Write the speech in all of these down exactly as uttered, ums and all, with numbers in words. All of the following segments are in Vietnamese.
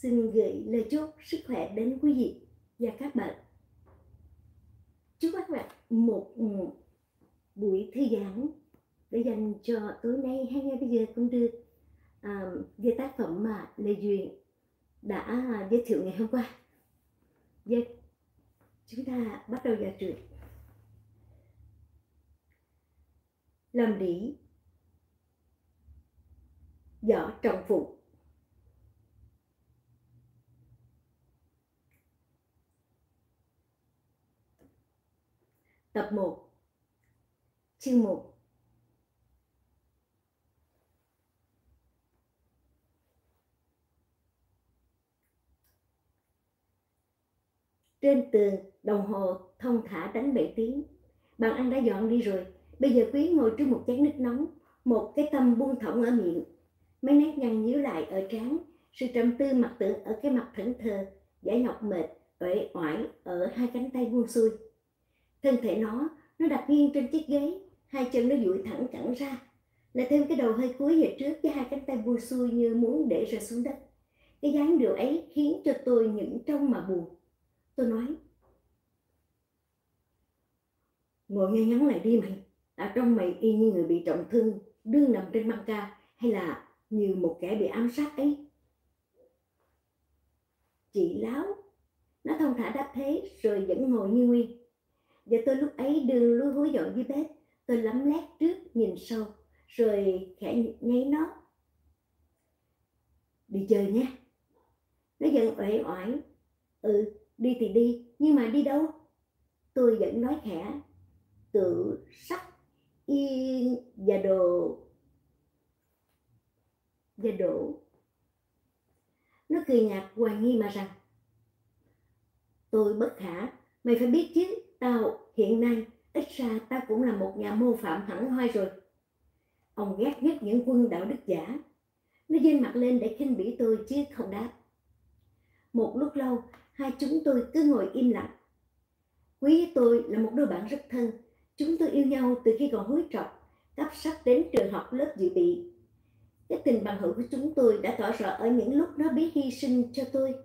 xin gửi lời chúc sức khỏe đến quý vị và các bạn. Chúc các bạn một, một buổi thư giãn để dành cho tối nay hay ngay bây giờ cũng được, à, về tác phẩm mà Lê Duyên đã giới thiệu ngày hôm qua. Và chúng ta bắt đầu vào truyện. Làm đĩ Võ Trọng Phụng. Tập một, chương một. Trên tường, đồng hồ thong thả đánh bảy tiếng. Bàn ăn đã dọn đi rồi. Bây giờ Quý ngồi trước một chén nước nóng, một cái tâm buông thõng ở miệng, mấy nét nhăn nhíu lại ở trán, sự trầm tư mặc tưởng ở cái mặt thẫn thờ, giải nhọc mệt, uể oải ở hai cánh tay buông xuôi. Thân thể nó, nó đặt nghiêng trên chiếc ghế, hai chân nó duỗi thẳng cẳng ra, lại thêm cái đầu hơi cúi về trước với hai cánh tay buông xuôi như muốn để rơi xuống đất. Cái dáng điệu ấy khiến cho tôi những trong mà buồn. Tôi nói: ngồi ngay ngắn lại đi mày, à, trong mày y như người bị trọng thương, đương nằm trên băng ca, hay là như một kẻ bị ám sát ấy. Chị láo, nó thong thả đáp thế rồi vẫn ngồi như nguyên. Và tôi lúc ấy đường lúa húi dọn dưới bếp, tôi lấm lét trước nhìn sau, rồi khẽ nháy nó: đi chơi nhé. Nó vẫn uể oải: ừ, đi thì đi, nhưng mà đi đâu? Tôi vẫn nói khẽ: tự sắc yên và đồ và đổ. Nó cười nhạt hoài nghi mà rằng: tôi bất khả, mày phải biết chứ, tao hiện nay ít ra tao cũng là một nhà mô phạm hẳn hoi rồi. Ông ghét nhất những quân đạo đức giả. Nó giơ mặt lên để khinh bỉ tôi chứ không đáp. Một lúc lâu, hai chúng tôi cứ ngồi im lặng. Quý với tôi là một đôi bạn rất thân. Chúng tôi yêu nhau từ khi còn húi trọc, cấp sách đến trường học lớp dự bị. Cái tình bằng hữu của chúng tôi đã tỏ rõ ở những lúc nó biết hy sinh cho tôi,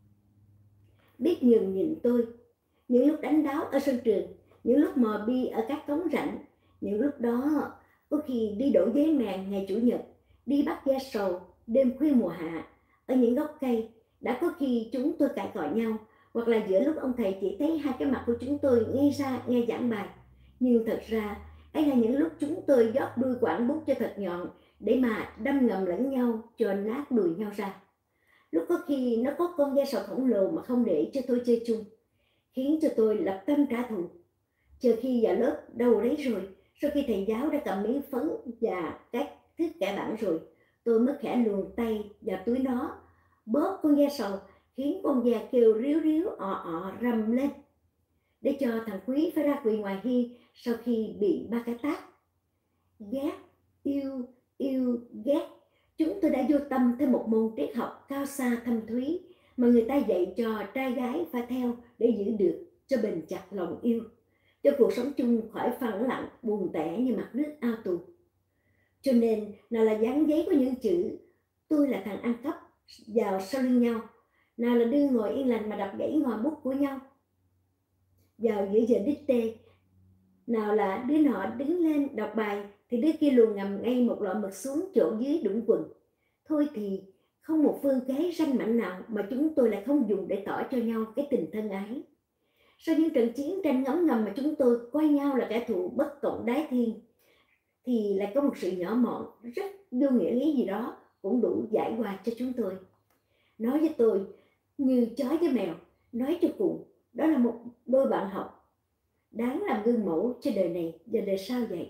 biết nhường nhịn tôi. Những lúc đánh đáo ở sân trường, những lúc mò bi ở các cống rãnh, những lúc đó có khi đi đổ giấy mèn ngày chủ nhật, đi bắt da sầu đêm khuya mùa hạ ở những gốc cây. Đã có khi chúng tôi cãi cọ nhau, hoặc là giữa lúc ông thầy chỉ thấy hai cái mặt của chúng tôi ngay ra nghe giảng bài. Nhưng thật ra ấy là những lúc chúng tôi giót đuôi quảng bút cho thật nhọn để mà đâm ngầm lẫn nhau cho nát đùi nhau ra. Lúc có khi nó có con da sầu khổng lồ mà không để cho tôi chơi chung, khiến cho tôi lập tâm trả thù. Chờ khi vào lớp đâu đấy rồi, sau khi thầy giáo đã cầm miếng phấn và các thức kẻ bảng rồi, tôi mới khẽ luồn tay vào túi nó, bóp con da sầu, khiến con da kêu ríu ríu ọ ọ rầm lên, để cho thằng Quý phải ra quỳ ngoài hiên sau khi bị ba cái tát. Ghét, yêu, yêu, ghét. Chúng tôi đã vô tâm thêm một môn triết học cao xa thâm thúy mà người ta dạy cho trai gái phải theo để giữ được cho bền chặt lòng yêu, cho cuộc sống chung khỏi phẳng lặng buồn tẻ như mặt nước ao tù. Cho nên nào là dán giấy của những chữ tôi là thằng ăn cắp vào sau lưng nhau, nào là đương ngồi yên lành mà đập gãy ngòi bút của nhau vào giữa giờ dictê, nào là đứa nọ đứng lên đọc bài thì đứa kia luồn ngầm ngay một lọ mực xuống chỗ dưới đũng quần. Thôi thì không một phương kế ranh mãnh nào mà chúng tôi lại không dùng để tỏ cho nhau cái tình thân ái. Sau những trận chiến tranh ngấm ngầm mà chúng tôi coi nhau là kẻ thù bất cộng đái thiên, thì lại có một sự nhỏ mọn rất vô nghĩa lý gì đó cũng đủ giải hòa cho chúng tôi. Nói với tôi như chó với mèo, nói cho cùng đó là một đôi bạn học đáng làm gương mẫu cho đời này và đời sau vậy.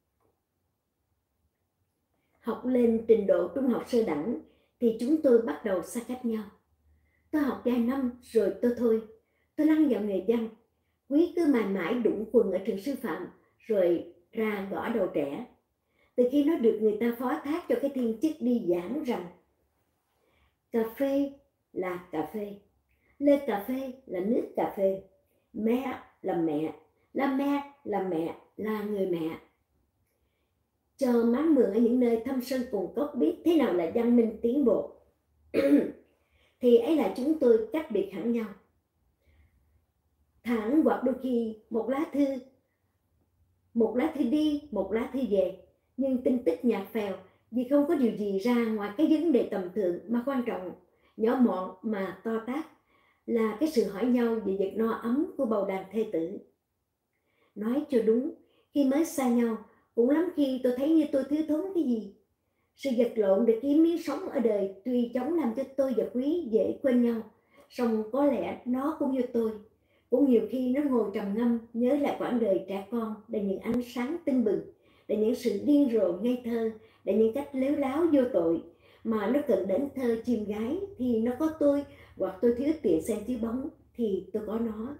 Học lên trình độ trung học sơ đẳng thì chúng tôi bắt đầu xa cách nhau. Tôi học vài năm rồi tôi thôi, tôi lăn vào nghề văn. Quý cứ mãi mãi đũng quần ở trường sư phạm rồi ra gõ đầu trẻ. Từ khi nó được người ta phó thác cho cái thiên chức đi giảng rằng cà phê là cà phê, lê cà phê là nước cà phê, mẹ là mẹ, là mẹ là mẹ, là người mẹ. Cho má mượn ở những nơi thâm sơn cùng cốc biết thế nào là văn minh tiến bộ. thì ấy là chúng tôi cách biệt hẳn nhau. Thẳng hoặc đôi khi một lá thư, một lá thư đi, một lá thư về, nhưng tin tức nhạt phèo vì không có điều gì ra ngoài cái vấn đề tầm thường mà quan trọng, nhỏ mọn mà to tát, là cái sự hỏi nhau về việc no ấm của bầu đàn thê tử. Nói cho đúng, khi mới xa nhau, cũng lắm khi tôi thấy như tôi thiếu thốn cái gì. Sự vật lộn để kiếm miếng sống ở đời tuy chóng làm cho tôi và Quý dễ quên nhau, song có lẽ nó cũng như tôi. Cũng nhiều khi nó ngồi trầm ngâm nhớ lại quãng đời trẻ con đầy những ánh sáng tưng bừng, đầy những sự điên rồ ngây thơ, đầy những cách lếu láo vô tội. Mà nó cần đến thơ chim gái thì nó có tôi, hoặc tôi thiếu tiền xem chiếu bóng thì tôi có nó.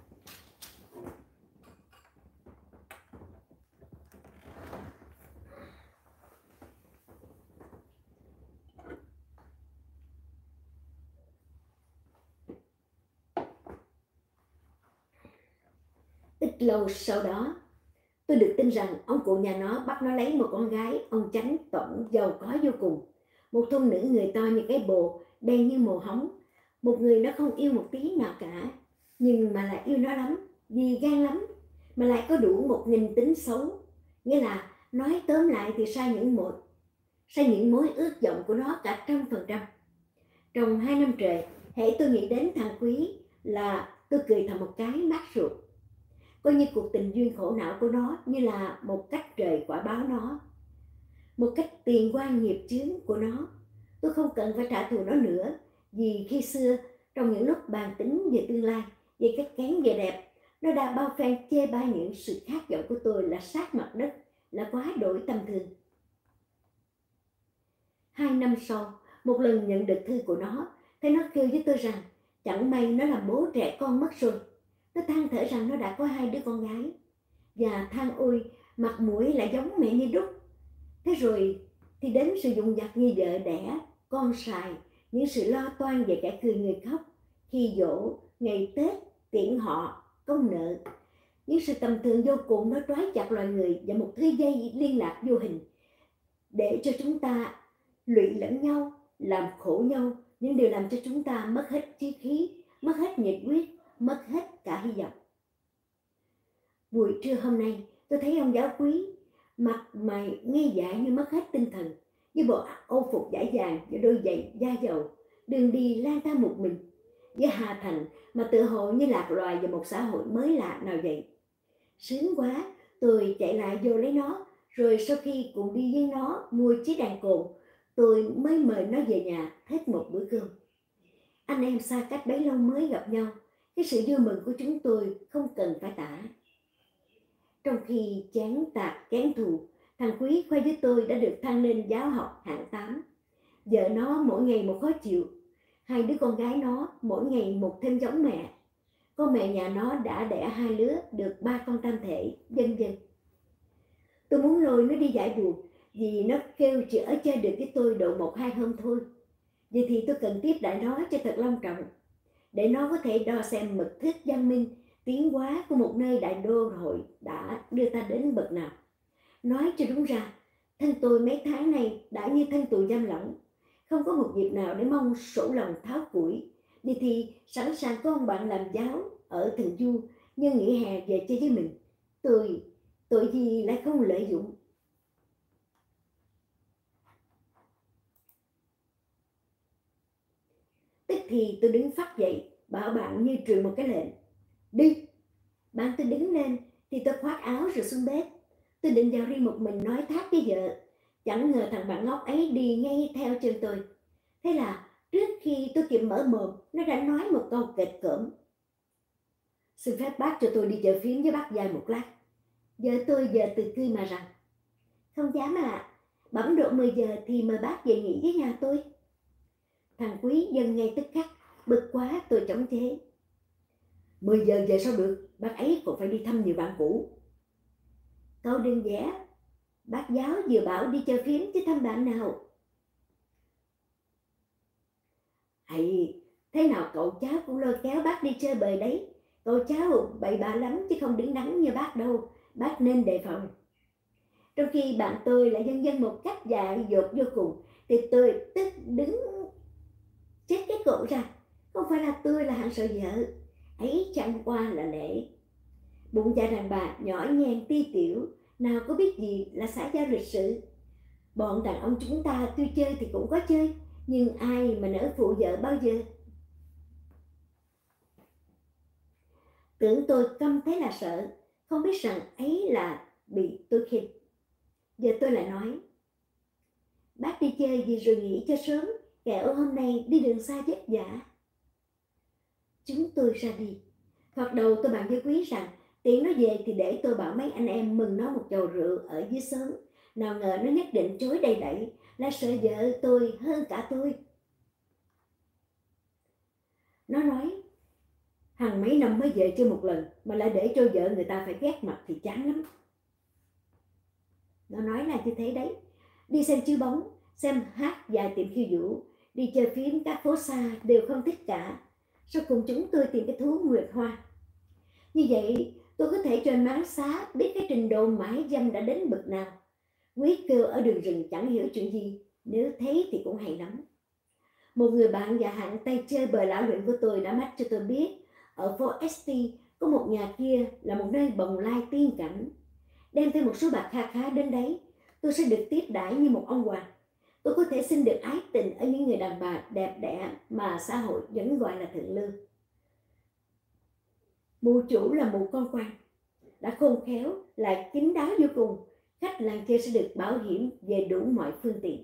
Ít lâu sau đó, tôi được tin rằng ông cụ nhà nó bắt nó lấy một con gái ông chánh tổng giàu có vô cùng. Một thôn nữ người to như cái bồ, đen như mồ hóng. Một người nó không yêu một tí nào cả, nhưng mà lại yêu nó lắm, vì gan lắm, mà lại có đủ một nghìn tính xấu. Nghĩa là nói tóm lại thì sai những mối, sai những mối ước vọng của nó cả trăm phần trăm. Trong hai năm trời, hễ tôi nghĩ đến thằng Quý là tôi cười thầm một cái mát ruột. Coi như cuộc tình duyên khổ não của nó như là một cách trời quả báo nó, một cách tiền oan nghiệp chướng của nó. Tôi không cần phải trả thù nó nữa, vì khi xưa, trong những lúc bàn tính về tương lai, về cái kén về đẹp, nó đã bao phen chê bai những sự khát vọng của tôi là sát mặt đất, là quá đổi tầm thường. Hai năm sau, một lần nhận được thư của nó, thấy nó kêu với tôi rằng chẳng may nó làm bố trẻ con mất rồi. Nó than thở rằng nó đã có hai đứa con gái, và than ôi mặt mũi lại giống mẹ như đúc. Thế rồi thì đến sử dụng giặt như vợ đẻ, con xài, những sự lo toan về kẻ cười người khóc, khi dỗ, ngày Tết, tiễn họ, công nợ. Những sự tầm thường vô cùng nó trói chặt loài người và một thứ dây liên lạc vô hình, để cho chúng ta lụy lẫn nhau, làm khổ nhau, nhưng đều làm cho chúng ta mất hết chí khí, mất hết nhiệt huyết, mất hết cả hy vọng. Buổi trưa hôm nay, tôi thấy ông giáo Quý, mặt mày ngây dại như mất hết tinh thần, với bộ âu phục vải vàng và đôi giày da dầu, đường đi lang thang một mình, với Hà Thành mà tự hồ như lạc loài vào một xã hội mới lạ nào vậy. Sướng quá, tôi chạy lại vô lấy nó, rồi sau khi cùng đi với nó mua chiếc đàn cồn, tôi mới mời nó về nhà hết một bữa cơm. Anh em xa cách bấy lâu mới gặp nhau, cái sự vui mừng của chúng tôi không cần phải tả. Trong khi chán tạc kén thù, thằng Quý khoe với tôi đã được thăng lên giáo học hạng tám. Vợ nó mỗi ngày một khó chịu, hai đứa con gái nó mỗi ngày một thêm giống mẹ. Con mẹ nhà nó đã đẻ hai lứa được ba con tam thể, vân vân. Tôi muốn lôi nó đi giải buồn, vì nó kêu chỉ ở chơi được với tôi độ một hai hôm thôi. Vậy thì tôi cần tiếp đãi nó cho thật long trọng, để nó có thể đo xem mực thức văn minh, tiến hóa của một nơi đại đô hội đã đưa ta đến bậc nào. Nói cho đúng ra, thân tôi mấy tháng này đã như thân tù giam lỏng, không có một dịp nào để mong sổ lòng tháo củi. Vì thì sẵn sàng có ông bạn làm giáo ở Thường Du, nhưng nghỉ hè về chơi với mình. Tôi, tội gì lại không lợi dụng. Tức thì tôi đứng phắt dậy, bảo bạn như truyền một cái lệnh. Đi! Bạn tôi đứng lên thì tôi khoác áo rồi xuống bếp. Tôi định vào riêng một mình nói thác với vợ. Chẳng ngờ thằng bạn ngốc ấy đi ngay theo chân tôi. Thế là trước khi tôi kịp mở mồm, nó đã nói một câu kệch cỡm. Xin phép bác cho tôi đi chợ phiến với bác dài một lát. Vợ tôi giờ từ cư mà rằng. Không dám ạ, à. Bẩm độ mười giờ thì mời bác về nghỉ với nhà tôi. Thằng Quý dần ngay tức khắc, bực quá tôi chống chế. Mười giờ về sao được, bác ấy còn phải đi thăm nhiều bạn cũ. Cậu đừng vẽ, bác giáo vừa bảo đi chơi phiếm chứ thăm bạn nào. Hay, thế nào cậu cháu cũng lôi kéo bác đi chơi bời đấy. Cậu cháu bậy bạ lắm chứ không đứng đắn như bác đâu, bác nên đề phòng. Trong khi bạn tôi lại dân dân một cách dại dột vô cùng, thì tôi tức đứng chết cái cổ ra. Không phải là tôi là hạng sợ vợ, ấy chẳng qua là lệ. Bụng dạ đàn bà nhỏ nhen ti tiểu, nào có biết gì là xã giao lịch sự. Bọn đàn ông chúng ta tuy chơi thì cũng có chơi, nhưng ai mà nỡ phụ vợ bao giờ. Tưởng tôi câm thế là sợ, không biết rằng ấy là bị tôi khinh. Giờ tôi lại nói, bác đi chơi gì rồi nghỉ cho sớm, kẻo hôm nay đi đường xa vất vả. Chúng tôi ra đi. Thoạt đầu tôi bàn với Quý rằng tiện nó về thì để tôi bảo mấy anh em mừng nó một chầu rượu ở dưới xóm. Nào ngờ nó nhất định chối đầy đẩy, là sợ vợ tôi hơn cả tôi. Nó nói, hằng mấy năm mới về chơi một lần mà lại để cho vợ người ta phải ghét mặt thì chán lắm. Nó nói là như thế đấy. Đi xem chiếu bóng, xem hát vài tiệm khiêu vũ, đi chơi phim các phố xa đều không thích cả. Sau cùng chúng tôi tìm cái thú nguyệt hoa. Như vậy tôi có thể cho anh Máng Xá biết cái trình độ mãi dâm đã đến bậc nào. Quý kêu ở đường rừng chẳng hiểu chuyện gì, nếu thấy thì cũng hay lắm. Một người bạn và hạng tay chơi bời lão luyện của tôi đã mách cho tôi biết ở phố ét tê có một nhà kia là một nơi bồng lai tiên cảnh. Đem thêm một số bạc kha khá đến đấy, tôi sẽ được tiếp đãi như một ông hoàng. Tôi có thể xin được ái tình ở những người đàn bà đẹp đẽ mà xã hội vẫn gọi là thượng lưu. Mụ chủ là một con quan, đã khôn khéo lại kín đáo vô cùng. Khách làng chơi sẽ được bảo hiểm về đủ mọi phương tiện,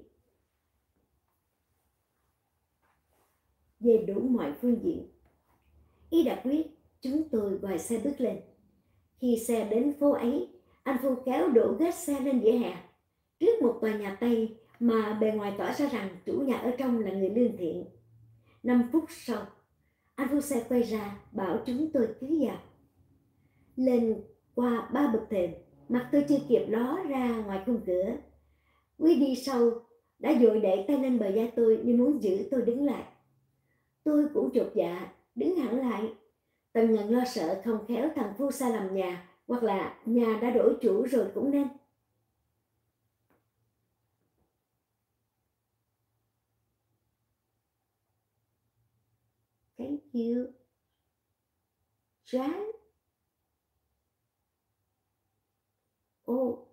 về đủ mọi phương diện. Ý đã quyết, chúng tôi gọi xe bước lên. Khi xe đến phố ấy, anh Phu kéo đổ ghét xe lên vỉa hè trước một tòa nhà Tây mà bề ngoài tỏ ra rằng chủ nhà ở trong là người lương thiện. Năm phút sau, anh Phu xe quay ra bảo chúng tôi cứ vào. Lên qua ba bậc thềm, mặt tôi chưa kịp ló ra ngoài khung cửa. Quý đi sau đã vội để tay lên bờ vai tôi như muốn giữ tôi đứng lại. Tôi cũng chột dạ đứng hẳn lại, tần ngần lo sợ không khéo thằng Phu xa làm nhà, hoặc là nhà đã đổi chủ rồi cũng nên. Thank you. Right? Oh.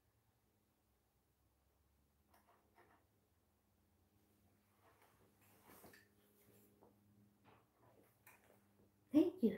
Thank you.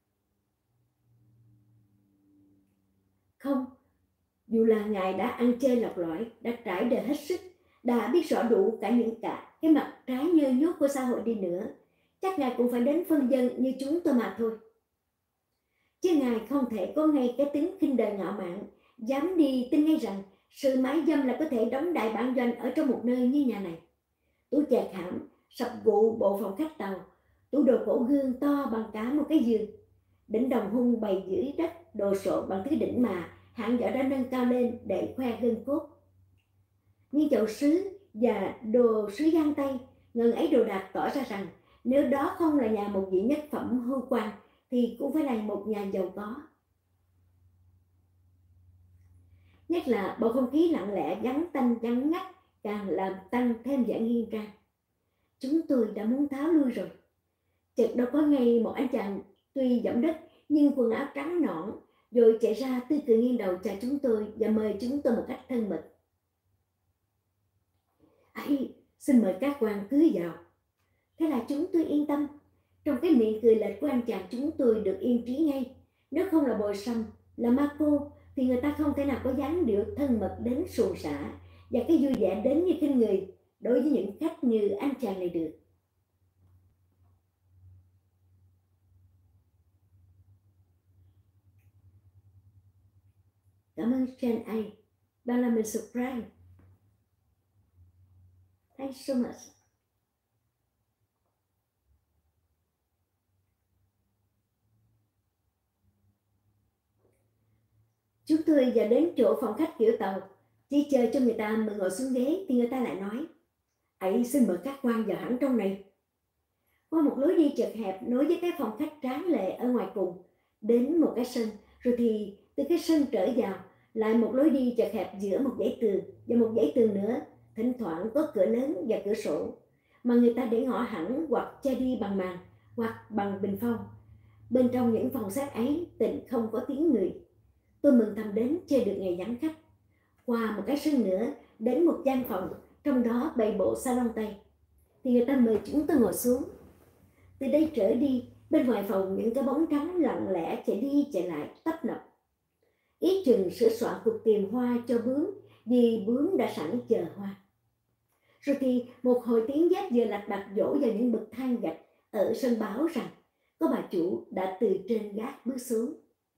Không, dù là ngài đã ăn chơi lọc lõi, đã trải đời hết sức, đã biết rõ đủ cả những cả cái mặt trái nhơ nhút của xã hội đi nữa, chắc ngài cũng phải đến phân dân như chúng tôi mà thôi. Chứ ngài không thể có ngay cái tính khinh đời ngạo mạn, dám đi tin ngay rằng sự mãi dâm là có thể đóng đại bản doanh ở trong một nơi như nhà này. Tủ chè khảm, sập gụ bộ phòng khách tàu, tủ đồ cổ gương to bằng cả một cái giường, đỉnh đồng hung bày dưới đất, đồ sộ bằng thứ đỉnh mà hạng võ đã nâng cao lên để khoe gân cốt. Như chậu sứ và đồ sứ giang tay, ngần ấy đồ đạc tỏ ra rằng nếu đó không là nhà một vị nhất phẩm hưu quan thì cũng phải là một nhà giàu có. Nhất là bầu không khí lặng lẽ vắng tanh vắng ngắt càng làm tăng thêm vẻ nghiêm trang. Chúng tôi đã muốn tháo lui rồi. Chợt đâu có ngay một anh chàng tuy dẫm đất nhưng quần áo trắng nõn rồi chạy ra tươi cười nghiêng đầu chào chúng tôi và mời chúng tôi một cách thân mật. "Ấy, xin mời các quan cứ vào." Thế là chúng tôi yên tâm. Trong cái miệng cười lệch của anh chàng chúng tôi được yên trí ngay. Nếu không là bồi sâm, là ma cô thì người ta không thể nào có dáng điệu thân mật đến suồng sã và cái vui vẻ đến như khinh người đối với những khách như anh chàng này được. Cảm ơn Jen A. Bạn làm mình surprise. Thanks so much. Chúng tôi vào đến chỗ phòng khách kiểu tàu, chỉ chờ cho người ta mời ngồi xuống ghế thì người ta lại nói: "Ấy, xin mời các quan vào hẳn trong này." Qua một lối đi chật hẹp nối với cái phòng khách tráng lệ ở ngoài cùng, đến một cái sân, rồi thì từ cái sân trở vào, lại một lối đi chật hẹp giữa một dãy tường và một dãy tường nữa, thỉnh thoảng có cửa lớn và cửa sổ. mà người ta để ngỏ hẳn hoặc che đi bằng màn hoặc bằng bình phong. Bên trong những phòng xếp ấy tịnh không có tiếng người. Tôi mừng thầm đến chơi được ngày vắng khách. Qua một cái sân nữa, đến một gian phòng, trong đó bày bộ salon Tây, thì người ta mời chúng tôi ngồi xuống. Từ đây trở đi, bên ngoài phòng những cái bóng trắng lặng lẽ chạy đi chạy lại tấp nập. Ý chừng sửa soạn cuộc tìm hoa cho bướm, vì bướm đã sẵn chờ hoa. Rồi thì một hồi tiếng dép vừa lạch bạch dỗ vào những bậc thang gạch ở sân báo rằng có bà chủ đã từ trên gác bước xuống.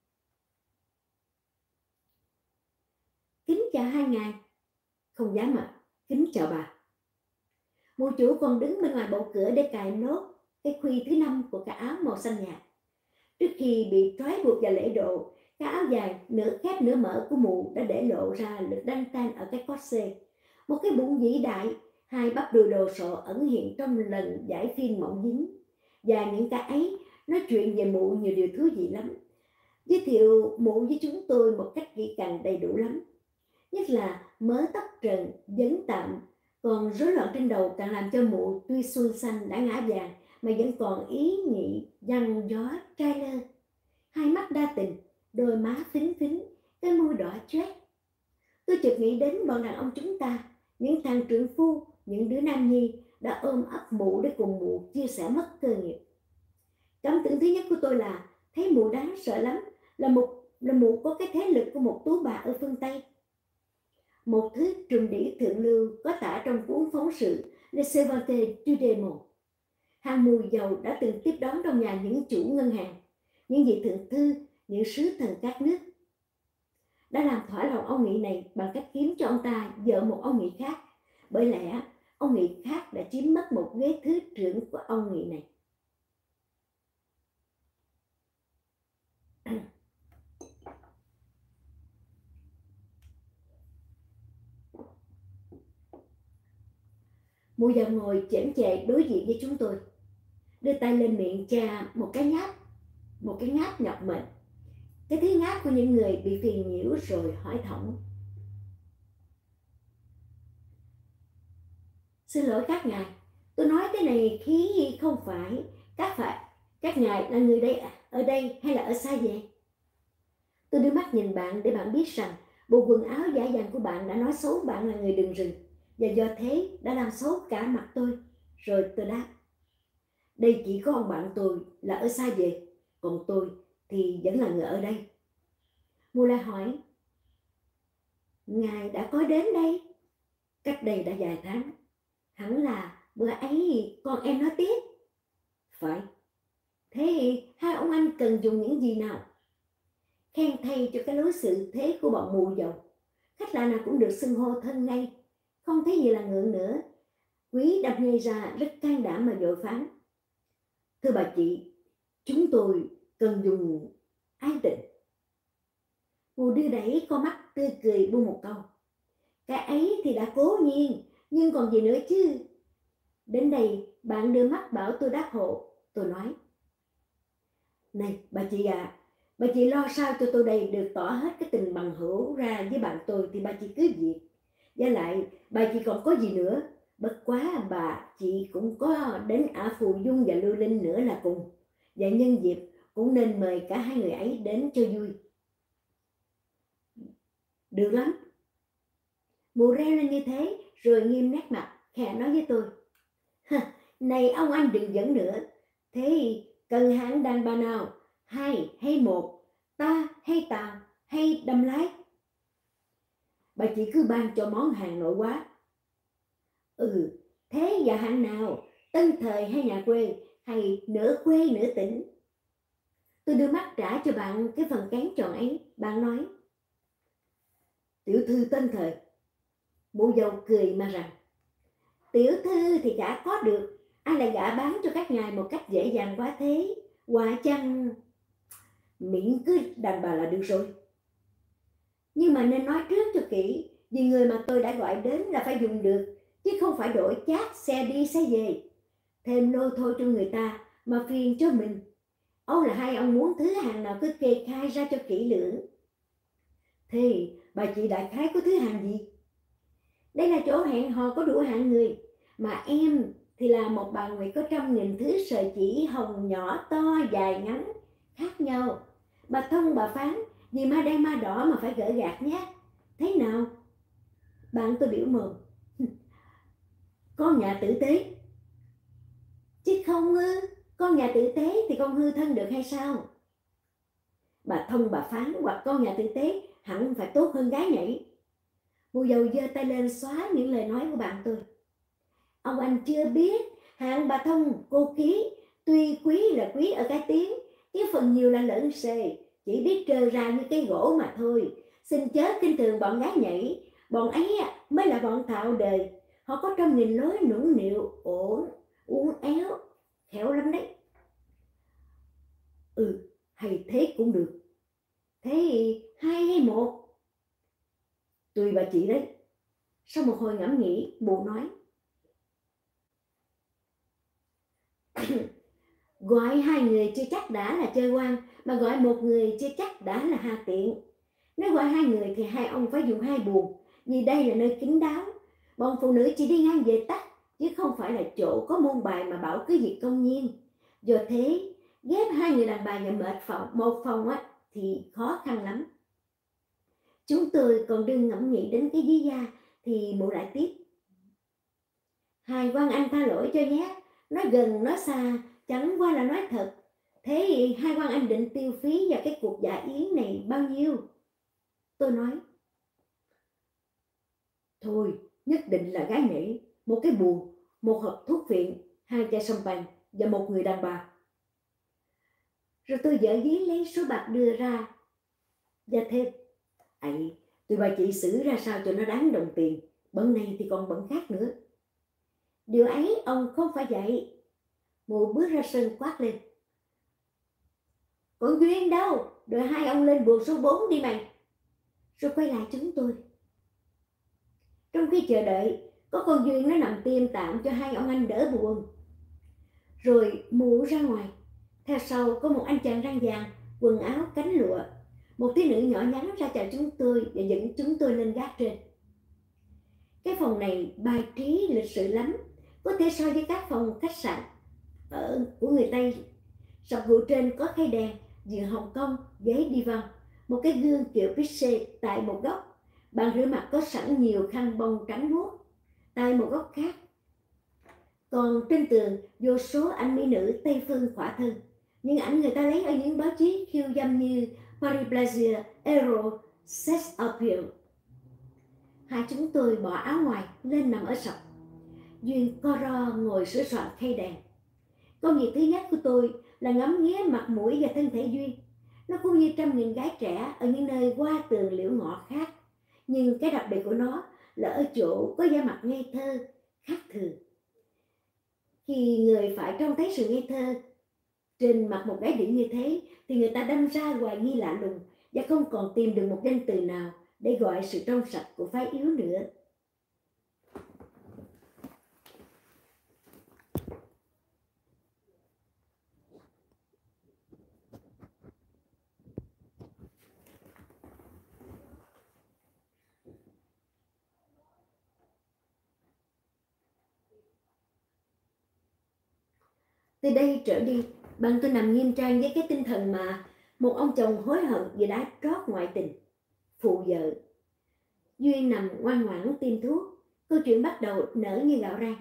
Kính chào hai ngài. Không dám ạ, kính chào bà. Mụ chủ còn đứng bên ngoài bộ cửa để cài nốt cái khuy thứ năm của cái áo màu xanh nhạt. Trước khi bị trói buộc vào lễ độ, cái áo dài nửa khép nửa mở của mụ đã để lộ ra lực đan tan ở cái corset, một cái bụng vĩ đại, hai bắp đùi đồ sộ ẩn hiện trong lần giải phim mỏng dính. Và những cái ấy nói chuyện về mụ nhiều điều thú vị lắm, giới thiệu mụ với chúng tôi một cách kỹ càng đầy đủ lắm. Nhất là mớ tóc trần, vấn tạm, còn rối loạn trên đầu càng làm cho mụ tuy xuân xanh đã ngã vàng mà vẫn còn ý nhị, văng gió, trai lơ. Hai mắt đa tình, đôi má phính phính, cái môi đỏ chét. Tôi chợt nghĩ đến bọn đàn ông chúng ta, những thằng trượng phu, những đứa nam nhi đã ôm ấp mụ để cùng mụ chia sẻ mất cơ nghiệp. Cảm tưởng thứ nhất của tôi là thấy mụ đáng sợ lắm, là một là mụ có cái thế lực của một tú bà ở phương Tây. Một thứ trùm đĩ thượng lưu có tả trong cuốn phóng sự Le Servante du Démon. Hàng mùi dầu đã từng tiếp đón trong nhà những chủ ngân hàng, những vị thượng thư, những sứ thần các nước. Đã làm thỏa lòng ông nghị này bằng cách kiếm cho ông ta vợ một ông nghị khác, bởi lẽ ông nghị khác đã chiếm mất một ghế thứ trưởng của ông nghị này. Mụ già ngồi chễm chệ đối diện với chúng tôi, đưa tay lên miệng chà một cái ngáp, một cái ngáp nhọc mệnh, cái thứ ngáp của những người bị phiền nhiễu, rồi hỏi thỏng: Xin lỗi các ngài, tôi nói thế này khí không phải các phải các ngài là người đây ở đây hay là ở xa về? Tôi đưa mắt nhìn bạn để bạn biết rằng bộ quần áo giả dàng của bạn đã nói xấu bạn là người đường rừng, và do thế đã làm xấu cả mặt tôi. Rồi tôi đáp: Đây chỉ có ông bạn tôi là ở xa về, còn tôi thì vẫn là người ở đây. Mù lại hỏi: Ngài đã có đến đây? Cách đây đã vài tháng. Hẳn là bữa ấy con em nói tiếp. Phải. Thế hai ông anh cần dùng những gì nào? Khen thay cho cái lối xử thế của bọn mù dầu. Khách lạ nào cũng được xưng hô thân ngay, không thấy gì là ngượng nữa. Quý đập ngay ra rất can đảm mà vội phán: Thưa bà chị, chúng tôi cần dùng ái tình. Mù đưa đẩy con mắt tươi cười buông một câu: Cái ấy thì đã cố nhiên, nhưng còn gì nữa chứ? Đến đây bạn đưa mắt bảo tôi đáp hộ. Tôi nói: Này bà chị à, bà chị lo sao cho tôi đây được tỏ hết cái tình bằng hữu ra với bạn tôi thì bà chị cứ việc. Và lại bà chị còn có gì nữa, bất quá bà chị cũng có đến Ả Phù Dung và Lưu Linh nữa là cùng. Và nhân dịp cũng nên mời cả hai người ấy đến cho vui. Được lắm. Mụ reo lên như thế rồi nghiêm nét mặt, khẽ nói với tôi: Này ông anh đừng giỡn nữa. Thế cần hãng đàn bà nào? Hai hay một? Ta hay tàu hay đâm lái? Bà chỉ cứ ban cho món hàng nội quá. Ừ, thế và hạng nào? Tân thời hay nhà quê, hay nửa quê nửa tỉnh? Tôi đưa mắt trả cho bạn cái phần kén chọn ấy. Bạn nói: Tiểu thư tân thời. Mụ dâu cười mà rằng: Tiểu thư thì chả có được, ai lại gả bán cho các ngài một cách dễ dàng quá thế? Quả chăng miễn cứ đàn bà là được rồi. Nhưng mà nên nói trước cho kỹ, vì người mà tôi đã gọi đến là phải dùng được, chứ không phải đổi chát xe đi xe về, thêm lô thôi cho người ta mà phiền cho mình. Âu là hai ông muốn thứ hàng nào cứ kê khai ra cho kỹ lưỡng. Thì bà chị đại khái có thứ hàng gì? Đây là chỗ hẹn hò có đủ hạng người, mà em thì là một bà nguyệt có trăm nghìn thứ sợi chỉ hồng nhỏ to dài ngắn khác nhau. Bà thông bà phán, vì ma đen ma đỏ mà phải gỡ gạt nhé. Thế nào? Bạn tôi biểu mồm. Con nhà tử tế. Chứ không ư? Con nhà tử tế thì con hư thân được hay sao? Bà thông bà phán hoặc con nhà tử tế hẳn phải tốt hơn gái nhảy. Mụ dầu giơ tay lên xóa những lời nói của bạn tôi. Ông anh chưa biết, hạng bà thông cô ký tuy quý là quý ở cái tiếng, chứ phần nhiều là lợn xề, chỉ biết trơ ra như cái gỗ mà thôi. Xin chớ kinh thường bọn gái nhảy, bọn ấy mới là bọn thạo đời. Họ có trăm nghìn lối nũng nịu, ổn, uốn éo, khéo lắm đấy. Ừ, hay thế cũng được. Thế hai hay một? Tùy bà chị đấy. Sau một hồi ngẫm nghĩ, mụ nói. Gọi hai người chưa chắc đã là chơi quan, mà gọi một người chưa chắc đã là hà tiện. Nếu gọi hai người thì hai ông phải dùng hai buồng, vì đây là nơi kín đáo. Bọn phụ nữ chỉ đi ngang về tắt, chứ không phải là chỗ có môn bài mà bảo cứ việc công nhiên. Do thế, ghép hai người đàn bà nhà mệt phòng, một phòng á, thì khó khăn lắm. Chúng tôi còn đừng ngẫm nghĩ đến cái lý do thì mụ lại tiếp. Hai quan anh tha lỗi cho nhé, nói gần nói xa, chẳng qua là nói thật. Thế hai quan anh định tiêu phí vào cái cuộc dạ yến này bao nhiêu? Tôi nói. Thôi, nhất định là gái nhảy, một cái buồng, một hộp thuốc viện, hai chai champagne và một người đàn bà. Rồi tôi dở dí lấy số bạc đưa ra. Và thêm, ấy, tụi bà chị xử ra sao cho nó đáng đồng tiền, bận này thì còn bận khác nữa. Điều ấy ông không phải vậy. Mụ bước ra sân quát lên. Còn Duyên đâu? Đợi hai ông lên buồng số bốn đi mày. Rồi quay lại chúng tôi. Trong khi chờ đợi, có con Duyên nó nằm tiêm tạm cho hai ông anh đỡ buồn. Rồi mụ ra ngoài. Theo sau có một anh chàng răng vàng, quần áo cánh lụa. Một thiếu nữ nhỏ nhắn ra chào chúng tôi và dẫn chúng tôi lên gác trên. Cái phòng này bài trí lịch sự lắm, có thể so với các phòng khách sạn ở của người Tây. Sập gụ trên có khay đèn, giường Hồng Kông, ghế divan, một cái gương kiểu pixie tại một góc. Bàn rửa mặt có sẵn nhiều khăn bông trắng muốt tại một góc khác. Còn trên tường vô số ảnh mỹ nữ Tây phương khỏa thân, những ảnh người ta lấy ở những báo chí khiêu dâm như Paris Plaisir, Euro, Sex Appeal. Hai chúng tôi bỏ áo ngoài lên nằm ở sập. Duyên co ro ngồi sửa soạn khay đèn. Công việc thứ nhất của tôi là ngắm nghía mặt mũi và thân thể Duyên. Nó cũng như trăm nghìn gái trẻ ở những nơi qua tường liễu ngọ khác, nhưng cái đặc biệt của nó là ở chỗ có da mặt ngây thơ khác thường. Khi người phải trông thấy sự ngây thơ trên mặt một gái điển như thế thì người ta đâm ra hoài nghi lạ lùng và không còn tìm được một danh từ nào để gọi sự trong sạch của phái yếu nữa. Từ đây trở đi, bạn tôi nằm nghiêm trang với cái tinh thần mà một ông chồng hối hận vì đã trót ngoại tình, phụ vợ. Duyên nằm ngoan ngoãn tiêm thuốc, câu chuyện bắt đầu nở như gạo rang.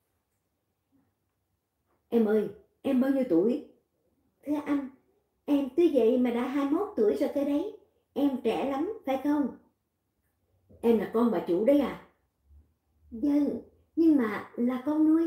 Em ơi, em bao nhiêu tuổi? Thưa anh, em tuy vậy mà đã hai mươi mốt tuổi rồi cơ đấy. Em trẻ lắm, phải không? Em là con bà chủ đấy à? Vâng, nhưng mà là con nuôi.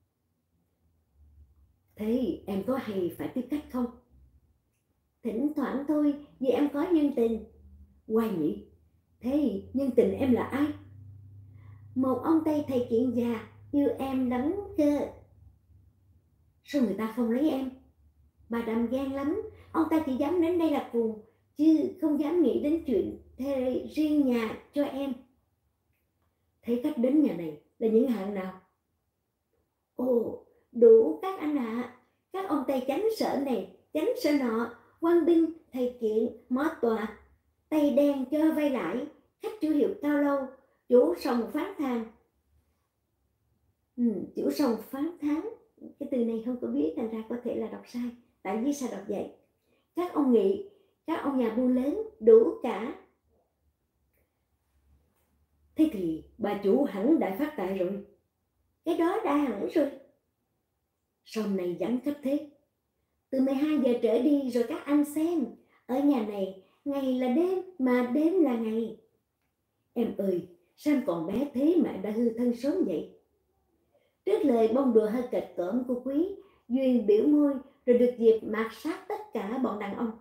Thế em có hay phải tiếp khách không? Thỉnh thoảng thôi, vì em có nhân tình. Hoài nhỉ? Thế nhân tình em là ai? Một ông Tây thầy kiện già, yêu em lắm cơ. Sao người ta không lấy em? Bà Đầm ghen lắm, ông ta chỉ dám đến đây là cùng, chứ không dám nghĩ đến chuyện thuê riêng nhà cho em. Thấy khách đến nhà này là những hạng nào? Ồ, đủ các anh ạ. À. Các ông Tây chánh sở này, chánh sở nọ, quan binh, thầy kiện, mó tòa, Tây đen cho vay lãi, khách chủ hiệu cao lâu, chủ sòng phán thang. Ừ, chữ sâu phán thán, cái từ này không có biết, thành ra có thể là đọc sai. Tại vì sao đọc vậy? Các ông nghị, các ông nhà buôn lớn đủ cả. Thế thì bà chủ hẳn đại phát tài rồi. Cái đó đã hẳn rồi. Sau này vắng khách thế. Từ mười hai giờ trở đi rồi các anh xem. Ở nhà này, ngày là đêm mà đêm là ngày. Em ơi, sao em còn bé thế mà đã hư thân sớm vậy? Trước lời bông đùa hơi kịch cỡm của Quý, Duyên biểu môi rồi được dịp mạt sát tất cả bọn đàn ông.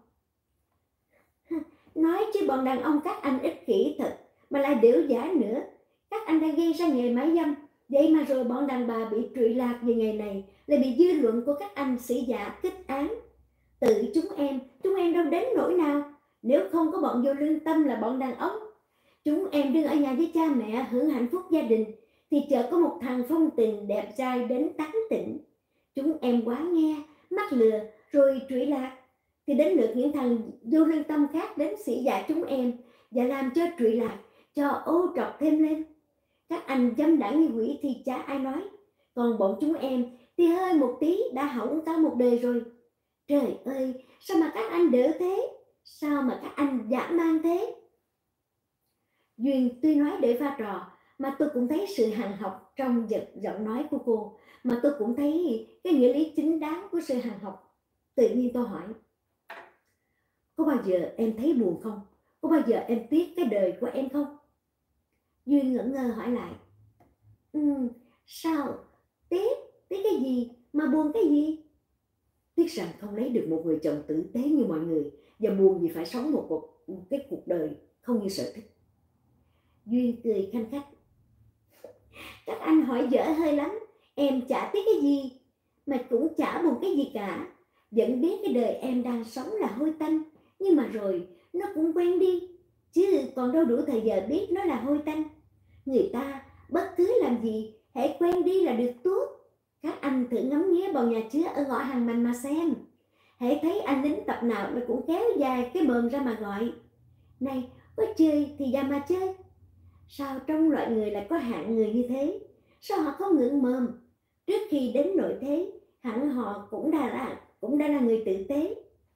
Nói chứ bọn đàn ông các anh ích kỷ thật, mà lại điểu giả nữa. Các anh đã gây ra nghề mãi dâm, vậy mà rồi bọn đàn bà bị trụy lạc về nghề này, lại bị dư luận của các anh sĩ giả kích án. Tự chúng em, chúng em đâu đến nỗi nào, nếu không có bọn vô lương tâm là bọn đàn ông. Chúng em đừng ở nhà với cha mẹ hưởng hạnh phúc gia đình, thì chợt có một thằng phong tình đẹp trai đến tán tỉnh. Chúng em quá nghe, mắc lừa, rồi trụy lạc. Thì đến lượt những thằng vô lương tâm khác đến sĩ giả chúng em và làm cho trụy lạc, cho ô trọc thêm lên. Các anh dâm đảng như quỷ thì chả ai nói, còn bọn chúng em thì hơi một tí đã hỏng cả một đời rồi. Trời ơi, sao mà các anh đỡ thế? Sao mà các anh dã man thế? Duyên tuy nói để pha trò, mà tôi cũng thấy sự hằn học trong giọng nói của cô, mà tôi cũng thấy cái nghĩa lý chính đáng của sự hằn học. Tự nhiên tôi hỏi, có bao giờ em thấy buồn không? Có bao giờ em tiếc cái đời của em không? Duyên ngẩn ngơ hỏi lại, ừ, sao? Tiếc? Tiếc cái gì? Mà buồn cái gì? Tiếc rằng không lấy được một người chồng tử tế như mọi người, và buồn vì phải sống một, cuộc, một cái cuộc đời không như sở thích. Duyên cười khanh khách, các anh hỏi dở hơi lắm, em chả tiếc cái gì, mà cũng chả buồn cái gì cả. Vẫn biết cái đời em đang sống là hôi tanh, nhưng mà rồi nó cũng quen đi, chứ còn đâu đủ thời giờ biết nó là hôi tanh. Người ta bất cứ làm gì, hãy quen đi là được tốt. Các anh thử ngắm nghía bầu nhà chứa ở ngõ Hàng Mành mà xem. Hãy thấy anh lính tập nào nó cũng kéo dài cái mờm ra mà gọi, này, có chơi thì ra mà chơi. Sao trong loại người lại có hạng người như thế? Sao họ không ngượng mồm? Trước khi đến nội thế, hẳn họ cũng đã là, cũng đã là người tử tế.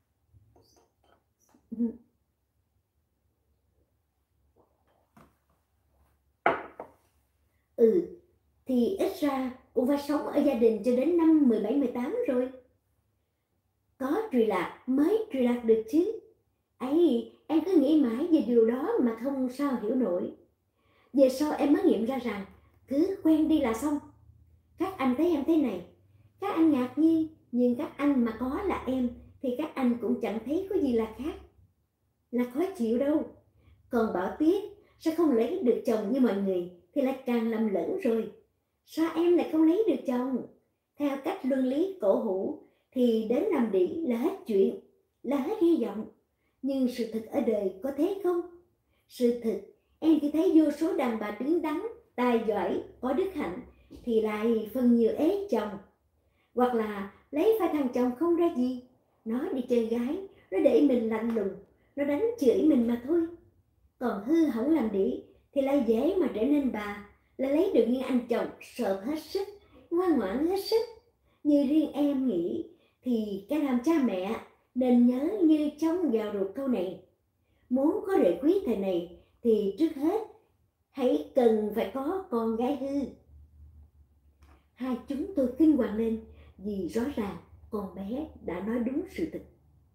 Ừ, thì ít ra cũng phải sống ở gia đình cho đến năm mười bảy mười tám rồi. Có trụy lạc mới trụy lạc được chứ. Ấy, em cứ nghĩ mãi về điều đó mà không sao hiểu nổi. Về sau em mới nghiệm ra rằng cứ quen đi là xong. Các anh thấy em thế này, các anh ngạc nhiên, nhưng các anh mà có là em thì các anh cũng chẳng thấy có gì là khác, là khó chịu đâu. Còn bảo tiếc sao không lấy được chồng như mọi người thì lại càng lầm lẫn rồi. Sao em lại không lấy được chồng? Theo cách luân lý cổ hủ thì đến làm đĩ là hết chuyện, là hết hy vọng. Nhưng sự thực ở đời có thế không? Sự thực em chỉ thấy vô số đàn bà đứng đắn, tài giỏi, có đức hạnh thì lại phần nhiều ế chồng, hoặc là lấy phải thằng chồng không ra gì. Nó đi chơi gái, nó để mình lạnh lùng, nó đánh chửi mình mà thôi. Còn hư hỏng làm đĩ thì lại dễ mà trở nên bà, là lấy được những anh chồng sợ hết sức, ngoan ngoãn hết sức. Như riêng em nghĩ thì cái làm cha mẹ nên nhớ như trong vào ruột câu này. Muốn có rể quý thời này thì trước hết hãy cần phải có con gái hư. Hai chúng tôi kinh hoàng lên vì rõ ràng con bé đã nói đúng sự thật.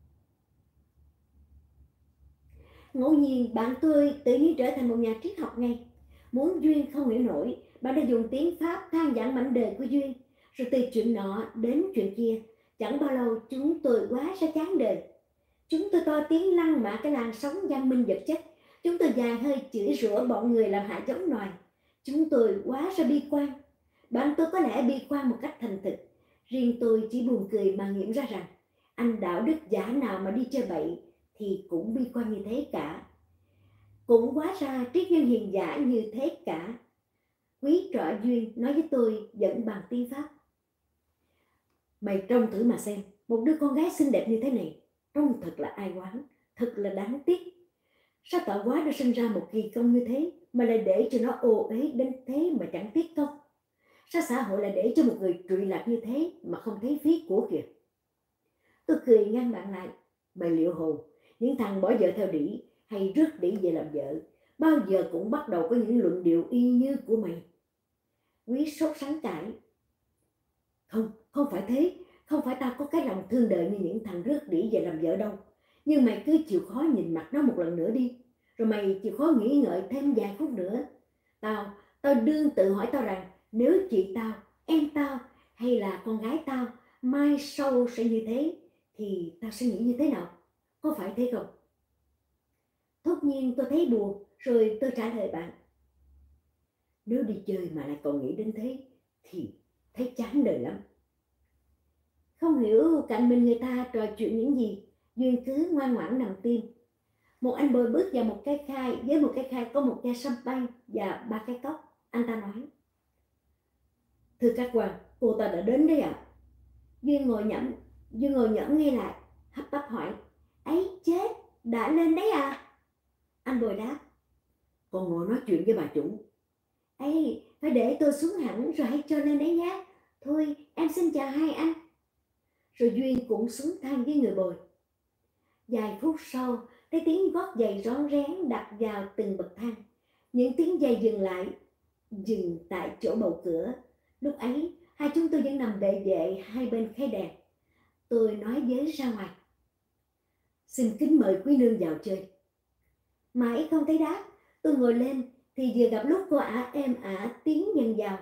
Ngẫu nhiên bạn tôi tự nhiên trở thành một nhà triết học ngay. Muốn Duyên không hiểu nổi, bạn đã dùng tiếng Pháp than giảng mảnh đời của Duyên, rồi từ chuyện nọ đến chuyện kia. Chẳng bao lâu chúng tôi quá ra chán đời. Chúng tôi to tiếng lăng mạ cái làn sóng văn minh vật chất. Chúng tôi dài hơi chửi rủa bọn người làm hại giống nòi. Chúng tôi quá ra bi quan. Bạn tôi có lẽ bi quan một cách thành thực. Riêng tôi chỉ buồn cười mà nghiệm ra rằng anh đạo đức giả nào mà đi chơi bậy thì cũng bi quan như thế cả. Cũng hóa ra triết nhân hiền giả như thế cả. Quý trọ Duyên nói với tôi vẫn bằng tiếng Pháp. Mày trông thử mà xem, một đứa con gái xinh đẹp như thế này, trông thật là ai oán, thật là đáng tiếc. Sao tạo hóa đã sinh ra một kỳ công như thế mà lại để cho nó ô uế đến thế mà chẳng tiếc công? Sao xã hội lại để cho một người trụy lạc như thế mà không thấy phí của kìa? Tôi cười ngăn bạn lại. Mày liệu hồn, những thằng bỏ vợ theo đĩ hay rước đĩ về làm vợ, bao giờ cũng bắt đầu có những luận điệu y như của mày. Quý sốt sắng cãi. Không, không phải thế, không phải tao có cái lòng thương đời như những thằng rước đĩ về làm vợ đâu. Nhưng mày cứ chịu khó nhìn mặt nó một lần nữa đi, rồi mày chịu khó nghĩ ngợi thêm vài phút nữa. Tao, tao đương tự hỏi tao rằng, nếu chị tao, em tao hay là con gái tao mai sau sẽ như thế, thì tao sẽ nghĩ như thế nào? Có phải thế không? Thốt nhiên tôi thấy buồn, rồi tôi trả lời bạn. Nếu đi chơi mà lại còn nghĩ đến thế, thì thấy chán đời lắm. Không hiểu cạnh mình người ta trò chuyện những gì, Duyên cứ ngoan ngoãn nằm tim. Một anh bồi bước vào một cái khai, với một cái khai có một chai champagne và ba cái cốc. Anh ta nói. Thưa các quan, cô ta đã đến đấy ạ. À? Duyên ngồi nhẫm, Duyên ngồi nhẫm nghe lại, hấp tấp hỏi. Ấy chết, đã lên đấy à? Anh bồi đáp. Còn ngồi nói chuyện với bà chủ. Ấy, phải để tôi xuống hẳn rồi hãy cho lên đấy nhé. Thôi, em xin chào hai anh. Rồi Duyên cũng xuống thang với người bồi. Vài phút sau, cái tiếng gót giày rón rén đập vào từng bậc thang. Những tiếng giày dừng lại, dừng tại chỗ bầu cửa. Lúc ấy, hai chúng tôi vẫn nằm bệ vệ hai bên khay đèn. Tôi nói với ra ngoài. Xin kính mời quý nương vào chơi. Mãi không thấy đáp, tôi ngồi lên thì vừa gặp lúc cô ả êm ả tiến dần vào.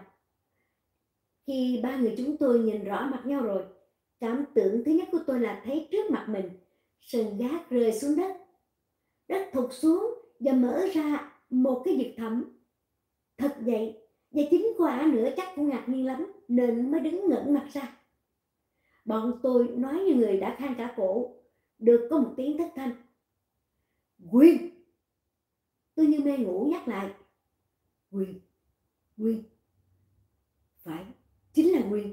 Khi ba người chúng tôi nhìn rõ mặt nhau rồi, cảm tưởng thứ nhất của tôi là thấy trước mặt mình sừng gác rơi xuống đất. Đất thụt xuống và mở ra một cái vực thẳm. Thật vậy, và chính cô ả nữa chắc cũng ngạc nhiên lắm nên mới đứng ngẩng mặt ra. Bọn tôi nói như người đã khan cả cổ, được có một tiếng thất thanh. Quyên! Tôi như mê ngủ nhắc lại. Quyên, Quyên. Phải, chính là Quyên.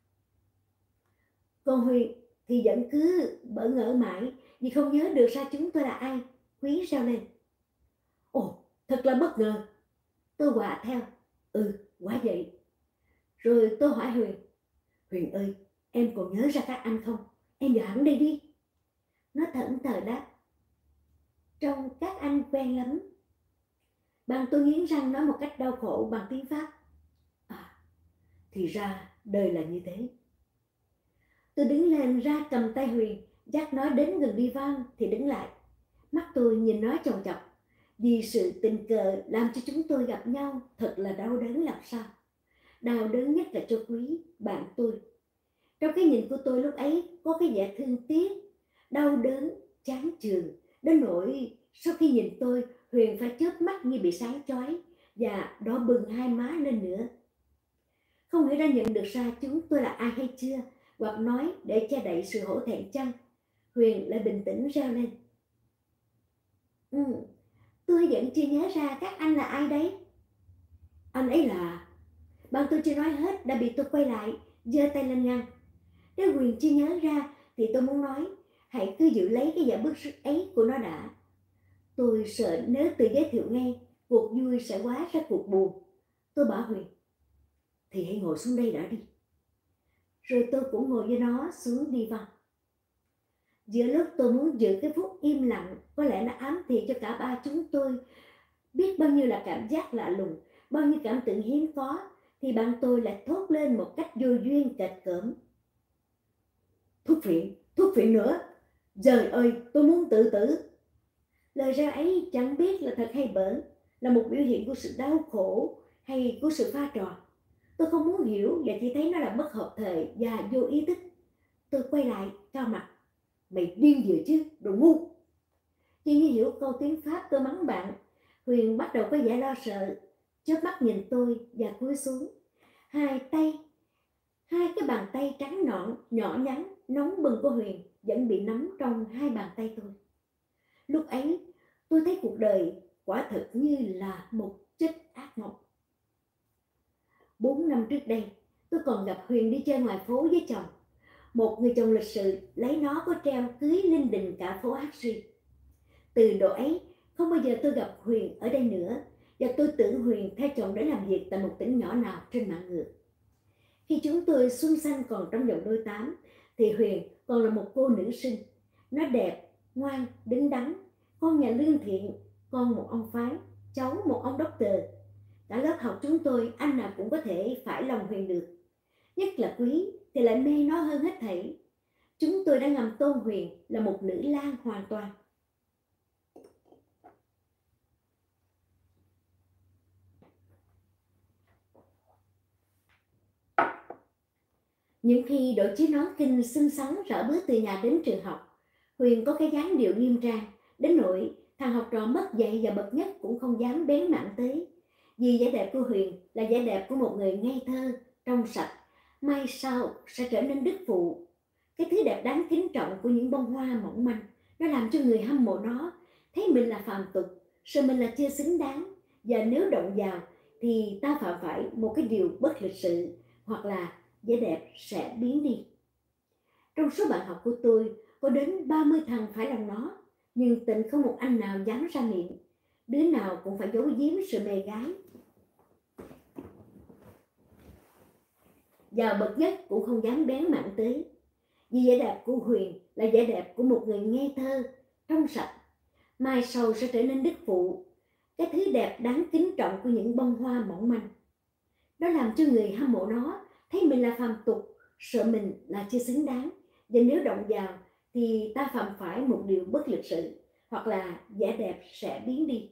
Còn Huyền thì vẫn cứ bỡ ngỡ mãi vì không nhớ được ra chúng tôi là ai. Quý reo lên. Ồ, thật là bất ngờ. Tôi quạ theo. Ừ, quả vậy. Rồi tôi hỏi Huyền. Huyền ơi, em còn nhớ ra các anh không? Em vào hẳn đây đi. Nó thẫn thờ đáp. Trông các anh quen lắm. Bạn tôi nghiến răng nói một cách đau khổ bằng tiếng Pháp. À, thì ra đời là như thế. Tôi đứng lên ra cầm tay Huyền, dắt nó đến gần đi van thì đứng lại. Mắt tôi nhìn nó chòng chọc. Vì sự tình cờ làm cho chúng tôi gặp nhau thật là đau đớn làm sao. Đau đớn nhất là cho Quý, bạn tôi. Trong cái nhìn của tôi lúc ấy có cái vẻ thương tiếc, đau đớn, chán chường, đến nỗi sau khi nhìn tôi, Huyền phải chớp mắt như bị sáng chói và đỏ bừng hai má lên nữa. Không hiểu đã nhận được ra chúng tôi là ai hay chưa, hoặc nói để che đậy sự hổ thẹn chăng, Huyền lại bình tĩnh reo lên. Ừ, tôi vẫn chưa nhớ ra các anh là ai đấy. Anh ấy là... Bạn tôi chưa nói hết đã bị tôi quay lại, giơ tay lên ngăn. Nếu Huyền chưa nhớ ra thì tôi muốn nói, hãy cứ giữ lấy cái vẻ bức sức ấy của nó đã. Tôi sợ nếu tự giới thiệu ngay, cuộc vui sẽ hóa ra cuộc buồn. Tôi bảo Huyền, thì hãy ngồi xuống đây đã đi. Rồi tôi cũng ngồi với nó xuống đi vào. Giữa lúc tôi muốn giữ cái phút im lặng, có lẽ nó ám thị cho cả ba chúng tôi biết bao nhiêu là cảm giác lạ lùng, bao nhiêu cảm tưởng hiếm có, thì bạn tôi lại thốt lên một cách vô duyên kệch cỡm. Thuốc phiện, thuốc phiện nữa. Trời ơi, tôi muốn tự tử. Lời reo ấy chẳng biết là thật hay bỡn, là một biểu hiện của sự đau khổ hay của sự pha trò. Tôi không muốn hiểu và chỉ thấy nó là bất hợp thời và vô ý thức. Tôi quay lại, cao mặt. Mày điên gì chứ, đồ ngu. Chỉ như hiểu câu tiếng Pháp tôi mắng bạn, Huyền bắt đầu có vẻ lo sợ, chớp mắt nhìn tôi và cúi xuống. Hai tay, hai cái bàn tay trắng nõn, nhỏ nhắn, nóng bừng của Huyền vẫn bị nắm trong hai bàn tay tôi. Lúc ấy, tôi thấy cuộc đời quả thực như là một chất ác mộng. Bốn năm trước đây, tôi còn gặp Huyền đi chơi ngoài phố với chồng. Một người chồng lịch sự lấy nó có treo cưới linh đình cả phố Arsi. Từ độ ấy, không bao giờ tôi gặp Huyền ở đây nữa, và tôi tưởng Huyền theo chồng để làm việc tại một tỉnh nhỏ nào trên mạng ngược. Khi chúng tôi xuân xanh còn trong dòng đôi tám, thì Huyền còn là một cô nữ sinh. Nó đẹp, ngoan, đứng đắn, con nhà lương thiện, con một ông phán, cháu một ông doctor. Cả lớp học chúng tôi, anh nào cũng có thể phải lòng Huyền được. Nhất là Quý thì lại mê nó hơn hết thảy. Chúng tôi đã ngầm tôn Huyền là một nữ lang hoàn toàn. Những khi đội chiếc nón kinh xinh xắn rỡ bước từ nhà đến trường học, Huyền có cái dáng điệu nghiêm trang, đến nỗi thằng học trò mất dạy và bậc nhất cũng không dám bén mảng tới. Vì vẻ đẹp của Huyền là vẻ đẹp của một người ngây thơ, trong sạch, mai sau sẽ trở nên đức phụ. Cái thứ đẹp đáng kính trọng của những bông hoa mỏng manh, nó làm cho người hâm mộ nó thấy mình là phàm tục, sợ mình là chưa xứng đáng, và nếu động vào thì ta phạm phải một cái điều bất lịch sự, hoặc là vẻ đẹp sẽ biến đi. Trong số bạn học của tôi có đến ba mươi thằng phải lòng nó, nhưng tịnh không một anh nào dám ra miệng. Đứa nào cũng phải giấu giếm sự mê gái. Vào bậc nhất cũng không dám bén mảng tới. Vì vẻ đẹp của Huyền là vẻ đẹp của một người ngây thơ, trong sạch, mai sau sẽ trở nên đức phụ. Cái thứ đẹp đáng kính trọng của những bông hoa mỏng manh. Nó làm cho người hâm mộ nó thấy mình là phàm tục, sợ mình là chưa xứng đáng, và nếu động vào thì ta phạm phải một điều bất lịch sự, hoặc là vẻ đẹp sẽ biến đi.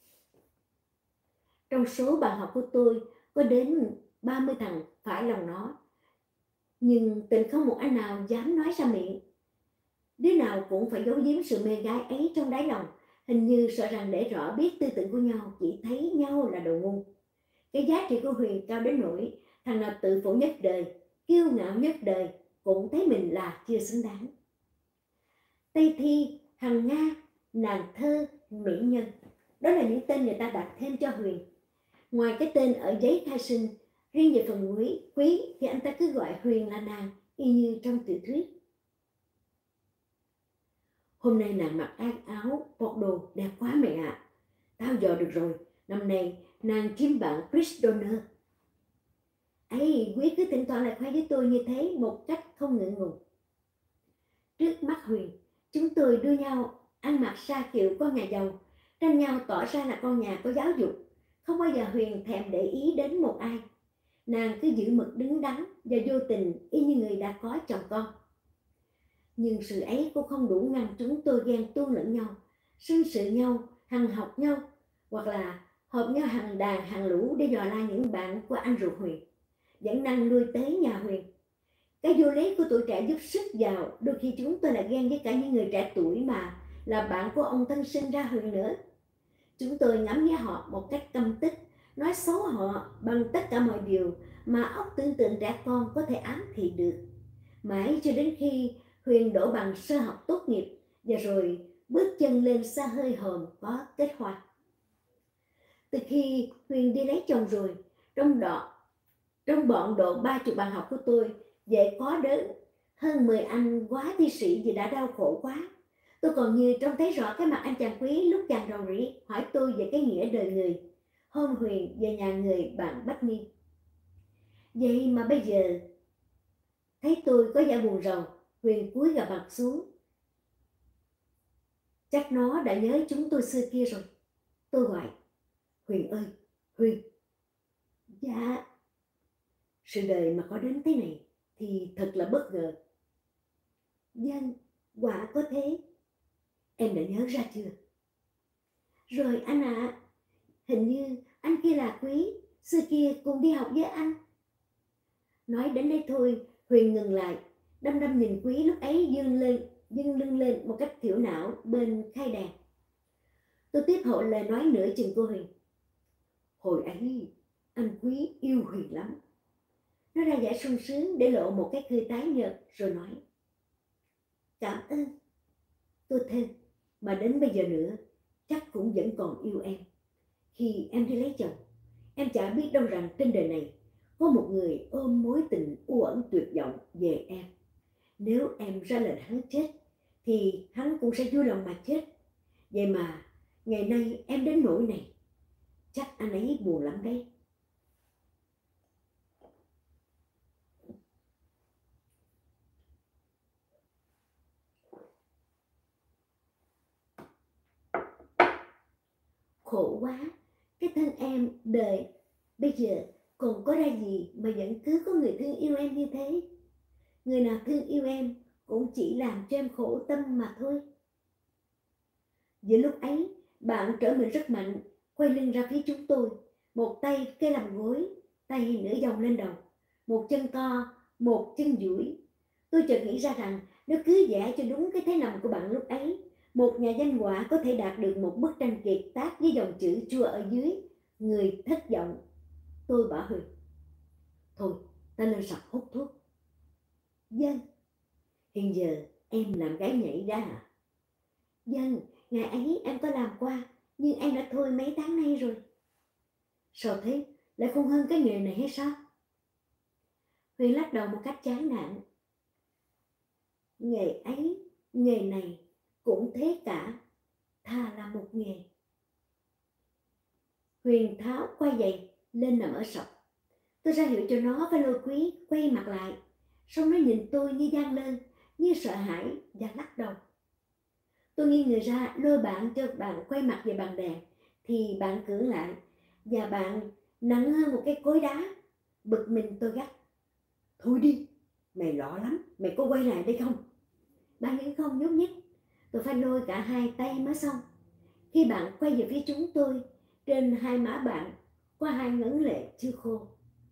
Trong số bạn học của tôi có đến ba mươi thằng phải lòng nó, nhưng tịnh không một anh nào dám nói ra miệng. Đứa nào cũng phải giấu giếm sự mê gái ấy trong đáy lòng, hình như sợ rằng để rõ biết tư tưởng của nhau chỉ thấy nhau là đồ ngu. Cái giá trị của Huyền cao đến nỗi thằng nào tự phụ nhất đời, kiêu ngạo nhất đời cũng thấy mình là chưa xứng đáng. Tây Thi, Hằng Nga, nàng thơ, mỹ nhân, đó là những tên người ta đặt thêm cho Huyền. Ngoài cái tên ở giấy khai sinh, riêng về phần quý, quý thì anh ta cứ gọi Huyền là nàng, y như trong tiểu thuyết. Hôm nay nàng mặc áo áo, bọt đồ đẹp quá mẹ ạ. À. Tao dò được rồi, năm nay nàng kiếm bạn Chris Donner. Ấy, Quý cứ thỉnh thoảng lại khoe với tôi như thế một cách không ngượng ngùng. Trước mắt Huyền, chúng tôi đưa nhau ăn mặc sa kiểu con nhà giàu, tranh nhau tỏ ra là con nhà có giáo dục. Không bao giờ Huyền thèm để ý đến một ai. Nàng cứ giữ mực đứng đắn và vô tình y như người đã có chồng con. Nhưng sự ấy cũng không đủ ngăn chúng tôi ghen tuông lẫn nhau, xưng sự nhau, hằng học nhau, hoặc là hợp nhau hàng đàn hàng lũ để dò la những bạn của anh ruột Huyền, vẫn năng nuôi tế nhà Huyền. Cái vô lý của tuổi trẻ giúp sức vào, đôi khi chúng tôi lại ghen với cả những người trẻ tuổi mà là bạn của ông thân sinh ra Huyền nữa. Chúng tôi ngắm nghía họ một cách căm tức, nói xấu họ bằng tất cả mọi điều mà óc tưởng tượng trẻ con có thể ám thị được. Mãi cho đến khi Huyền đổ bằng sơ học tốt nghiệp và rồi bước chân lên xa hơi hòm có kết hoa. Từ khi Huyền đi lấy chồng rồi, trong đó trong bọn độ ba chục bạn học của tôi, vậy có đến hơn mười anh quá thi sĩ vì đã đau khổ quá. Tôi còn như trông thấy rõ cái mặt anh chàng Quý lúc chàng rầu rĩ hỏi tôi về cái nghĩa đời người. Hôm Huyền về nhà người bạn Bách Niên. Vậy mà bây giờ thấy tôi có vẻ buồn rầu, Huyền cúi gập mặt xuống. Chắc nó đã nhớ chúng tôi xưa kia rồi. Tôi gọi, Huyền ơi, Huyền. Dạ. Sự đời mà có đến thế này thì thật là bất ngờ. Vâng, quả có thế. Em đã nhớ ra chưa? Rồi anh ạ, à, hình như anh kia là Quý, xưa kia cùng đi học với anh. Nói đến đây thôi, Huyền ngừng lại, đăm đăm nhìn Quý lúc ấy dương lên, dương lưng lên một cách thiểu não bên khay đèn. Tôi tiếp hộ lời nói nửa chừng cô Huyền. Hồi ấy, anh Quý yêu Huyền lắm. Nó ra vẻ sung sướng để lộ một cái cười tái nhợt rồi nói. Cảm ơn. Tôi thêm, mà đến bây giờ nữa, chắc cũng vẫn còn yêu em. Khi em đi lấy chồng, em chả biết đâu rằng trên đời này có một người ôm mối tình u ẩn tuyệt vọng về em. Nếu em ra lệnh hắn chết, thì hắn cũng sẽ vui lòng mà chết. Vậy mà, ngày nay em đến nỗi này, chắc anh ấy buồn lắm đấy. khổ quá, cái thân em đời bây giờ còn có ra gì mà vẫn cứ có người thương yêu em như thế. Người nào thương yêu em cũng chỉ làm cho em khổ tâm mà thôi. Giữa lúc ấy, bạn trở mình rất mạnh, quay lưng ra phía chúng tôi, một tay kê làm gối, tay nửa vòng lên đầu, một chân co, một chân duỗi. Tôi chợt nghĩ ra rằng nếu cứ vẽ cho đúng cái thế nằm của bạn lúc ấy, một nhà danh họa có thể đạt được một bức tranh kiệt tác với dòng chữ chua ở dưới, người thất vọng. Tôi bảo Huyền, thôi ta lên sập hút thuốc. Vâng. Hiện giờ em làm gái nhảy ra à? Vâng, ngày ấy em có làm qua, nhưng em đã thôi mấy tháng nay rồi. Sao thế, lại không hơn cái nghề này hay sao? Huyền lắc đầu một cách chán nản. Nghề ấy, nghề này cũng thế cả, thà là một nghề. Huyền tháo quay giày lên nằm ở sập. Tôi ra hiệu cho nó và Lôi Quý quay mặt lại, xong nó nhìn tôi như gian lên, như sợ hãi và lắc đầu. Tôi nghiêng người ra lôi bạn cho bạn quay mặt về bàn đèn, thì bạn cưỡng lại, và bạn nặng hơn một cái cối đá. Bực mình tôi gắt, thôi đi, mày lọ lắm, mày có quay lại đây không? Bạn vẫn không nhúc nhích. Tôi phải lôi cả hai tay mới xong. Khi bạn quay về phía chúng tôi, trên hai má bạn có hai ngấn lệ chưa khô.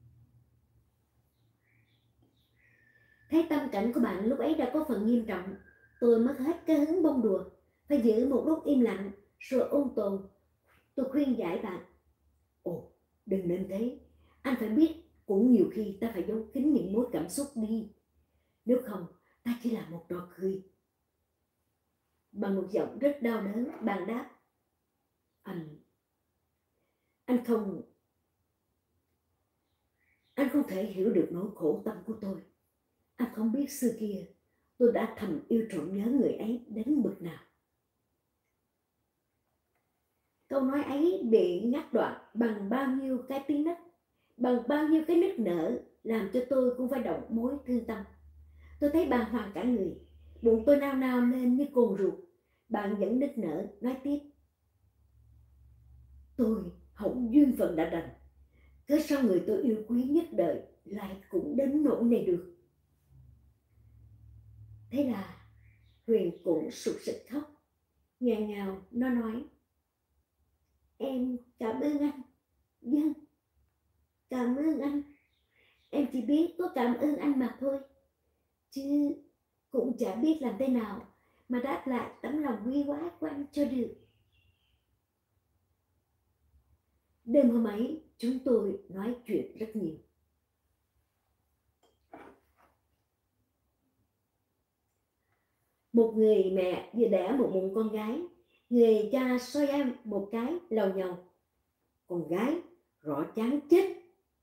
Thấy tâm cảnh của bạn lúc ấy đã có phần nghiêm trọng, tôi mất hết cái hứng bông đùa, phải giữ một lúc im lặng rồi ôn tồn. Tôi khuyên giải bạn, ồ, đừng nên thế, anh phải biết cũng nhiều khi ta phải giấu kín những mối cảm xúc đi, nếu không ta chỉ là một trò cười. Bằng một giọng rất đau đớn, bạn đáp, anh anh không anh không thể hiểu được nỗi khổ tâm của tôi. Anh không biết xưa kia tôi đã thầm yêu trộm nhớ người ấy đến bực nào. Câu nói ấy bị ngắt đoạn bằng bao nhiêu cái tiếng nấc, bằng bao nhiêu cái nức nở, làm cho tôi cũng phải động mối thương tâm. Tôi thấy bàng hoàng cả người, bụng tôi nao nao lên như cồn ruột. Bạn vẫn nức nở nói tiếp, tôi hỏng duyên phận đã đành, cớ sao người tôi yêu quý nhất đời lại cũng đến nỗi này được. Thế là Huyền cũng sụt sịt khóc. Nghẹn ngào nó nói, em cảm ơn anh. Vâng, cảm ơn anh. Em chỉ biết có cảm ơn anh mà thôi, chứ cũng chả biết làm thế nào mà đáp lại tấm lòng quý hóa của anh cho được. Đêm hôm ấy chúng tôi nói chuyện rất nhiều. Một người mẹ vừa đẻ một bụng con gái, người cha soi em một cái lầu nhầu, con gái rõ chán chết.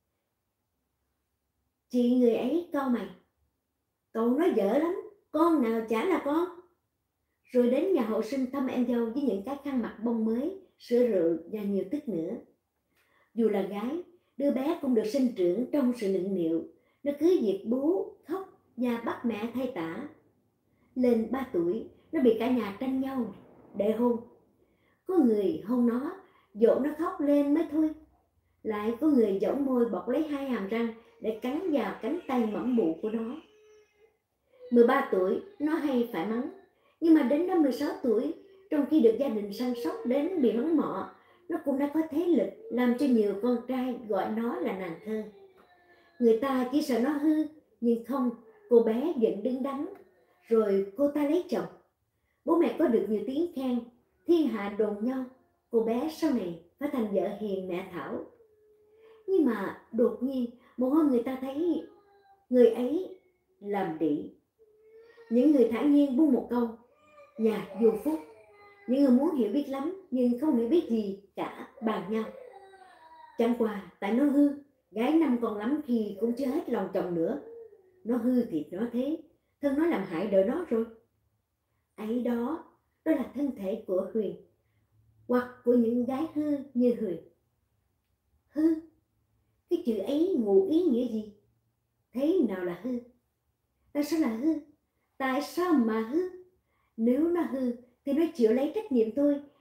Chị người ấy cau mày, cậu nói dở lắm, con nào chả là con. Rồi đến nhà hậu sinh thăm em dâu với những cái khăn mặt bông mới, sữa rượu và nhiều thức nữa. Dù là gái, đứa bé cũng được sinh trưởng trong sự nựng nịu, nó cứ việc bú, khóc và bắt mẹ thay tã. Lên ba tuổi, nó bị cả nhà tranh nhau để hôn. Có người hôn nó, dỗ nó khóc lên mới thôi. Lại có người dẫu môi bọc lấy hai hàm răng để cắn vào cánh tay mẫm bụ của nó. mười ba tuổi, nó hay phải mắng, nhưng mà đến năm mười sáu tuổi, trong khi được gia đình săn sóc đến bị mắng mọ, nó cũng đã có thế lực làm cho nhiều con trai gọi nó là nàng thơ. Người ta chỉ sợ nó hư, nhưng không, cô bé vẫn đứng đắn. Rồi cô ta lấy chồng. Bố mẹ có được nhiều tiếng khen, thiên hạ đồn nhau, cô bé sau này phải thành vợ hiền mẹ thảo. Nhưng mà đột nhiên, một hôm người ta thấy người ấy làm đĩ. Những người thản nhiên buông một câu, nhà vô phúc. Những người muốn hiểu biết lắm nhưng không hiểu biết gì cả bàn nhau. Chẳng qua tại nó hư, gái năm còn lắm khi cũng chưa hết lòng chồng nữa. Nó hư thì nó thế, thân nó làm hại đời nó rồi. Ấy đó, đó là thân thể của Huyền, hoặc của những gái hư như Huyền. Hư, cái chữ ấy ngụ ý nghĩa gì? Thế nào là hư? Tại sao là hư? Tại sao mà hư? Nếu nó hư thì nó chịu lấy trách nhiệm thôi,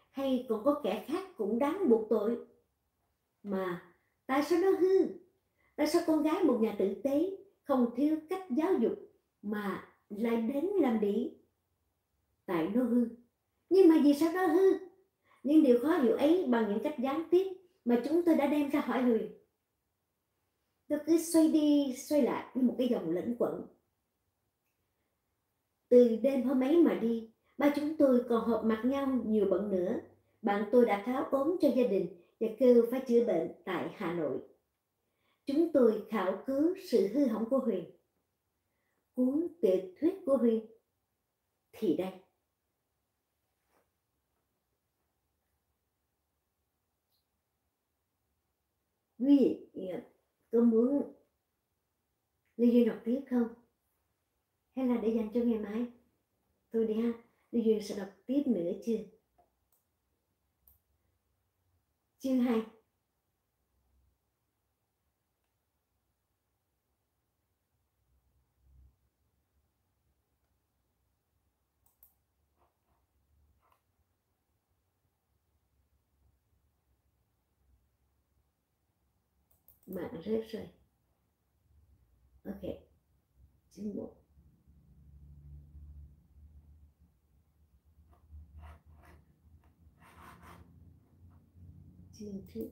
hay còn có kẻ khác cũng đáng buộc tội. Mà tại sao nó hư? Tại sao con gái một nhà tử tế không thiếu cách giáo dục mà lại đến làm đĩ? Tại nó hư. Nhưng mà vì sao nó hư? Những điều khó hiểu ấy bằng những cách gián tiếp mà chúng tôi đã đem ra hỏi Huyền. Tôi cứ xoay đi xoay lại như một cái dòng lẫn quẩn. Từ đêm hôm ấy mà đi, ba chúng tôi còn họp mặt nhau nhiều bận nữa. Bạn tôi đã tháo ốm cho gia đình và kêu phải chữa bệnh tại Hà Nội. Chúng tôi khảo cứu sự hư hỏng của Huyền. Cuốn tiểu thuyết của Huyền thì đây. Quý vị có muốn Lê Duyên đọc tiếp không? Hay là để dành cho ngày mai? Thôi đi ha, Lê Duyên sẽ đọc tiếp nữa chưa? Chương hai. Mạng rớt rồi. Ok. Chương một. Chương two.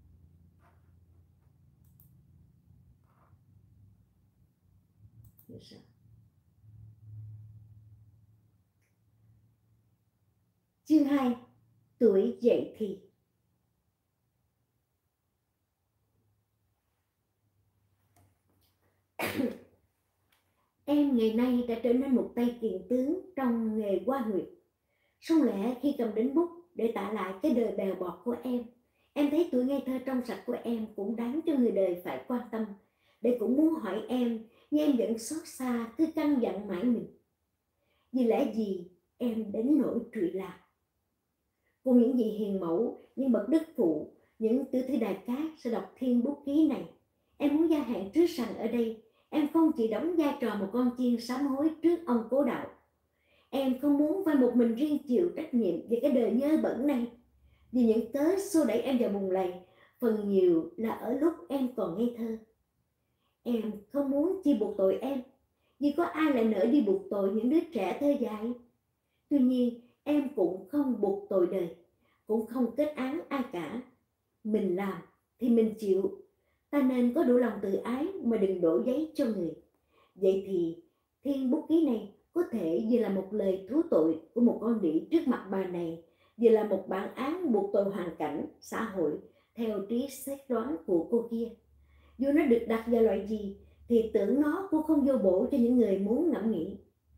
Hiểu sao? Chương hai. Tuổi dậy thì. Em ngày nay đã trở nên một tay kiện tướng trong nghề qua huyệt. Song lẽ khi cầm đến bút để tả lại cái đời bèo bọt của em, em thấy tuổi ngây thơ trong sạch của em cũng đáng cho người đời phải quan tâm, để cũng muốn hỏi em, nhưng em vẫn xót xa cứ căn dặn mãi mình. Vì lẽ gì em đến nỗi trụy lạc? Cùng những vị hiền mẫu, những bậc đức phụ, những tiểu thư đại cát sẽ đọc thiên bút ký này. Em muốn gia hạn trước rằng ở đây em không chỉ đóng vai trò một con chiên sám hối trước ông cố đạo. Em không muốn phải một mình riêng chịu trách nhiệm về cái đời nhơ bẩn này. Vì những cớ xô đẩy em vào bùn lầy, phần nhiều là ở lúc em còn ngây thơ. Em không muốn chi buộc tội em, vì có ai lại nỡ đi buộc tội những đứa trẻ thơ dại. Tuy nhiên, em cũng không buộc tội đời, cũng không kết án ai cả. Mình làm thì mình chịu. Ta nên có đủ lòng tự ái mà đừng đổ giấy cho người. Vậy thì thiên bút ký này có thể vừa là một lời thú tội của một con đĩ trước mặt bà này, vừa là một bản án buộc tội hoàn cảnh, xã hội theo trí xét đoán của cô kia. Dù nó được đặt vào loại gì thì tưởng nó cũng không vô bổ cho những người muốn ngẫm nghĩ.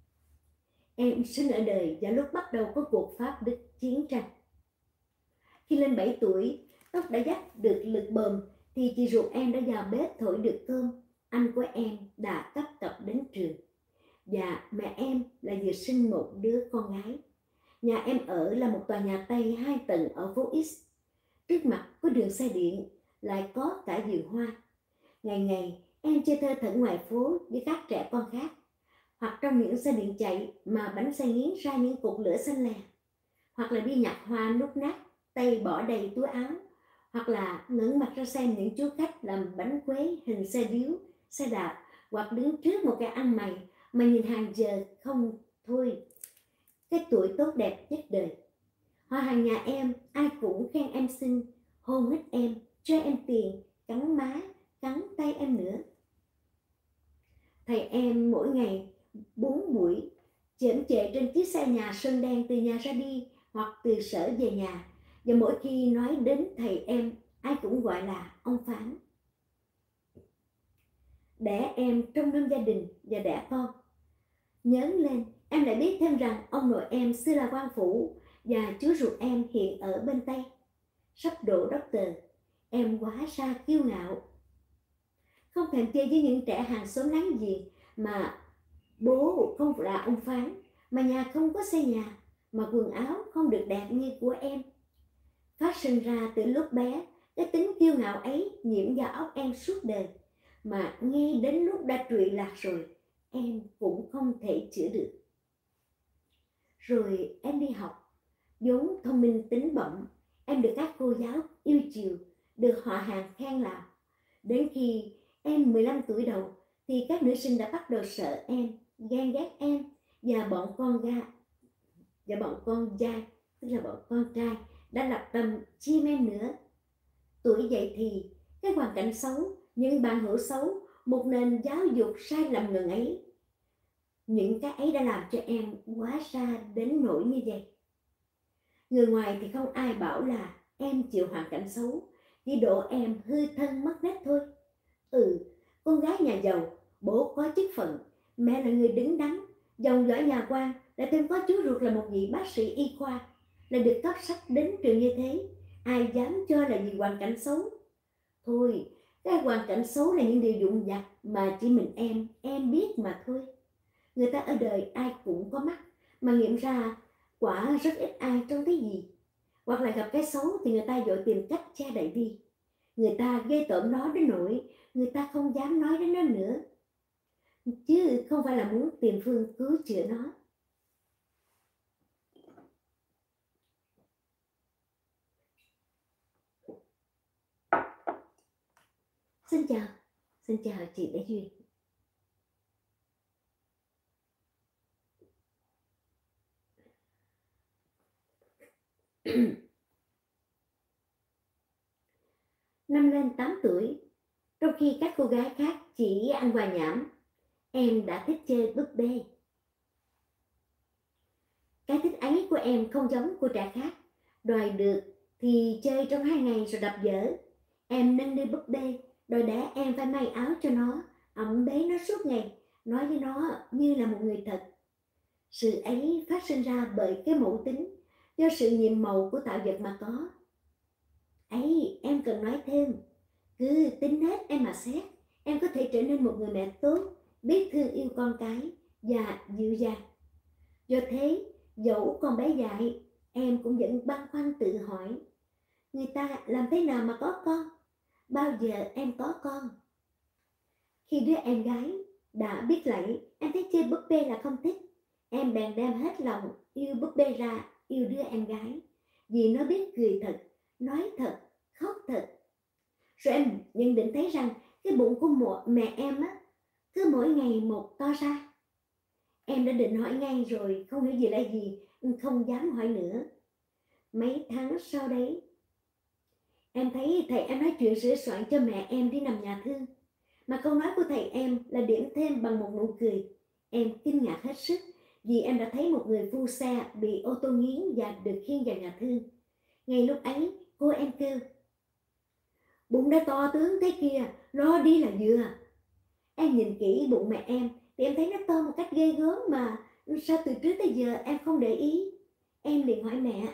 Em sinh ở đời vào lúc bắt đầu có cuộc Pháp Đức chiến tranh. Khi lên bảy tuổi, tóc đã dắt được lực bờm thì chị ruột em đã vào bếp thổi được cơm. Anh của em đã cấp cập đến trường. Và mẹ em là vừa sinh một đứa con gái. Nhà em ở là một tòa nhà Tây hai tầng ở phố X. Trước mặt có đường xe điện, lại có cả vườn hoa. Ngày ngày em chơi thơ thẩn ngoài phố với các trẻ con khác, hoặc trong những xe điện chạy mà bánh xe nghiến ra những cột lửa xanh lè, hoặc là đi nhặt hoa nút nát, tay bỏ đầy túi áo, hoặc là ngẩng mặt ra xem những chú khách làm bánh quế hình xe điếu, xe đạp, hoặc đứng trước một cái ăn mày mà nhìn hàng giờ không thôi. Cái tuổi tốt đẹp nhất đời. Họ hàng nhà em ai cũng khen em xinh, hôn hít em, cho em tiền, cắn má, cắn tay em nữa. Thầy em mỗi ngày bốn buổi chễm chệ trên chiếc xe nhà sơn đen từ nhà ra đi hoặc từ sở về nhà, và mỗi khi nói đến thầy em, ai cũng gọi là ông Phán. Đẻ em trong năm gia đình và đẻ con. Nhớ lên, em lại biết thêm rằng ông nội em xưa là quan phủ và chú ruột em hiện ở bên Tây. Sắp độ doctor, em quá xa kiêu ngạo. Không thèm chơi với những trẻ hàng xóm láng giềng mà bố không là ông Phán, mà nhà không có xây nhà, mà quần áo không được đẹp như của em. Phát sinh ra từ lúc bé, cái tính kiêu ngạo ấy nhiễm vào óc em suốt đời, mà ngay đến lúc đã trụy lạc rồi, em cũng không thể chữa được. Rồi em đi học, vốn thông minh tính bẩm, em được các cô giáo yêu chiều, được họ hàng khen lào. Đến khi em mười lăm tuổi đầu thì các nữ sinh đã bắt đầu sợ em, ghen ghét em, và bọn con ga và bọn con trai, tức là bọn con trai, đã lập tâm chim em nữa. Tuổi dậy thì, cái hoàn cảnh xấu, những bạn hữu xấu, một nền giáo dục sai lầm ngần ấy, những cái ấy đã làm cho em hóa ra đến nỗi như vậy. Người ngoài thì không ai bảo là em chịu hoàn cảnh xấu, chỉ độ em hư thân mất nết thôi. Ừ, con gái nhà giàu, bố có chức phận, mẹ là người đứng đắn, dòng dõi nhà quan, lại thêm có chú ruột là một vị bác sĩ y khoa, là được cấp sách đến trường như thế, ai dám cho là vì hoàn cảnh xấu. Thôi, cái hoàn cảnh xấu là những điều vụn vặt mà chỉ mình em, em biết mà thôi. Người ta ở đời ai cũng có mắt, mà nghiệm ra quả rất ít ai trông thấy gì. Hoặc là gặp cái xấu thì người ta vội tìm cách che đậy đi. Người ta ghê tởm nó đến nỗi người ta không dám nói đến nó nữa, chứ không phải là muốn tìm phương cứu chữa nó. Xin chào, xin chào chị Đại Duyên. Năm lên tám tuổi, trong khi các cô gái khác chỉ ăn quà nhãm, em đã thích chơi búp bê. Cái thích ấy của em không giống của trẻ khác, đòi được thì chơi trong hai ngày rồi đập dở. Em nâng niu búp bê, đòi để em phải may áo cho nó, ẵm bế nó suốt ngày, nói với nó như là một người thật. Sự ấy phát sinh ra bởi cái mẫu tính, do sự nhiệm màu của tạo vật mà có. Ấy, em cần nói thêm, cứ tính nết em mà xét, em có thể trở nên một người mẹ tốt, biết thương yêu con cái và dịu dàng. Do thế, dẫu con bé dại, em cũng vẫn băn khoăn tự hỏi, người ta làm thế nào mà có con? Bao giờ em có con? Khi đứa em gái đã biết lạy, em thấy chơi búp bê là không thích, em bèn đem hết lòng yêu búp bê ra, yêu đứa em gái, vì nó biết cười thật, nói thật, khóc thật. Rồi em nhận định thấy rằng cái bụng của mẹ em á, cứ mỗi ngày một to ra. Em đã định hỏi ngay rồi, không hiểu gì là gì, không dám hỏi nữa. Mấy tháng sau đấy, em thấy thầy em nói chuyện sửa soạn cho mẹ em đi nằm nhà thương, mà câu nói của thầy em là điểm thêm bằng một nụ cười. Em kinh ngạc hết sức, vì em đã thấy một người phu xe bị ô tô nghiến và được khiêng vào nhà thương. Ngay lúc ấy, cô em kêu, bụng đã to tướng thế kia, lo đi là vừa. Em nhìn kỹ bụng mẹ em thì em thấy nó to một cách ghê gớm mà sao từ trước tới giờ em không để ý. Em liền hỏi mẹ,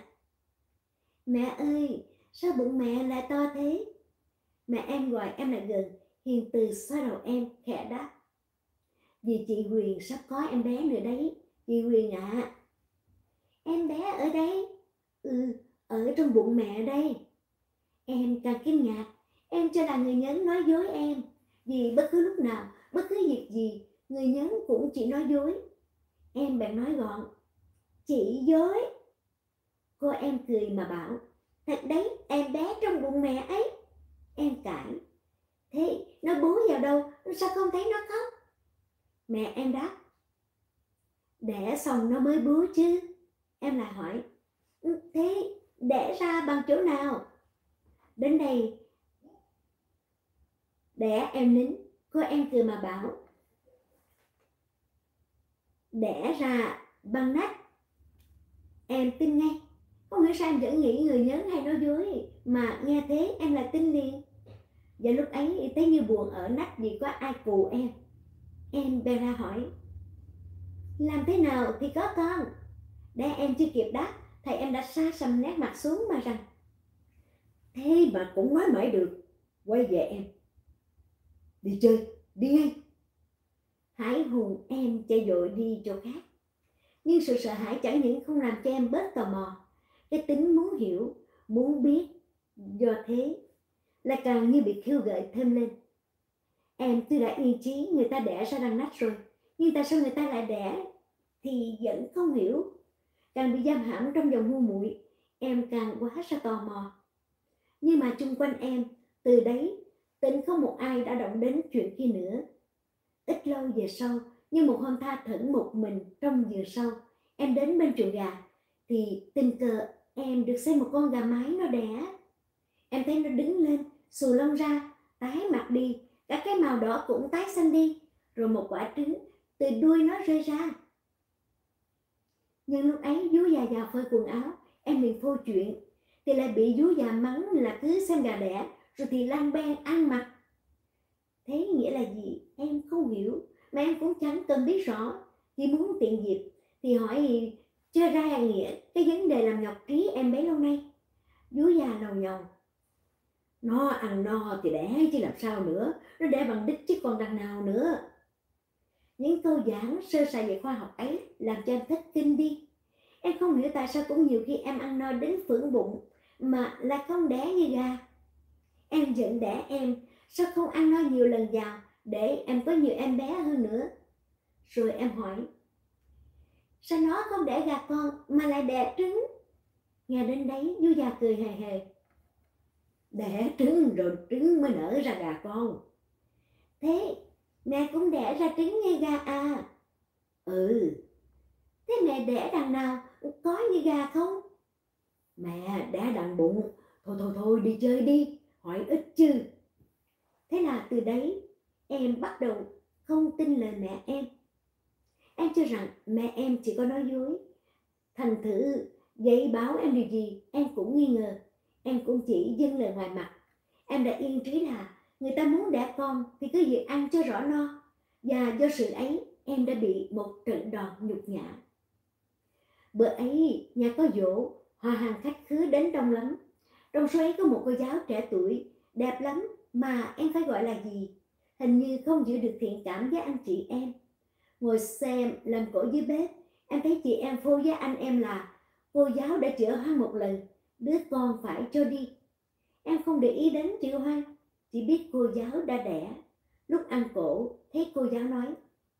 mẹ ơi, sao bụng mẹ lại to thế? Mẹ em gọi em lại gần, hiền từ xoa đầu em, khẽ đáp, vì chị Huyền sắp có em bé nữa đấy, chị Huyền ạ. À. Em bé ở đây? Ừ, ở trong bụng mẹ đây. Em càng kinh ngạc, em cho là người nhấn nói dối em, vì bất cứ lúc nào, bất cứ việc gì, người nhấn cũng chỉ nói dối. Em bèn nói gọn, chị dối. Cô em cười mà bảo, thật đấy, em bé trong bụng mẹ ấy. Em cãi, thế nó bú vào đâu, sao không thấy nó khóc? Mẹ em đáp, đẻ xong nó mới bú chứ. Em lại hỏi, thế đẻ ra bằng chỗ nào? Đến đây, đẻ em nín. Cô em cười mà bảo, đẻ ra bằng nách. Em tin ngay, không hiểu sao em vẫn nghĩ người nhấn hay nói dối, mà nghe thế em lại tin liền. Và lúc ấy thấy như buồn ở nách vì có ai cù em. Em bèn ra hỏi, làm thế nào thì có con? Để em chưa kịp đáp, thầy em đã xa sầm nét mặt xuống mà rằng, thế mà cũng nói mãi được, quay về em, đi chơi, đi ngay. Hải hùng em chạy vội đi chỗ khác. Nhưng sự sợ hãi chẳng những không làm cho em bớt tò mò, cái tính muốn hiểu, muốn biết, do thế lại càng như bị khiêu gợi thêm lên. Em tuy đã yên chí người ta đẻ ra răng nách rồi, nhưng tại sao người ta lại đẻ thì vẫn không hiểu. càng bị giam hãm trong dòng ngu muội, em càng quá ra tò mò. Nhưng mà chung quanh em, từ đấy, tỉnh không một ai đã động đến chuyện kia nữa. Ít lâu về sau, như một hôm tha thẩn một mình trong vườn sau, em đến bên chuồng gà, thì tình cờ em được xem một con gà mái nó đẻ. Em thấy nó đứng lên, xù lông ra, tái mặt đi, cả cái màu đỏ cũng tái xanh đi, rồi một quả trứng từ đuôi nó rơi ra. Nhưng lúc ấy vú già vào phơi quần áo, em liền phô chuyện, thì lại bị vú già mắng là cứ xem gà đẻ, rồi thì lang beng ăn mặc. Thế nghĩa là gì? Em không hiểu, mà em cũng chẳng cần biết rõ. Chỉ muốn tiện dịp thì hỏi chưa ra nghĩa cái vấn đề làm nhọc trí em bấy lâu nay. Vú già lầu nhầu. Nó ăn no thì đẻ chứ làm sao nữa, nó đẻ bằng đích chứ còn đằng nào nữa. Những câu giảng sơ sài về khoa học ấy làm cho em thất kinh đi. Em không hiểu tại sao cũng nhiều khi em ăn no đến phưởng bụng mà lại không đẻ như gà. Em giận đẻ em, sao không ăn no nhiều lần vào để em có nhiều em bé hơn nữa. Rồi em hỏi, sao nó không đẻ gà con mà lại đẻ trứng? Nghe đến đấy vú già cười hề hề. Đẻ trứng rồi trứng mới nở ra gà con. Thế mẹ cũng đẻ ra trứng như gà à? Ừ. Thế mẹ đẻ đằng nào, có như gà không? Mẹ đẻ đằng bụng. Thôi thôi thôi đi chơi đi, hỏi ít chứ. Thế là từ đấy em bắt đầu không tin lời mẹ em. Em cho rằng mẹ em chỉ có nói dối. Thành thử dạy bảo em điều gì em cũng nghi ngờ. Em cũng chỉ dâng lời ngoài mặt. Em đã yên trí là người ta muốn đẻ con thì cứ việc ăn cho rõ no. Và do sự ấy em đã bị một trận đòn nhục nhã. Bữa ấy nhà có giỗ, hòa hàng khách khứa đến đông lắm. Trong số ấy có một cô giáo trẻ tuổi, đẹp lắm mà em phải gọi là gì? Hình như không giữ được thiện cảm với anh chị em. Ngồi xem làm cổ dưới bếp, em thấy chị em phô với anh em là cô giáo đã chữa hoang một lần, đứa con phải cho đi. Em không để ý đến chữa hoang, chỉ biết cô giáo đã đẻ. Lúc ăn cổ, thấy cô giáo nói,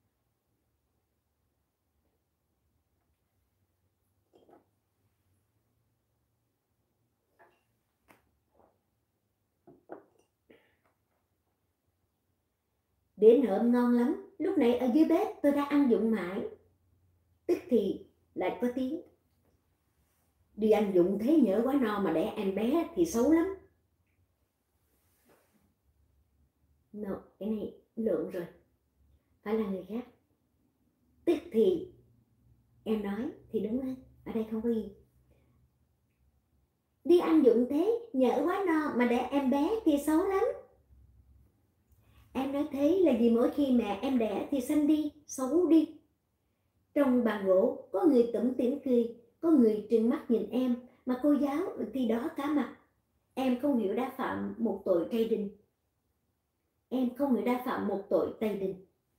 đĩa nộm ngon lắm, lúc này ở dưới bếp tôi đã ăn dụng mãi. Tức thì lại có tiếng, đi ăn dụng thế nhỡ quá no mà đẻ em bé thì xấu lắm. No, cái này lộn rồi, phải là người khác. Tức thì em nói thì đúng lên, ở đây không có gì. Đi ăn dụng thế nhỡ quá no mà đẻ em bé thì xấu lắm. Em nói thế là vì mỗi khi mẹ em đẻ thì xanh đi, xấu đi. Trong bàn gỗ có người tủm tỉm cười, có người trừng mắt nhìn em, mà cô giáo thì đó cả mặt. Em không hiểu đã phạm một tội Tây Đình. Em không hiểu đã phạm một tội Tây Đình.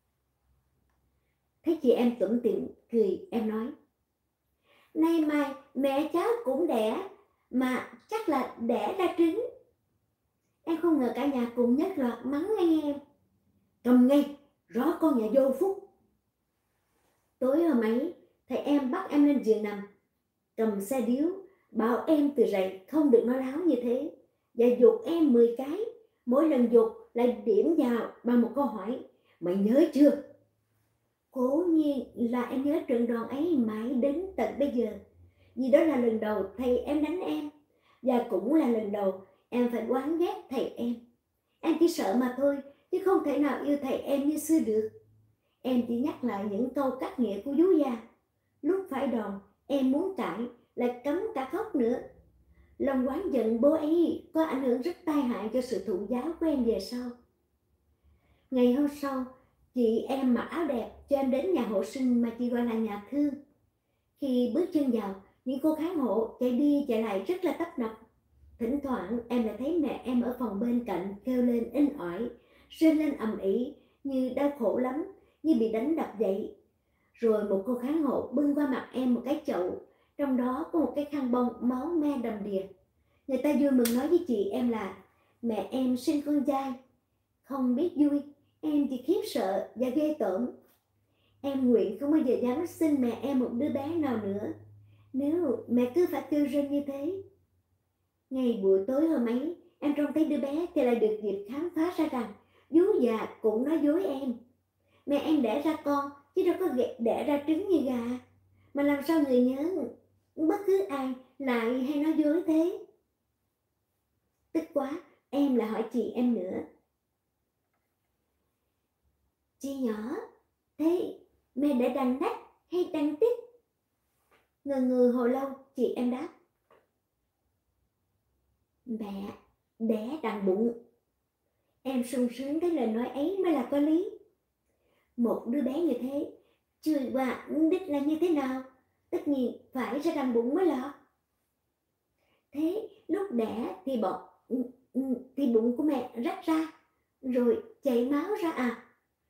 Thấy chị em tủm tỉm cười, em nói, nay mai mẹ cháu cũng đẻ, mà chắc là đẻ ra trứng. Em không ngờ cả nhà cùng nhất loạt mắng ngay em. Cầm ngay, rõ con nhà vô phúc. Tối hôm ấy, thầy em bắt em lên giường nằm, cầm xe điếu, bảo em từ dậy không được nói láo như thế, và giục em mười cái. Mỗi lần giục lại điểm vào bằng một câu hỏi, mày nhớ chưa? Cố nhiên là em nhớ trận đòn ấy mãi đến tận bây giờ, vì đó là lần đầu thầy em đánh em, và cũng là lần đầu em phải oán ghét thầy em. Em chỉ sợ mà thôi, chứ không thể nào yêu thầy em như xưa được. Em chỉ nhắc lại những câu cắt nghĩa của vú già. Lúc phải đòn, em muốn cãi, lại cấm cả khóc nữa. Lòng oán giận bố ấy có ảnh hưởng rất tai hại cho sự thụ giáo của em về sau. Ngày hôm sau, chị em mặc áo đẹp cho em đến nhà hộ sinh mà chị gọi là nhà thương. Khi bước chân vào, những cô khán hộ chạy đi chạy lại rất là tấp nập. Thỉnh thoảng em lại thấy mẹ em ở phòng bên cạnh kêu lên inh ỏi, rên lên ầm ĩ như đau khổ lắm, như bị đánh đập vậy. Rồi một cô khán hộ bưng qua mặt em một cái chậu, trong đó có một cái khăn bông máu me đầm đìa. Người ta vui mừng nói với chị em là mẹ em sinh con trai. Không biết vui, em chỉ khiếp sợ và ghê tởm. Em nguyện không bao giờ dám sinh mẹ em một đứa bé nào nữa. nếu mẹ cứ phải kêu rên như thế. Ngày buổi tối hôm ấy, em trông thấy đứa bé thì lại được dịp khám phá ra rằng vú già cũng nói dối em. Mẹ em đẻ ra con chứ đâu có đẻ ra trứng như gà. Mà làm sao người nhớ bất cứ ai lại hay nói dối thế? Tức quá, em lại hỏi chị em nữa. Chị nhỏ, thế mẹ đẻ đằng nách hay đằng tích? Ngờ ngừ hồi lâu, chị em đáp. Mẹ đẻ đằng bụng. Em sung sướng thấy lời nói ấy mới là có lý. Một đứa bé như thế, chưa qua đích là như thế nào? Tất nhiên phải ra đằng bụng mới là. Thế lúc đẻ thì bọn thì bụng của mẹ rách ra, rồi chảy máu ra à?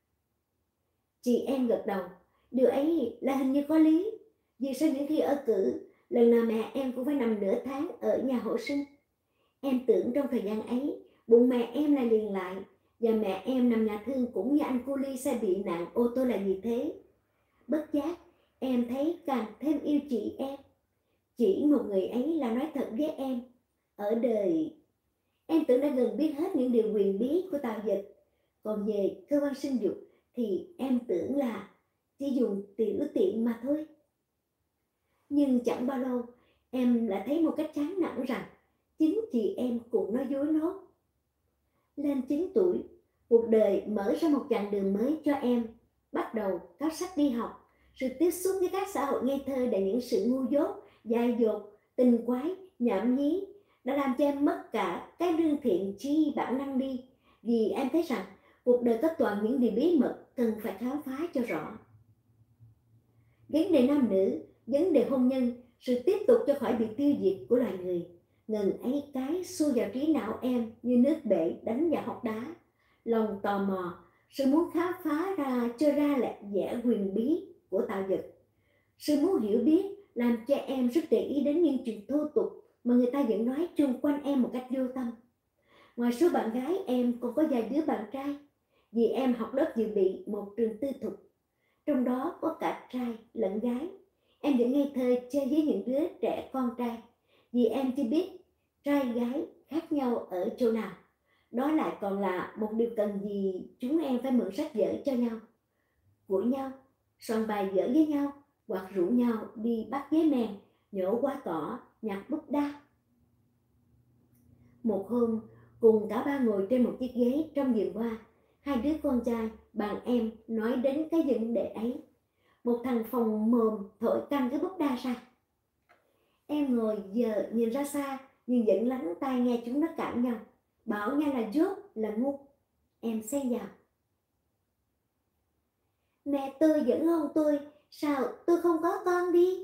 Chị em gật đầu. Điều ấy là hình như có lý. Vì sao những khi ở cữ, lần nào mẹ em cũng phải nằm nửa tháng ở nhà hộ sinh. Em tưởng trong thời gian ấy, bụng mẹ em lại liền lại, và mẹ em nằm nhà thương cũng như anh cu li xe bị nạn ô tô là gì thế. Bất giác, em thấy càng thêm yêu chị em. Chỉ một người ấy là nói thật với em. Ở đời, em tưởng đã gần biết hết những điều quyền bí của tạo vật. Còn về cơ quan sinh dục thì em tưởng là chỉ dùng tiểu tiện mà thôi. Nhưng chẳng bao lâu, em lại thấy một cách chán nản rằng chính chị em cũng nói dối nốt. Lên chín tuổi, cuộc đời mở ra một chặng đường mới cho em. Bắt đầu cáo sách đi học, sự tiếp xúc với các xã hội ngây thơ đầy những sự ngu dốt, dại dột, tình quái, nhảm nhí đã làm cho em mất cả cái lương thiện chi bản năng đi. Vì em thấy rằng cuộc đời có toàn những điều bí mật cần phải khám phá cho rõ. Vấn đề nam nữ, vấn đề hôn nhân, sự tiếp tục cho khỏi bị tiêu diệt của loài người. Ngần ấy cái xua vào trí não em như nước bể đánh vào hốc đá. Lòng tò mò, sự muốn khám phá ra cho ra là vẻ huyền bí của tạo vật. Sự muốn hiểu biết làm cho em rất để ý đến những chuyện thô tục mà người ta vẫn nói chung quanh em một cách vô tâm. Ngoài số bạn gái, em còn có vài đứa bạn trai, vì em học lớp dự bị một trường tư thục. Trong đó có cả trai lẫn gái. Em vẫn ngây thơ chơi với những đứa trẻ con trai, vì em chưa biết trai gái khác nhau ở chỗ nào. Đó lại còn là một điều cần gì chúng em phải mượn sách vở cho nhau, của nhau, soạn bài vở với nhau, hoặc rủ nhau đi bắt giấy mèn, nhổ quả cỏ, nhặt búp đa. Một hôm, cùng cả ba ngồi trên một chiếc ghế trong vườn hoa, hai đứa con trai, bạn em nói đến cái vấn đề ấy. Một thằng phồng mồm thổi căng cái búp đa ra. Em ngồi giờ nhìn ra xa, nhưng vẫn lắng tai nghe chúng nó cãi nhau, bảo nhau là dốt, là ngu. Em xen vào. Mẹ tôi vẫn hôn tôi, sao tôi không có con đi?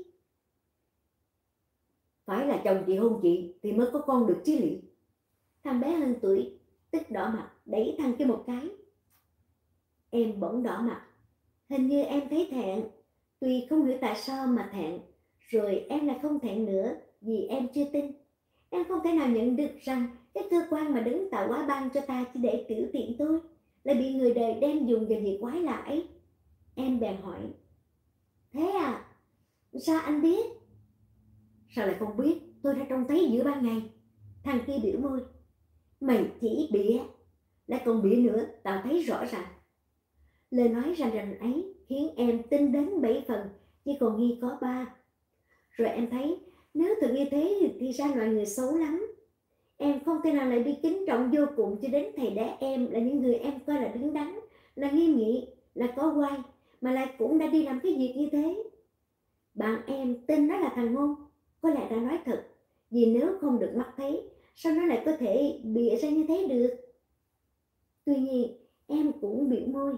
Phải là chồng chị hôn chị thì mới có con được chứ lị. Thằng bé hơn tuổi tức đỏ mặt đẩy thằng kia một cái. Em bỗng đỏ mặt. Hình như em thấy thẹn. Tuy không hiểu tại sao mà thẹn. Rồi em lại không thẹn nữa, vì em chưa tin. Em không thể nào nhận được rằng cái cơ quan mà đấng tạo hóa ban cho ta chỉ để tiểu tiện tôi lại bị người đời đem dùng vào việc quái lạ ấy. Em bèn hỏi. Thế à? Sao anh biết? Sao lại không biết? Tôi đã trông thấy giữa ban ngày. Thằng kia biểu môi. Mày chỉ bịa. Lại còn bịa nữa, tao thấy rõ ràng. Lời nói rành rành ấy khiến em tin đến bảy phần, chỉ còn nghi có ba. Rồi em thấy nếu thực như thế thì ra loài người xấu lắm. Em không thể nào lại đi kính trọng vô cùng cho đến thầy đẻ em là những người em coi là đứng đắn, là nghiêm nghị, là có oai, mà lại cũng đã đi làm cái việc như thế. Bạn em tin nó là thằng ngôn, có lẽ đã nói thật, vì nếu không được mắt thấy, sao nó lại có thể bịa ra như thế được? Tuy nhiên, em cũng biểu môi.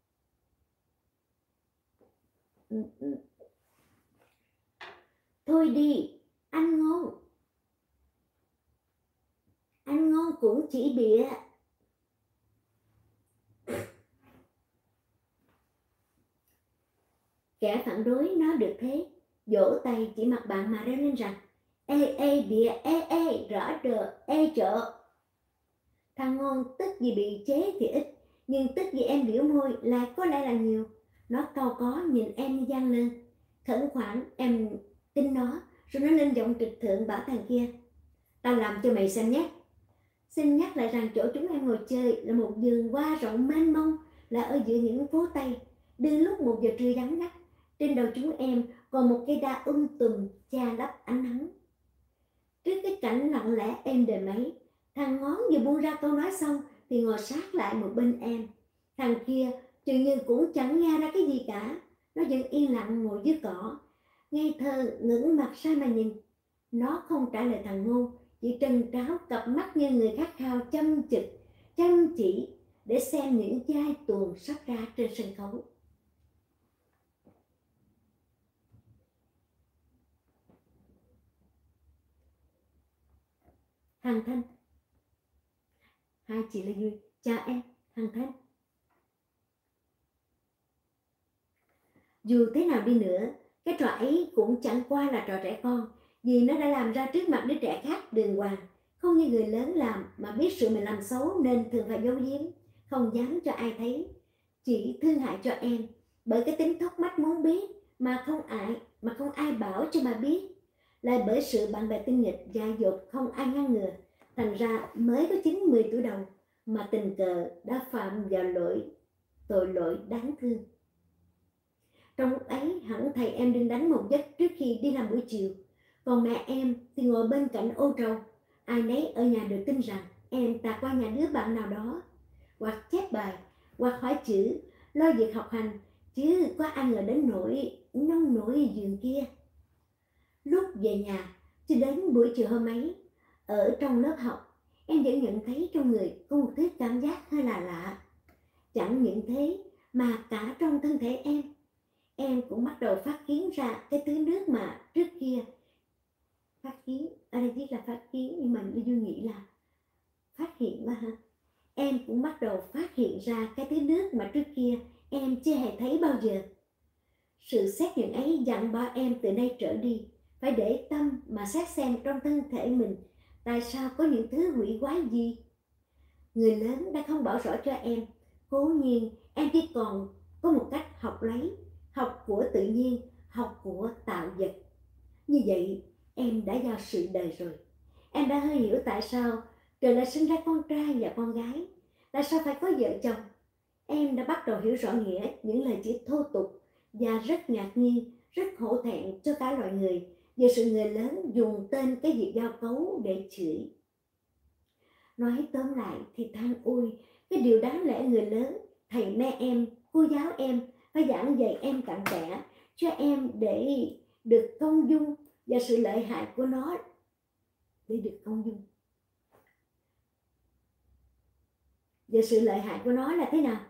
Thôi đi, anh Ngôn. Anh Ngôn cũng chỉ bịa. Kẻ phản đối nó được thế, vỗ tay chỉ mặt bạn mà reo lên rằng ê ê bịa ê ê rõ rờ ê trợ. Thằng Ngôn tức vì bị chế thì ít, nhưng tức vì em biểu môi lại có lẽ là nhiều. Nó cau có nhìn em như gian lên, khẩn khoản em tin nó, rồi nó lên giọng trịch thượng bảo thằng kia: tao làm cho mày xem nhé. Xin nhắc lại rằng chỗ chúng em ngồi chơi là một vườn hoa rộng mênh mông, là ở giữa những phố Tây. Đến lúc một giờ trưa vắng ngắt, trên đầu chúng em còn một cây đa um tùm che lấp ánh nắng. Trước cái cảnh lặng lẽ êm đềm ấy, thằng ngón vừa buông ra câu nói xong thì ngồi sát lại một bên em. Thằng kia dường như cũng chẳng nghe ra cái gì cả, nó vẫn yên lặng ngồi dưới cỏ, ngây thơ ngẩng mặt ra mà nhìn. Nó không trả lời thằng Ngôn, chỉ trân tráo cặp mắt như người khát khao chăm chực, chăm chỉ để xem những giai tuồng sắp ra trên sân khấu. Hằng Thanh. Hai chị là Duy. Chào em, Hằng Thanh. Dù thế nào đi nữa, cái trò ấy cũng chẳng qua là trò trẻ con, vì nó đã làm ra trước mặt đứa trẻ khác đường hoàng, không như người lớn làm mà biết sự mình làm xấu nên thường phải giấu giếm, không dám cho ai thấy. Chỉ thương hại cho em bởi cái tính thóc mắt muốn biết mà không ai mà không ai bảo cho mà biết, lại bởi sự bạn bè tinh nghịch dại dột không ai ngăn ngừa, thành ra mới có chín mười tuổi đầu mà tình cờ đã phạm vào lỗi tội lỗi đáng thương. Trong lúc ấy hẳn thầy em đừng đánh một giấc trước khi đi làm buổi chiều, còn mẹ em thì ngồi bên cạnh ô trâu. Ai nấy ở nhà đều tin rằng em tạt qua nhà đứa bạn nào đó, hoặc chép bài, hoặc hỏi chữ, lo việc học hành, chứ có ai ngờ đến nỗi nông nổi giường kia. Lúc về nhà, cho đến buổi chiều hôm ấy, ở trong lớp học, em vẫn nhận thấy trong người có một thứ cảm giác hơi lạ lạ. Chẳng những thế mà cả trong thân thể em, em cũng bắt đầu phát kiến ra cái thứ nước mà trước kia phát kiến, ở đây viết là phát kiến nhưng mà Duy nghĩ là phát hiện quá ha. Em cũng bắt đầu phát hiện ra cái thứ nước mà trước kia em chưa hề thấy bao giờ. Sự xét nhận ấy dặn bảo em từ nay trở đi phải để tâm mà xét xem trong thân thể mình tại sao có những thứ quỷ quái gì. Người lớn đã không bảo rõ cho em, cố nhiên em chỉ còn có một cách học lấy, học của tự nhiên, học của tạo vật. Như vậy em đã vào sự đời rồi. Em đã hơi hiểu tại sao trời lại sinh ra con trai và con gái, tại sao phải có vợ chồng. Em đã bắt đầu hiểu rõ nghĩa những lời chữ thô tục và rất ngạc nhiên, rất hổ thẹn cho cả loài người về sự người lớn dùng tên cái việc giao cấu để chửi. Nói tóm lại thì than ôi, cái điều đáng lẽ người lớn, thầy mẹ em, cô giáo em phải giảng dạy em cặn kẽ cho em để được công dung và sự lợi hại của nó để được công dung. Và sự lợi hại của nó là thế nào?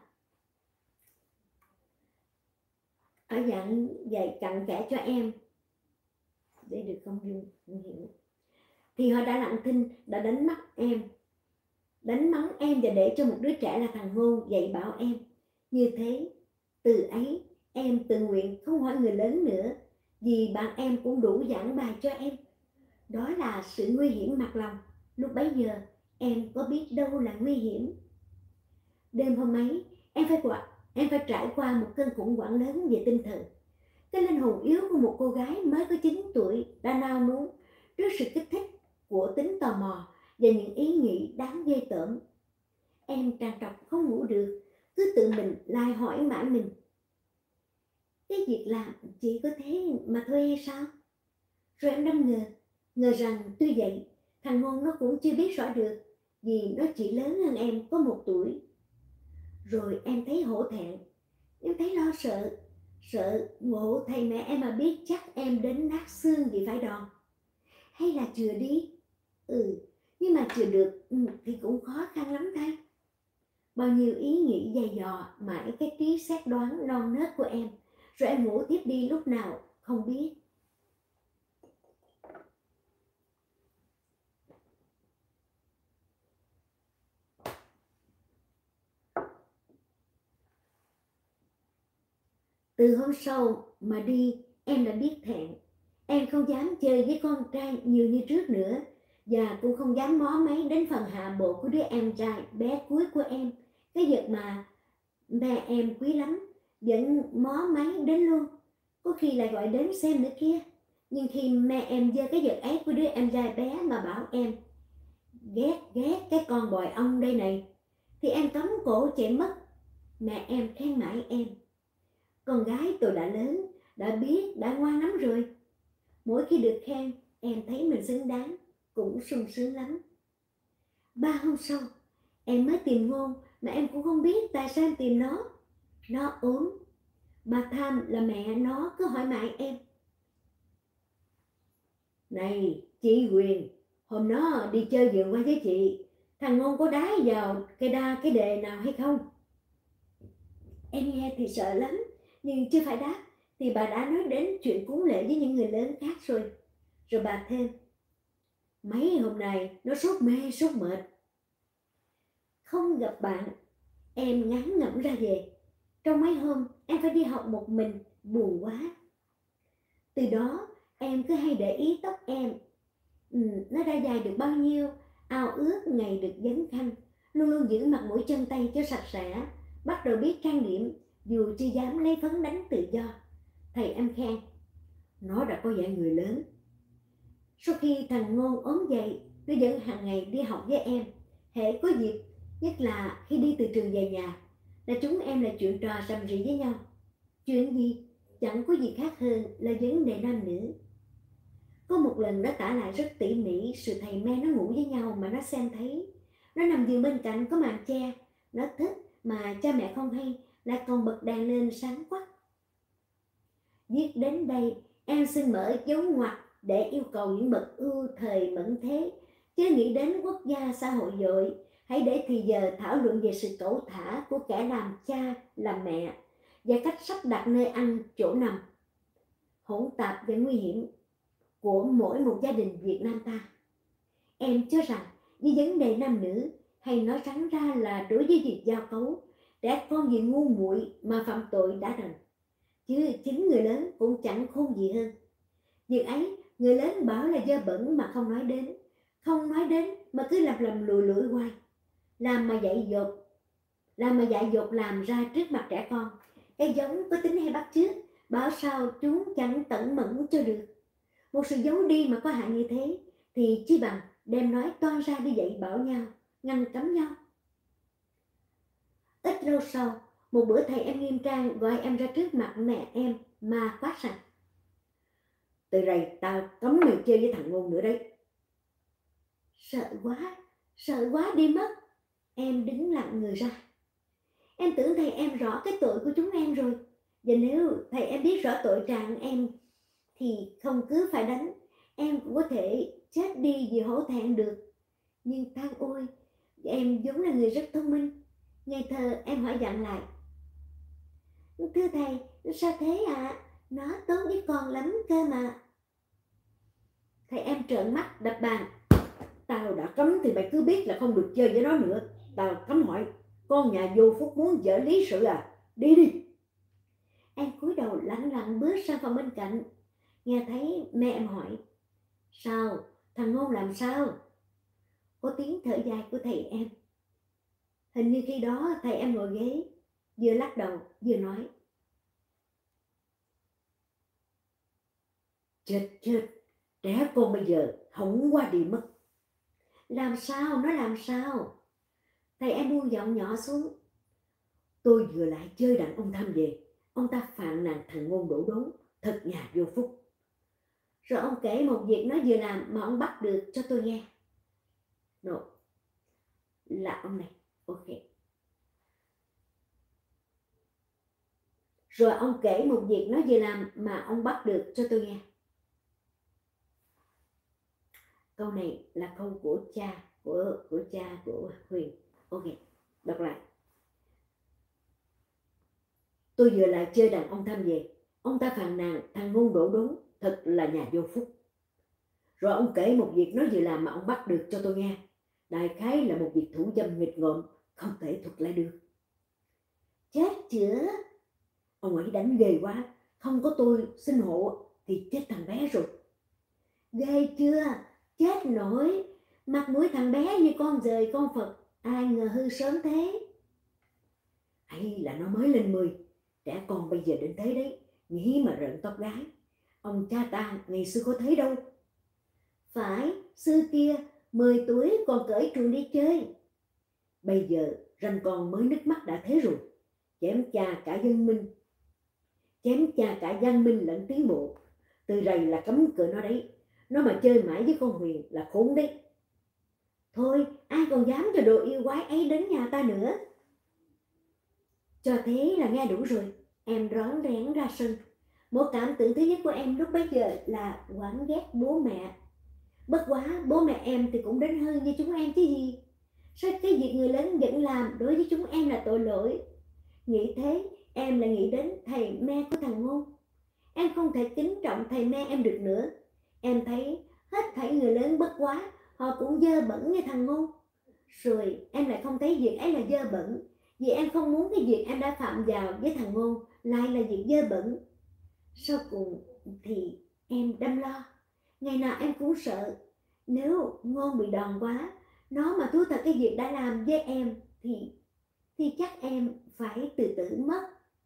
Ở dạng dạy cặn kẽ cho em để được công dung, không hiểu. Thì họ đã lặng thinh, đã đánh mắt em, đánh mắng em và để cho một đứa trẻ là thằng Ngôn dạy bảo em. Như thế, từ ấy em tự nguyện không hỏi người lớn nữa, vì bạn em cũng đủ giảng bài cho em. Đó là sự nguy hiểm mặt lòng. Lúc bấy giờ em có biết đâu là nguy hiểm. Đêm hôm ấy em phải qua, em phải trải qua một cơn khủng hoảng lớn về tinh thần. Cái linh hồn yếu của một cô gái mới có chín tuổi đã nao núng trước sự kích thích của tính tò mò và những ý nghĩ đáng ghê tởm. Em trằn trọc không ngủ được, cứ tự mình lại hỏi mãi mình, cái việc làm chỉ có thế mà thôi hay sao? Rồi em đâm ngờ, ngờ rằng tuy vậy thằng Ngôn nó cũng chưa biết rõ được, vì nó chỉ lớn hơn em có một tuổi. Rồi em thấy hổ thẹn, em thấy lo sợ, sợ ngộ thầy mẹ em mà biết chắc em đến nát xương vì phải đòn. Hay là chừa đi? Ừ, nhưng mà chừa được ừ, thì cũng khó khăn lắm đây. Bao nhiêu ý nghĩ dày dò mãi cái trí xét đoán non nớt của em, rồi em ngủ tiếp đi lúc nào không biết. Từ hôm sau mà đi, em đã biết thẹn. Em không dám chơi với con trai nhiều như trước nữa, và cũng không dám mó máy đến phần hạ bộ của đứa em trai bé cuối của em. Cái vật mà mẹ em quý lắm, vẫn mó máy đến luôn. Có khi lại gọi đến xem nữa kia. Nhưng khi mẹ em giơ cái vật ấy của đứa em trai bé mà bảo em ghét ghét cái con bòi ong đây này, thì em cắm cổ chạy mất. Mẹ em khen mãi em. Con gái tôi đã lớn, đã biết, đã ngoan lắm rồi. Mỗi khi được khen, em thấy mình xứng đáng, cũng sung sướng lắm. Ba hôm sau, em mới tìm Ngôn mà em cũng không biết tại sao em tìm nó. Nó ốm. Bà Tham là mẹ nó cứ hỏi mãi em. Này, chị Quyền, hôm nó đi chơi vườn qua với chị, thằng Ngôn có đá vào cái đa cái đề nào hay không? Em nghe thì sợ lắm, nhưng chưa phải đáp thì bà đã nói đến chuyện cúng lễ với những người lớn khác rồi. Rồi bà thêm, mấy hôm nay nó sốt mê sốt mệt. Không gặp bạn, em ngán ngẩm ra về. Trong mấy hôm em phải đi học một mình, buồn quá. Từ đó em cứ hay để ý tóc em. Ừ, nó đã dài được bao nhiêu, ao ước ngày được dấn khăn, luôn luôn giữ mặt mũi chân tay cho sạch sẽ, bắt đầu biết trang điểm, dù chưa dám lấy phấn đánh tự do. Thầy em khen, nó đã có vẻ người lớn. Sau khi thằng Ngôn ốm dậy, nó vẫn hàng ngày đi học với em. Hễ có dịp, nhất là khi đi từ trường về nhà, là chúng em là chuyện trò rầm rì với nhau. Chuyện gì? Chẳng có gì khác hơn là vấn đề nam nữ. Có một lần nó tả lại rất tỉ mỉ sự thầy me nó ngủ với nhau mà nó xem thấy. Nó nằm giường bên cạnh có màn che, nó thích mà cha mẹ không hay, lại còn bật đèn lên sáng quắc. Viết đến đây, em xin mở dấu ngoặc để yêu cầu những bậc ưu thời mẫn thế, chứ nghĩ đến quốc gia xã hội dội, hãy để thì giờ thảo luận về sự cẩu thả của kẻ làm cha, làm mẹ, và cách sắp đặt nơi ăn, chỗ nằm, hỗn tạp và nguy hiểm của mỗi một gia đình Việt Nam ta. Em cho rằng với vấn đề nam nữ, hay nói trắng ra là đối với việc giao cấu, trẻ con vì ngu muội mà phạm tội đã đành, chứ chính người lớn cũng chẳng khôn gì hơn. Việc ấy người lớn bảo là dơ bẩn mà không nói đến, không nói đến mà cứ lặp lầm lùi lủi hoài, làm mà dạy dột, làm mà dạy dột làm ra trước mặt trẻ con. Cái giống có tính hay bắt chước, bảo sao chúng chẳng tẩn mẫn cho được. Một sự giấu đi mà có hại như thế, thì chi bằng đem nói toan ra đi dạy bảo nhau, ngăn cấm nhau. Ít lâu sau, một bữa thầy em nghiêm trang gọi em ra trước mặt mẹ em mà quát rằng, từ đây tao cấm mày chơi với thằng Ngôn nữa đấy. Sợ quá, sợ quá đi mất. Em đứng lặng người ra. Em tưởng thầy em rõ cái tội của chúng em rồi, và nếu thầy em biết rõ tội trạng em thì không cứ phải đánh, em cũng có thể chết đi vì hổ thẹn được. Nhưng than ôi, em vốn là người rất thông minh. Ngây thơ em hỏi dặn lại, thưa thầy, sao thế ạ? À? Nó tốt với con lắm cơ mà. Thầy em trợn mắt đập bàn. Tao đã cấm thì mày cứ biết là không được chơi với nó nữa. Tao cấm hỏi, con nhà vô phúc muốn vợ lý sự à? Đi đi. Em cúi đầu lặng lặng bước sang phòng bên cạnh. Nghe thấy mẹ em hỏi, sao? Thằng Ngôn làm sao? Có tiếng thở dài của thầy em. Hình như khi đó thầy em ngồi ghế, vừa lắc đầu vừa nói, chết chết, trẻ con bây giờ hỏng qua đi mất. Làm sao? Nó làm sao? Thầy em buông giọng nhỏ xuống. Tôi vừa lại chơi đàn ông Tham về, ông ta phàn nàn thằng Ngôn đổ đốn, thật nhà vô phúc. Rồi ông kể một việc nó vừa làm mà ông bắt được cho tôi nghe. No, là ông này, ok. Rồi ông kể một việc nó vừa làm mà ông bắt được cho tôi nghe. Câu này là câu của cha, của, của cha của Huyền. Ok, đọc lại. Tôi vừa lại chơi đàn ông Tham về, ông ta phàn nàn thằng Ngôn đổ đốn, thật là nhà vô phúc. Rồi ông kể một việc nó vừa làm mà ông bắt được cho tôi nghe. Đại khái là một việc thủ dâm nghịch ngợm, không thể thuật lại được. Chết chưa? Ông ấy đánh ghê quá, không có tôi xin hộ thì chết thằng bé rồi. Ghê chưa? Chết nổi. Mặt mũi thằng bé như con dời con Phật, ai ngờ hư sớm thế. Hay là nó mới lên mười, trẻ con bây giờ đến thế đấy, nghĩ mà rợn tóc gái. Ông cha ta ngày xưa có thấy đâu. Phải, xưa kia mười tuổi còn cởi truồng đi chơi. Bây giờ ranh con mới nước mắt đã thế rồi. Chém cha cả dân minh. Chém cha cả Giang Minh lẫn tiến bộ. Từ rày là cấm cỡ nó đấy. Nó mà chơi mãi với con Huyền là khốn đấy. Thôi, ai còn dám cho đồ yêu quái ấy đến nhà ta nữa. Cho thế là nghe đủ rồi. Em rón rén ra sân. Một cảm tưởng thứ nhất của em lúc bấy giờ là oán ghét bố mẹ. Bất quá bố mẹ em thì cũng đến hơn như chúng em chứ gì. Sao cái việc người lớn vẫn làm đối với chúng em là tội lỗi. Nghĩ thế em lại nghĩ đến thầy me của thằng Ngôn. Em không thể kính trọng thầy me em được nữa. Em thấy hết thảy người lớn bất quá, họ cũng dơ bẩn như thằng Ngôn. Rồi em lại không thấy việc ấy là dơ bẩn, vì em không muốn cái việc em đã phạm vào với thằng Ngôn lại là việc dơ bẩn. Sau cùng thì em đâm lo. Ngày nào em cũng sợ, nếu Ngôn bị đòn quá, nó mà thú thật cái việc đã làm với em thì thì chắc em phải tự tử mất.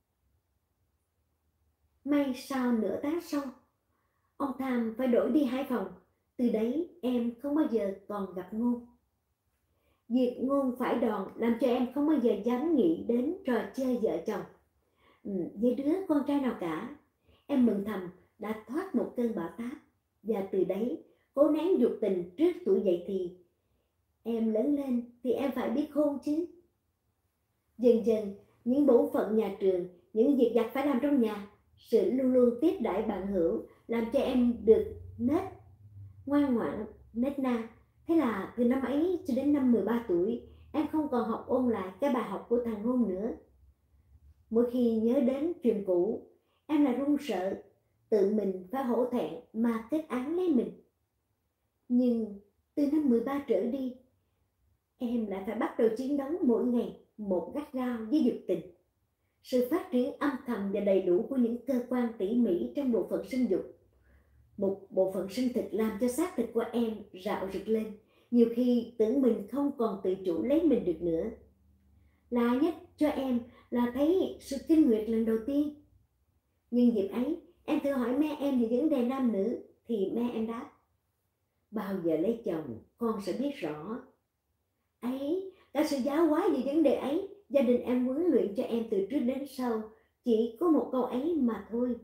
May sau nửa tháng sau, ông Tham phải đổi đi Hải Phòng. Từ đấy em không bao giờ còn gặp Ngôn. Việc Ngôn phải đòn làm cho em không bao giờ dám nghĩ đến trò chơi vợ chồng ừ, với đứa con trai nào cả. Em mừng thầm đã thoát một cơn bão táp. Và từ đấy cố nén dục tình trước tuổi dậy thì. Em lớn lên thì em phải biết khôn chứ. Dần dần những bổn phận nhà trường, những việc vặt phải làm trong nhà, sự luôn luôn tiếp đãi bạn hữu làm cho em được nết ngoan ngoãn, nết na. Thế là từ năm ấy cho đến năm mười ba tuổi, em không còn học ôn lại cái bài học của thằng Ngôn nữa. Mỗi khi nhớ đến chuyện cũ, em lại run sợ, tự mình phải hổ thẹn mà kết án lấy mình. Nhưng từ năm mười ba trở đi, em lại phải bắt đầu chiến đấu mỗi ngày một gắt gao với dục tình. Sự phát triển âm thầm và đầy đủ của những cơ quan tỉ mỉ trong bộ phận sinh dục, một bộ phận sinh thực làm cho xác thịt của em rạo rực lên. Nhiều khi tưởng mình không còn tự chủ lấy mình được nữa. Lạ nhất cho em là thấy sự kinh nguyệt lần đầu tiên. Nhưng dịp ấy em thử hỏi mẹ em về vấn đề nam nữ thì mẹ em đáp: bao giờ lấy chồng con sẽ biết rõ. Ấy, cả sự giáo hóa về vấn đề ấy, gia đình em huấn luyện cho em từ trước đến sau chỉ có một câu ấy mà thôi.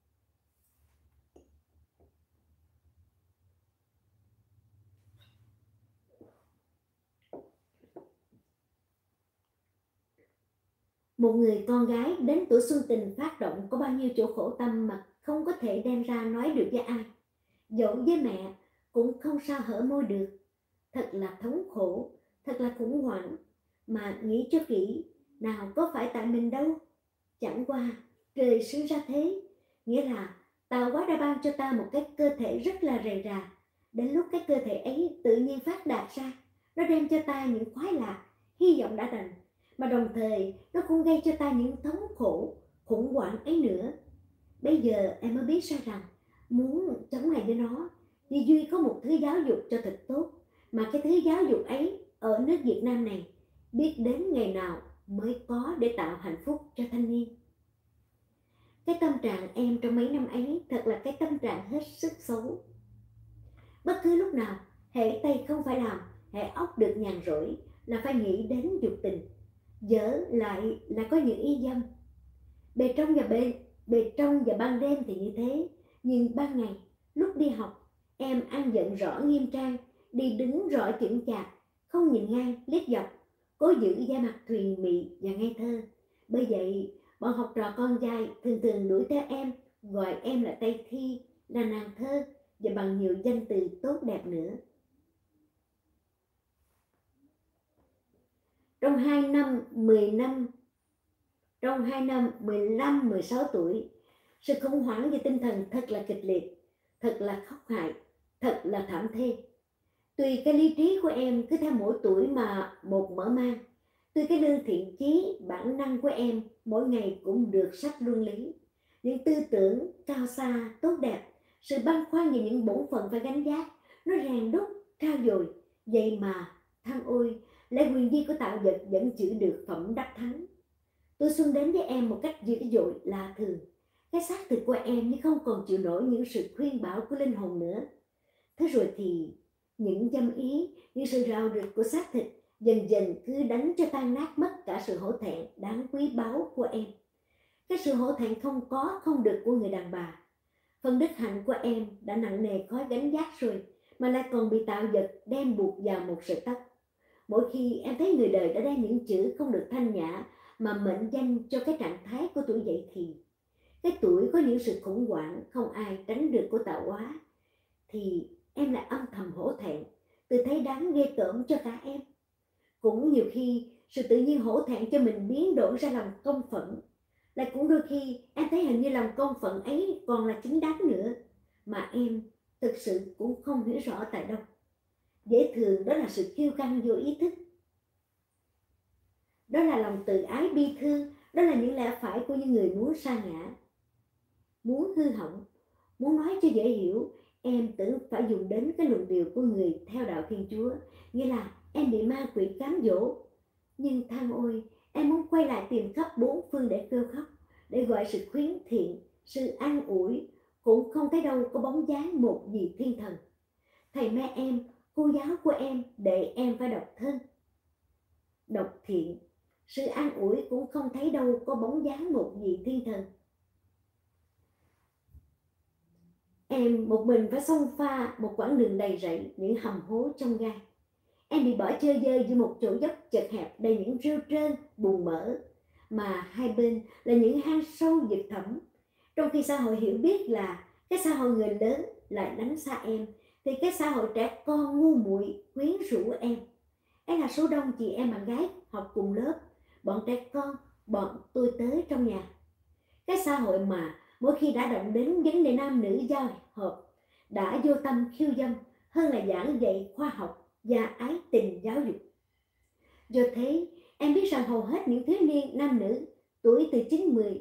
Một người con gái đến tuổi xuân tình phát động có bao nhiêu chỗ khổ tâm mà không có thể đem ra nói được với ai. Dẫu với mẹ cũng không sao hở môi được. Thật là thống khổ, thật là khủng hoảng. Mà nghĩ cho kỹ, nào có phải tại mình đâu. Chẳng qua trời sinh ra thế, nghĩa là tạo hóa đã ban cho ta một cái cơ thể rất là rầy rà. Đến lúc cái cơ thể ấy tự nhiên phát đạt ra, nó đem cho ta những khoái lạc, hy vọng đã đành, mà đồng thời nó cũng gây cho ta những thống khổ, khủng hoảng ấy nữa. Bây giờ em mới biết ra rằng muốn chống lại với nó thì duy có một thứ giáo dục cho thật tốt, mà cái thứ giáo dục ấy ở nước Việt Nam này biết đến ngày nào mới có để tạo hạnh phúc cho thanh niên. Cái tâm trạng em trong mấy năm ấy thật là cái tâm trạng hết sức xấu. Bất cứ lúc nào hệ tay không phải làm, hệ óc được nhàn rỗi là phải nghĩ đến dục tình. Dở lại là có những ý dâm. Bề trong và bề, bề trong và ban đêm thì như thế, nhưng ban ngày lúc đi học em ăn giận rõ nghiêm trang, đi đứng rõ chững chạc, không nhìn ngang liếc dọc, cố giữ da mặt thùy mị và ngây thơ. Bởi vậy bọn học trò con trai thường thường đuổi theo em, gọi em là Tây Thi, là nàng thơ và bằng nhiều danh từ tốt đẹp nữa. Trong hai năm mười năm trong hai năm mười lăm mười sáu tuổi, sự khủng hoảng về tinh thần thật là kịch liệt, thật là khốc hại, thật là thảm thê. Tùy cái lý trí của em cứ theo mỗi tuổi mà một mở mang, tùy cái lương thiện chí bản năng của em mỗi ngày cũng được sách luân lý. Những tư tưởng cao xa tốt đẹp, sự băn khoăn về những bổn phận phải gánh vác, nó rèn đúc trao dồi. Vậy mà tham ôi, lẽ quyền di của tạo vật vẫn giữ được phẩm đắc thắng. Tôi xuân đến với em một cách dữ dội lạ thường. cái xác thịt của em như không còn chịu nổi những sự khuyên bảo của linh hồn nữa. Thế rồi thì những dâm ý, những sự rào rực của xác thịt dần dần cứ đánh cho tan nát mất cả sự hổ thẹn đáng quý báu của em. Cái sự hổ thẹn không có không được của người đàn bà. Phần đức hạnh của em đã nặng nề khói gánh vác rồi, mà lại còn bị tạo vật đem buộc vào một sợi tóc. Mỗi khi em thấy người đời đã đem những chữ không được thanh nhã mà mệnh danh cho cái trạng thái của tuổi dậy thì, cái tuổi có những sự khủng hoảng không ai tránh được của tạo hóa, thì em lại âm thầm hổ thẹn, tự thấy đáng ghê tởm cho cả em. Cũng nhiều khi sự tự nhiên hổ thẹn cho mình biến đổi ra làm công phận, lại cũng đôi khi em thấy hình như làm công phận ấy còn là chính đáng nữa, mà em thực sự cũng không hiểu rõ tại đâu. Dễ thường đó là sự kiêu căng vô ý thức, đó là lòng tự ái bi thương, đó là những lẽ phải của những người muốn sa ngã, muốn hư hỏng. Muốn nói cho dễ hiểu, em tưởng phải dùng đến cái luận điệu của người theo đạo Thiên Chúa, nghĩa là em bị ma quỷ cám dỗ. Nhưng than ôi, em muốn quay lại tìm khắp bốn phương để kêu khóc, để gọi sự khuyến thiện, sự an ủi, cũng không thấy đâu có bóng dáng một vị thiên thần. Thầy mẹ em, cô giáo của em để em phải độc thân, độc thiện, sự an ủi cũng không thấy đâu có bóng dáng một vị thiên thần. Em một mình phải xông pha một quãng đường đầy rẫy những hầm hố trong gai. Em bị bỏ chơi dơi giữa một chỗ dốc chật hẹp đầy những rêu trơn, bùn mỡ, mà hai bên là những hang sâu vực thẳm. Trong khi xã hội hiểu biết là cái xã hội người lớn lại đánh xa em, thì cái xã hội trẻ con ngu muội quyến rũ em. Ấy là số đông chị em bạn gái học cùng lớp, bọn trẻ con, bọn tôi tới trong nhà. Cái xã hội mà mỗi khi đã động đến vấn đề nam nữ giao hợp đã vô tâm khiêu dâm hơn là giảng dạy khoa học và ái tình giáo dục. Do thế, em biết rằng hầu hết những thiếu niên nam nữ tuổi từ chín mười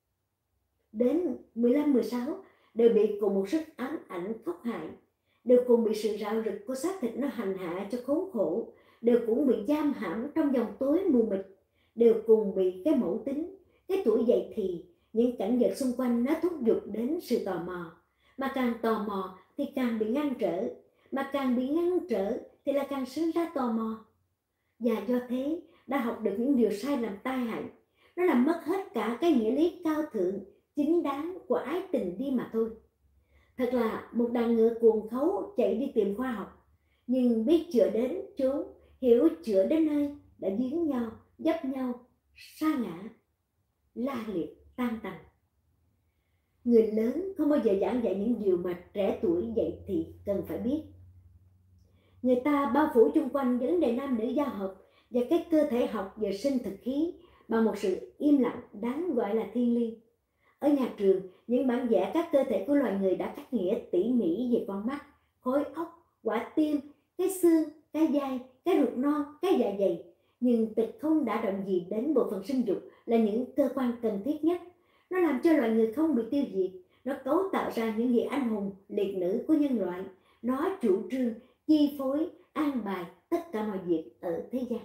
đến mười lăm mười sáu đều bị cùng một sức ám ảnh khốc hại, đều cùng bị sự rạo rực của xác thịt nó hành hạ cho khốn khổ, đều cũng bị giam hãm trong dòng tối mù mịt, đều cùng bị cái mẫu tính, cái tuổi dậy thì, những cảnh vật xung quanh nó thúc giục đến sự tò mò, mà càng tò mò thì càng bị ngăn trở, mà càng bị ngăn trở thì là càng sinh ra tò mò. Và do thế đã học được những điều sai lầm tai hại, nó làm mất hết cả cái nghĩa lý cao thượng chính đáng của ái tình đi mà thôi. Thật là một đàn ngựa cuồng khấu chạy đi tìm khoa học, nhưng biết chữa đến chốn, hiểu chữa đến nơi, đã giếng nhau, dấp nhau, sa ngã, la liệt, tan tành. Người lớn không bao giờ giảng dạy những điều mà trẻ tuổi dậy thì cần phải biết. Người ta bao phủ chung quanh vấn đề nam nữ giao hợp và cái cơ thể học về sinh thực khí bằng một sự im lặng đáng gọi là thiêng liêng. Ở nhà trường, những bản vẽ các cơ thể của loài người đã cắt nghĩa tỉ mỉ về con mắt, khối óc, quả tim, cái xương, cái vai, cái ruột non, cái dạ dày, nhưng tịch không đã động gì đến bộ phận sinh dục là những cơ quan cần thiết nhất. Nó làm cho loài người không bị tiêu diệt, nó cấu tạo ra những vị anh hùng liệt nữ của nhân loại, nó chủ trương, chi phối, an bài tất cả mọi việc ở thế gian.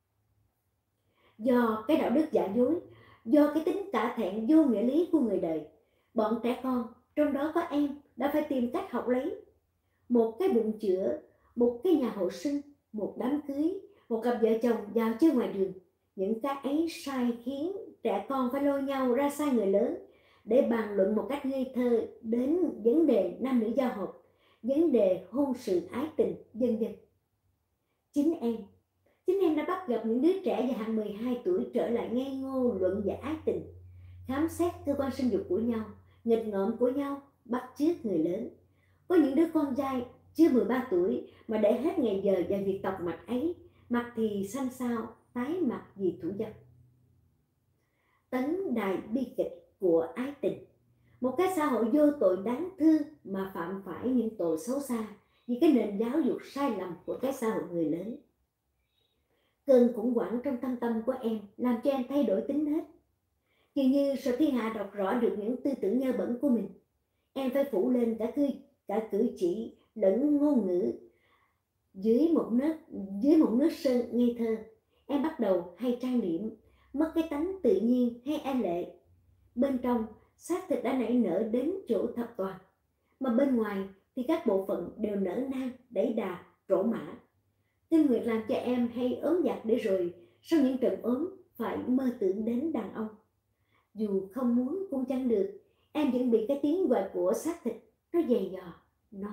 Do cái đạo đức giả dối, do cái tính cả thẹn vô nghĩa lý của người đời, bọn trẻ con, trong đó có em, đã phải tìm cách học lấy. Một cái bụng chữa, một cái nhà hộ sinh, một đám cưới, một cặp vợ chồng vào chơi ngoài đường. Những cái ấy sai khiến trẻ con phải lôi nhau ra xa người lớn để bàn luận một cách ngây thơ đến vấn đề nam nữ giao hợp, vấn đề hôn sự ái tình, vân vân. Chính em, chính em đã bắt gặp những đứa trẻ vào hàng mười hai tuổi trở lại ngây ngô luận về ái tình, khám xét cơ quan sinh dục của nhau, nghịch ngợm của nhau, bắt chước người lớn. Có những đứa con trai chưa mười ba tuổi mà để hết ngày giờ vào việc tọc mạch ấy, mặt thì xanh xao, tái mặt vì thủ dâm. Tấn đài bi kịch của ái tình, một cái xã hội vô tội đáng thương mà phạm phải những tội xấu xa vì cái nền giáo dục sai lầm của cái xã hội người lớn. Cơn khủng hoảng trong thâm tâm của em làm cho em thay đổi tính nết. Dường như sợ thiên hạ đọc rõ được những tư tưởng nhơ bẩn của mình, em phải phủ lên cả cư cả cử chỉ lẫn ngôn ngữ dưới một nước dưới một nước sơn ngây thơ. Em bắt đầu hay trang điểm, mất cái tánh tự nhiên hay e lệ. Bên trong xác thịt đã nảy nở đến chỗ thập toàn, mà bên ngoài thì các bộ phận đều nở nang, đẩy đà, trổ mã. Kinh nguyệt làm cho em hay ốm dạt để rồi sau những trận ốm phải mơ tưởng đến đàn ông. Dù không muốn cũng chẳng được, em vẫn bị cái tiếng gọi của xác thịt nó giày dò, nó.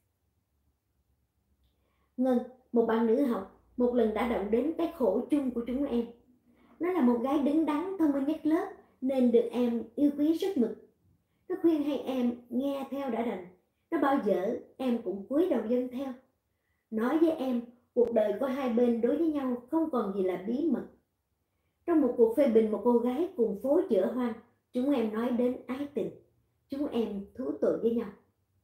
Ngân, một bạn nữ học, một lần đã động đến cái khổ chung của chúng em. Nó là một gái đứng đắn, thông minh nhất lớp, nên được em yêu quý rất mực. Nó khuyên hay em nghe theo đã đành, nó bao giờ em cũng cúi đầu dâng theo. Nói với em, cuộc đời của hai bên đối với nhau không còn gì là bí mật. Trong một cuộc phê bình một cô gái cùng phố chợ hoang, chúng em nói đến ái tình. Chúng em thú tội với nhau.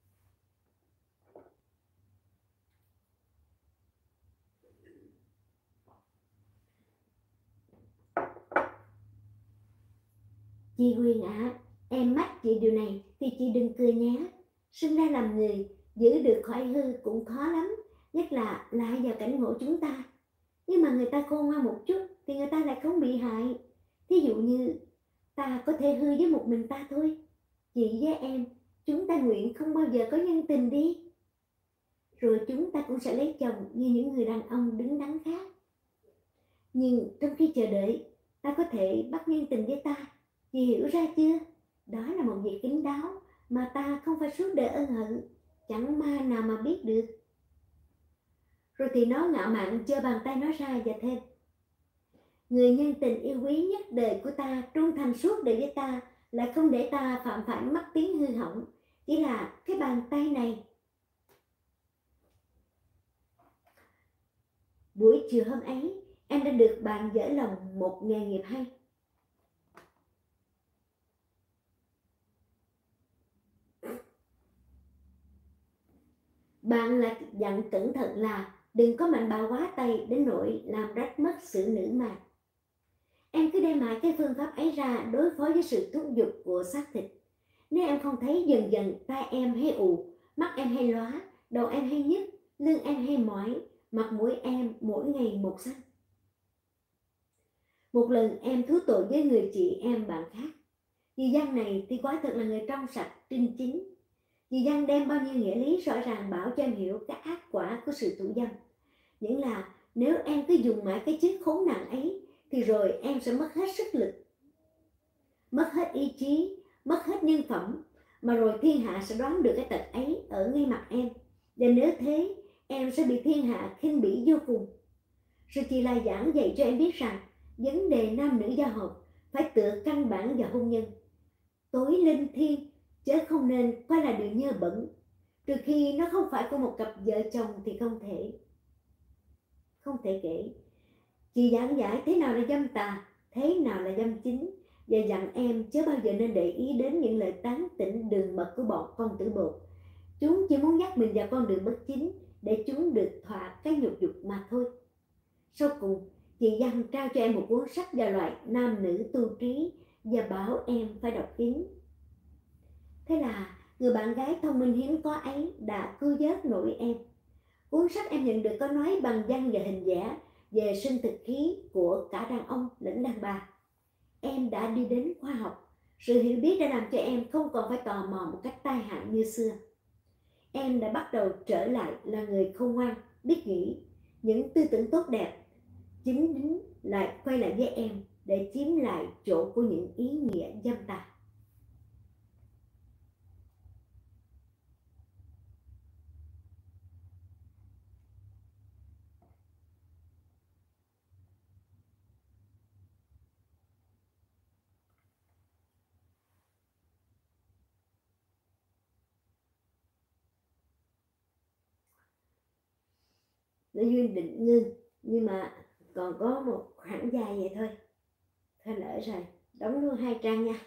Chị Huyền ạ, à, em mách chị điều này thì chị đừng cười nhé. Sinh ra làm người, giữ được khỏi hư cũng khó lắm, nhất là lại vào cảnh ngộ chúng ta. Nhưng mà người ta khôn ngoan một chút thì người ta lại không bị hại. Thí dụ như ta có thể hư với một mình ta thôi. Chị với em, chúng ta nguyện không bao giờ có nhân tình đi. Rồi chúng ta cũng sẽ lấy chồng như những người đàn ông đứng đắn khác. Nhưng trong khi chờ đợi, ta có thể bắt nhân tình với ta. Chị hiểu ra chưa? Đó là một việc kín đáo mà ta không phải suốt đời ân hận. Chẳng ma nào mà biết được. Rồi thì nó ngạo mạn giơ bàn tay nó ra và thêm: người nhân tình yêu quý nhất đời của ta, trung thành suốt đời với ta, lại không để ta phạm phải mắc tiếng hư hỏng, chỉ là cái bàn tay này. Buổi chiều hôm ấy, em đã được bạn dở lòng một nghề nghiệp hay. Bạn lại dặn cẩn thận là đừng có mạnh bạo quá tay đến nỗi làm rách mất sự nữ mạc. Em cứ đem mãi cái phương pháp ấy ra đối phó với sự thúc giục của xác thịt. Nếu em không thấy dần dần tai em hay ù, mắt em hay lóa, đầu em hay nhức, lưng em hay mỏi, mặt mũi em mỗi ngày một xanh. Một lần em thú tội với người chị em bạn khác. Dì Giang này thì quả thật là người trong sạch, trinh chính. Dì Giang đem bao nhiêu nghĩa lý rõ ràng bảo cho em hiểu cái ác quả của sự thủ dâm. Những là nếu em cứ dùng mãi cái chiếc khốn nạn ấy thì rồi em sẽ mất hết sức lực, mất hết ý chí, mất hết nhân phẩm, mà rồi thiên hạ sẽ đoán được cái tật ấy ở ngay mặt em. Và nếu thế, em sẽ bị thiên hạ khinh bỉ vô cùng. Rồi chị lại giảng dạy cho em biết rằng vấn đề nam nữ giao hợp phải tựa căn bản vào hôn nhân, tối linh thiêng, chứ không nên coi là điều nhơ bẩn. Trừ khi nó không phải của một cặp vợ chồng thì không thể không thể kể. Chị giảng giải thế nào là dâm tà, thế nào là dâm chính, và dặn em chớ bao giờ nên để ý đến những lời tán tỉnh đường mật của bọn con tử bột. Chúng chỉ muốn dắt mình vào con đường bất chính để chúng được thỏa cái nhục dục mà thôi. Sau cùng, chị Giang trao cho em một cuốn sách vào loại nam nữ tu trí và bảo em phải đọc kín. Thế là người bạn gái thông minh hiếm có ấy đã cứu vớt nổi em. Cuốn sách em nhận được có nói bằng văn và hình vẽ về sinh thực khí của cả đàn ông lẫn đàn bà. Em đã đi đến khoa học. Sự hiểu biết đã làm cho em không còn phải tò mò một cách tai hại như xưa. Em đã bắt đầu trở lại là người khôn ngoan, biết nghĩ. Những tư tưởng tốt đẹp chính đính lại quay lại với em để chiếm lại chỗ của những ý nghĩa dâm tà. Nó duyên định ngưng, nhưng mà còn có một khoảng dài vậy thôi. Thôi lỡ rồi, đóng luôn hai trang nha.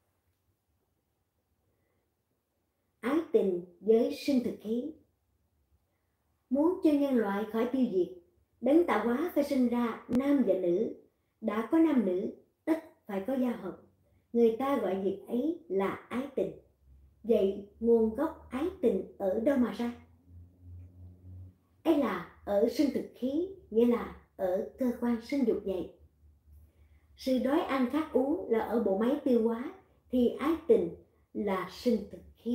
Ái tình với sinh thực khí. Muốn cho nhân loại khỏi tiêu diệt, đấng tạo hóa phải sinh ra nam và nữ. Đã có nam nữ, tất phải có giao hợp. Người ta gọi việc ấy là ái tình. Vậy nguồn gốc ái tình ở đâu mà ra? Ấy là ở sinh thực khí, nghĩa là ở cơ quan sinh dục vậy. Sự đói ăn khát uống là ở bộ máy tiêu hóa, thì ái tình là sinh thực khí.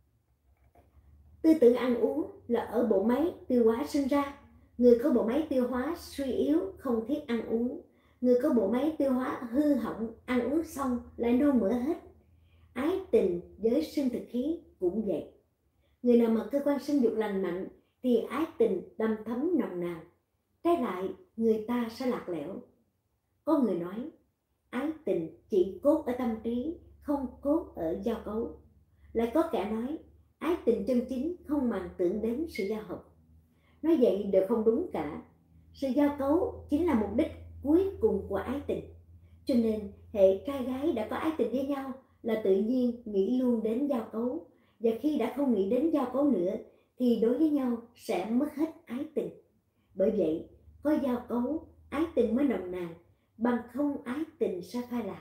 Tư tưởng ăn uống là ở bộ máy tiêu hóa sinh ra. Người có bộ máy tiêu hóa suy yếu không thiết ăn uống. Người có bộ máy tiêu hóa hư hỏng ăn uống xong lại nôn mửa hết. Ái tình với sinh thực khí cũng vậy. Người nào mà cơ quan sinh dục lành mạnh thì ái tình đầm thấm nồng nàn. Trái lại, người ta sẽ lạc lẽo. Có người nói, ái tình chỉ cốt ở tâm trí, không cốt ở giao cấu. Lại có kẻ nói, ái tình chân chính không màng tưởng đến sự giao hợp. Nói vậy đều không đúng cả. Sự giao cấu chính là mục đích cuối cùng của ái tình. Cho nên, hệ trai gái đã có ái tình với nhau là tự nhiên nghĩ luôn đến giao cấu. Và khi đã không nghĩ đến giao cấu nữa, thì đối với nhau sẽ mất hết ái tình. Bởi vậy, có giao cấu, ái tình mới nồng nàn, bằng không ái tình sẽ phai lạc.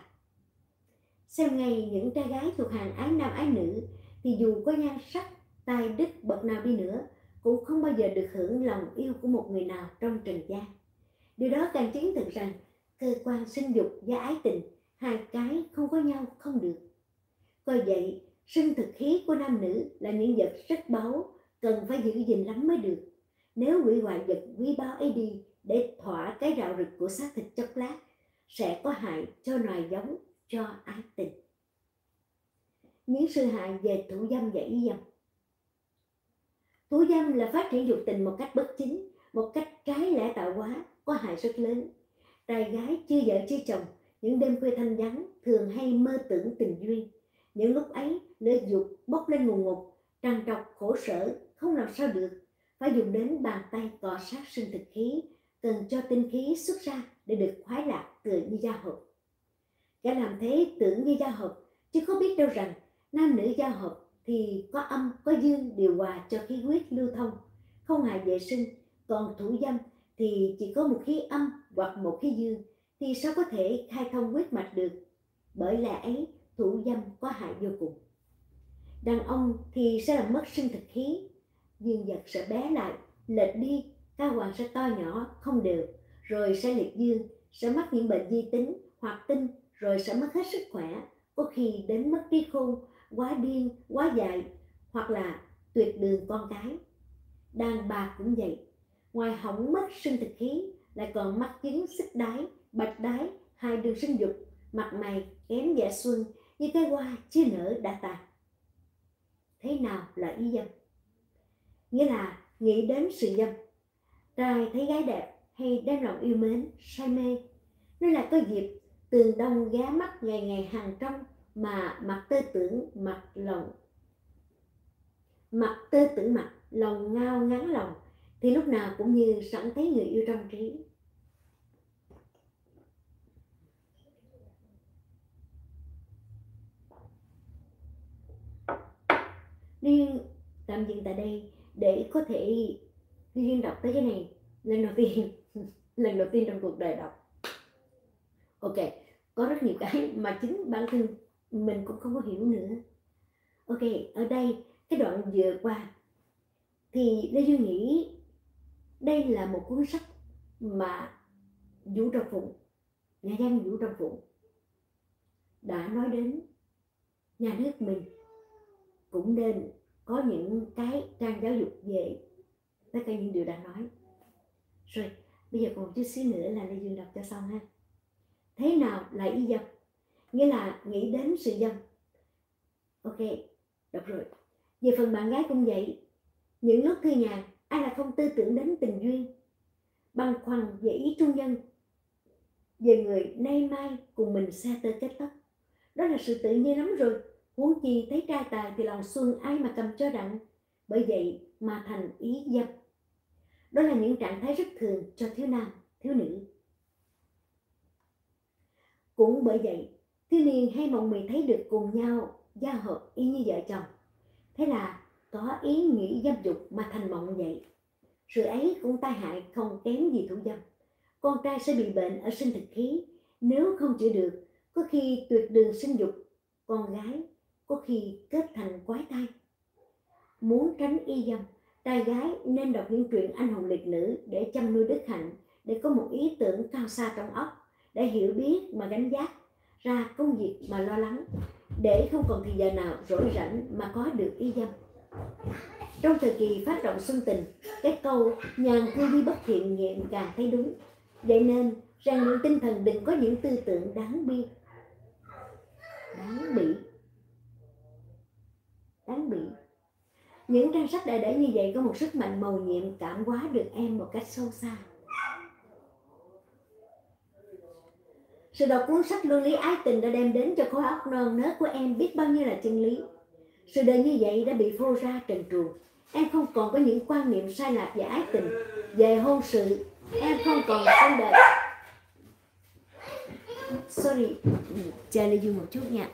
Xem ngay những trai gái thuộc hàng ái nam ái nữ, thì dù có nhan sắc, tài đức bậc nào đi nữa, cũng không bao giờ được hưởng lòng yêu của một người nào trong trần gian. Điều đó càng chứng thực rằng cơ quan sinh dục và ái tình, hai cái không có nhau không được. Coi vậy, sinh thực khí của nam nữ là những vật rất báu, cần phải giữ gìn lắm mới được. Nếu hủy hoại vật quý báu ấy đi để thỏa cái rạo rực của xác thịt chốc lát, sẽ có hại cho loài giống, cho ái tình. Những sự hại về thủ dâm và ý dâm. Thủ dâm là phát triển dục tình một cách bất chính, một cách trái lẽ tạo hóa, có hại rất lớn. Trai gái chưa vợ chưa chồng, những đêm khuya thanh vắng thường hay mơ tưởng tình duyên. Những lúc ấy, lửa dục bốc lên ngùn ngụt, trằn trọc khổ sở, không làm sao được. Phải dùng đến bàn tay cọ sát sinh thực khí, cần cho tinh khí xuất ra để được khoái lạc tựa như giao hợp. Kẻ làm thế tưởng như giao hợp, chứ có biết đâu rằng nam nữ giao hợp thì có âm có dương điều hòa cho khí huyết lưu thông, không hại vệ sinh. Còn thủ dâm thì chỉ có một khí âm hoặc một khí dương, thì sao có thể khai thông huyết mạch được. Bởi lẽ ấy, thủ dâm có hại vô cùng. Đàn ông thì sẽ làm mất sinh thực khí, dương vật sẽ bé lại, lệch đi, cao hoàng sẽ to nhỏ không đều, rồi sẽ liệt dương, sẽ mắc những bệnh di tính hoặc tinh, rồi sẽ mất hết sức khỏe, có khi đến mất trí khôn, quá điên, quá dại, hoặc là tuyệt đường con cái. Đàn bà cũng vậy, ngoài hỏng mất sinh thực khí, lại còn mắc chứng xích đái, bạch đái, hai đường sinh dục, mặt mày kém vẻ xuân, như cái hoa chưa nở đã tàn. Thế nào là ý dâm? Nghĩa là nghĩ đến sự dâm. Trai thấy gái đẹp hay đem lòng yêu mến, say mê, nó lại có dịp tường đông ghé mắt ngày ngày hàng trong, mà mặt tơ tưởng mặt lòng mặt tơ tưởng mặt lòng ngao ngán lòng, thì lúc nào cũng như sẵn thấy người yêu trong trí. Nên tạm dừng tại đây để có thể Duyên đọc tới cái này lần đầu tiên lần đầu tiên trong cuộc đời đọc. Ok, có rất nhiều cái mà chính bản thân mình cũng không có hiểu nữa. Ok, ở đây cái đoạn vừa qua thì Lê Duy nghĩ đây là một cuốn sách mà Vũ Trọng Phụng, nhà văn Vũ Trọng Phụng đã nói đến nhà nước mình cũng nên có những cái trang giáo dục về tất cả những điều đã nói. Rồi, bây giờ còn chút xíu nữa là Lê Dương đọc cho xong ha. Thế nào là ý dâm? Nghĩa là nghĩ đến sự dâm. Ok, đọc rồi. Về phần bạn gái cũng vậy. Những lúc thư nhàn, ai là không tư tưởng đến tình duyên, băn khoăn về ý trung nhân, về người nay mai cùng mình xa tơ kết tóc. Đó là sự tự nhiên lắm rồi. Huống chi thấy trai tài thì lòng xuân ai mà cầm cho đặng. Bởi vậy mà thành ý dâm. Đó là những trạng thái rất thường cho thiếu nam, thiếu nữ. Cũng bởi vậy, thiếu niên hay mộng mị thấy được cùng nhau giao hợp y như vợ chồng. Thế là có ý nghĩ dâm dục mà thành mộng vậy. Sự ấy cũng tai hại không kém gì thủ dâm. Con trai sẽ bị bệnh ở sinh thực khí, nếu không chữa được, có khi tuyệt đường sinh dục. Con gái có khi kết thành quái thai. Muốn tránh y dâm, trai gái nên đọc những truyện anh hùng liệt nữ để chăm nuôi đức hạnh, để có một ý tưởng cao xa trong óc, để hiểu biết mà gánh vác ra công việc mà lo lắng. để không còn thì giờ nào rỗi rảnh mà có được ý dâm. Trong thời kỳ phát động xuân tình, cái câu nhàn cư đi bất thiện nghiệm càng thấy đúng. Vậy nên rèn luyện tinh thần đừng có những tư tưởng đáng bi, đáng bị, đáng bị. Những trang sách đã để như vậy có một sức mạnh mầu nhiệm cảm hóa được em một cách sâu xa. Sự đọc cuốn sách Luân lý ái tình đã đem đến cho khối óc non nớt của em biết bao nhiêu là chân lý. Sự đời như vậy đã bị phô ra trần truồng. Em không còn có những quan niệm sai lạc về ái tình, về hôn sự. Em không còn trong đời. Sorry, chờ Lê Dương một chút nha.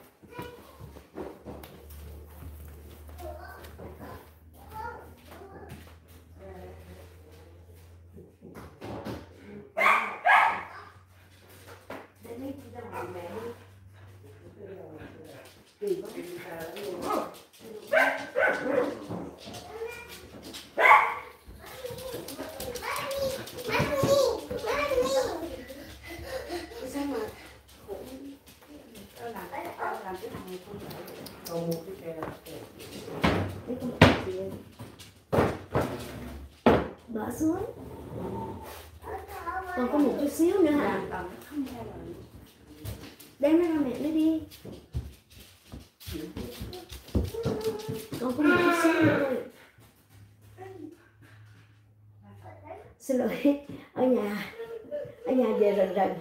Bỏ xuống. Còn có một chút xíu nữa hả? Đem nó ra mẹ lấy đi. Còn có một chút xíu nữa thôi. Xin lỗi, ở nhà ở nhà về rần rần.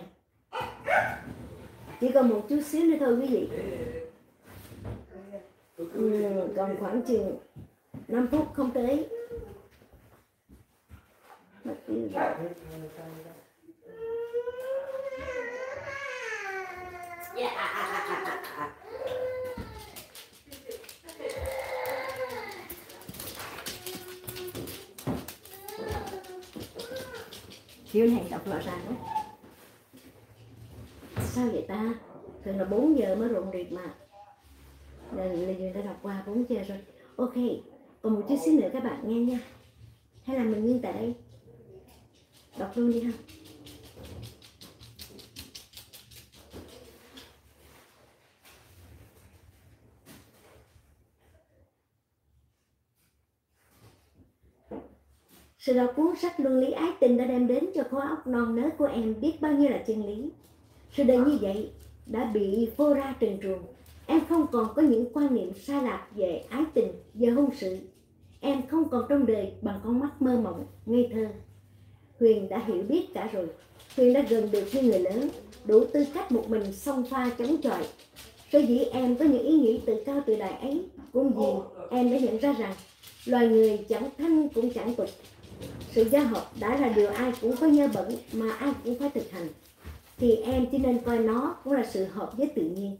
Chỉ còn một chút xíu nữa thôi quý vị. Ừ, còn khoảng chừng năm phút không tới. Mất tiêu rồi. Chiều này đọc rõ ràng đó. Sao vậy ta? Thường là bốn giờ mới rụng rịp mà. Lần là người ta đọc qua bốn giờ rồi. Ok, còn một chút xíu nữa các bạn nghe nha. Hay là mình ngưng tại đây? Đọc luôn đi ha. Sự đọc cuốn sách Luân lý ái tình đã đem đến cho khối óc non nớt của em biết bao nhiêu là chân lý. Sự đời như vậy đã bị phô ra trần truồng. Em không còn có những quan niệm sai lạc về ái tình, về hôn sự. Em không còn trong đời bằng con mắt mơ mộng, ngây thơ. Huyền đã hiểu biết cả rồi. Huyền đã gần được như người lớn, đủ tư cách một mình xông pha chống chọi. Sở dĩ em có những ý nghĩ tự cao tự đại ấy, cũng vì em đã nhận ra rằng loài người chẳng thanh cũng chẳng tục. Sự giao hợp đã là điều ai cũng có nhơ bẩn mà ai cũng phải thực hành. Thì em chỉ nên coi nó cũng là sự hợp với tự nhiên.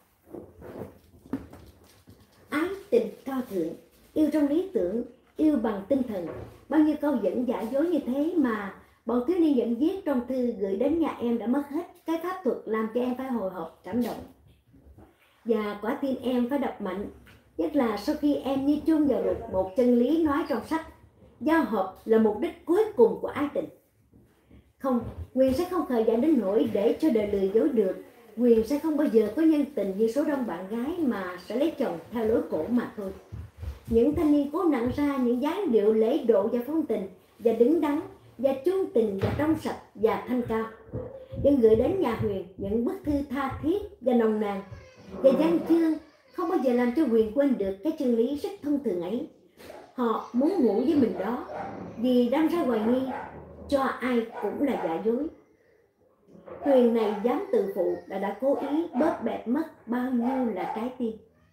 Ái tình cao thượng, yêu trong lý tưởng, yêu bằng tinh thần. Bao nhiêu câu dẫn giả dối như thế mà bọn thiếu niên dẫn viết trong thư gửi đến nhà em đã mất hết cái pháp thuật làm cho em phải hồi hộp cảm động. Và quả tim em phải đập mạnh, nhất là sau khi em như chôn vào được một chân lý nói trong sách: giao hợp là mục đích cuối cùng của ái tình. Không, Quyền sẽ không khờ dại đến nỗi để cho đời lừa dối được. Quyền sẽ không bao giờ có nhân tình như số đông bạn gái mà sẽ lấy chồng theo lối cổ mà thôi. Những thanh niên cố nặng ra những dáng điệu lễ độ và phong tình, và đứng đắn, và trung tình, và trong sạch, và thanh cao, nhưng gửi đến nhà Huyền những bức thư tha thiết và nồng nàn và văn chương không bao giờ làm cho Huyền quên được cái chân lý rất thông thường ấy. Họ muốn ngủ với mình đó vì đang ra hoài nghi cho ai cũng là giả dối. Huyền này dám tự phụ là đã cố ý bóp bẹp mất bao nhiêu là trái tim.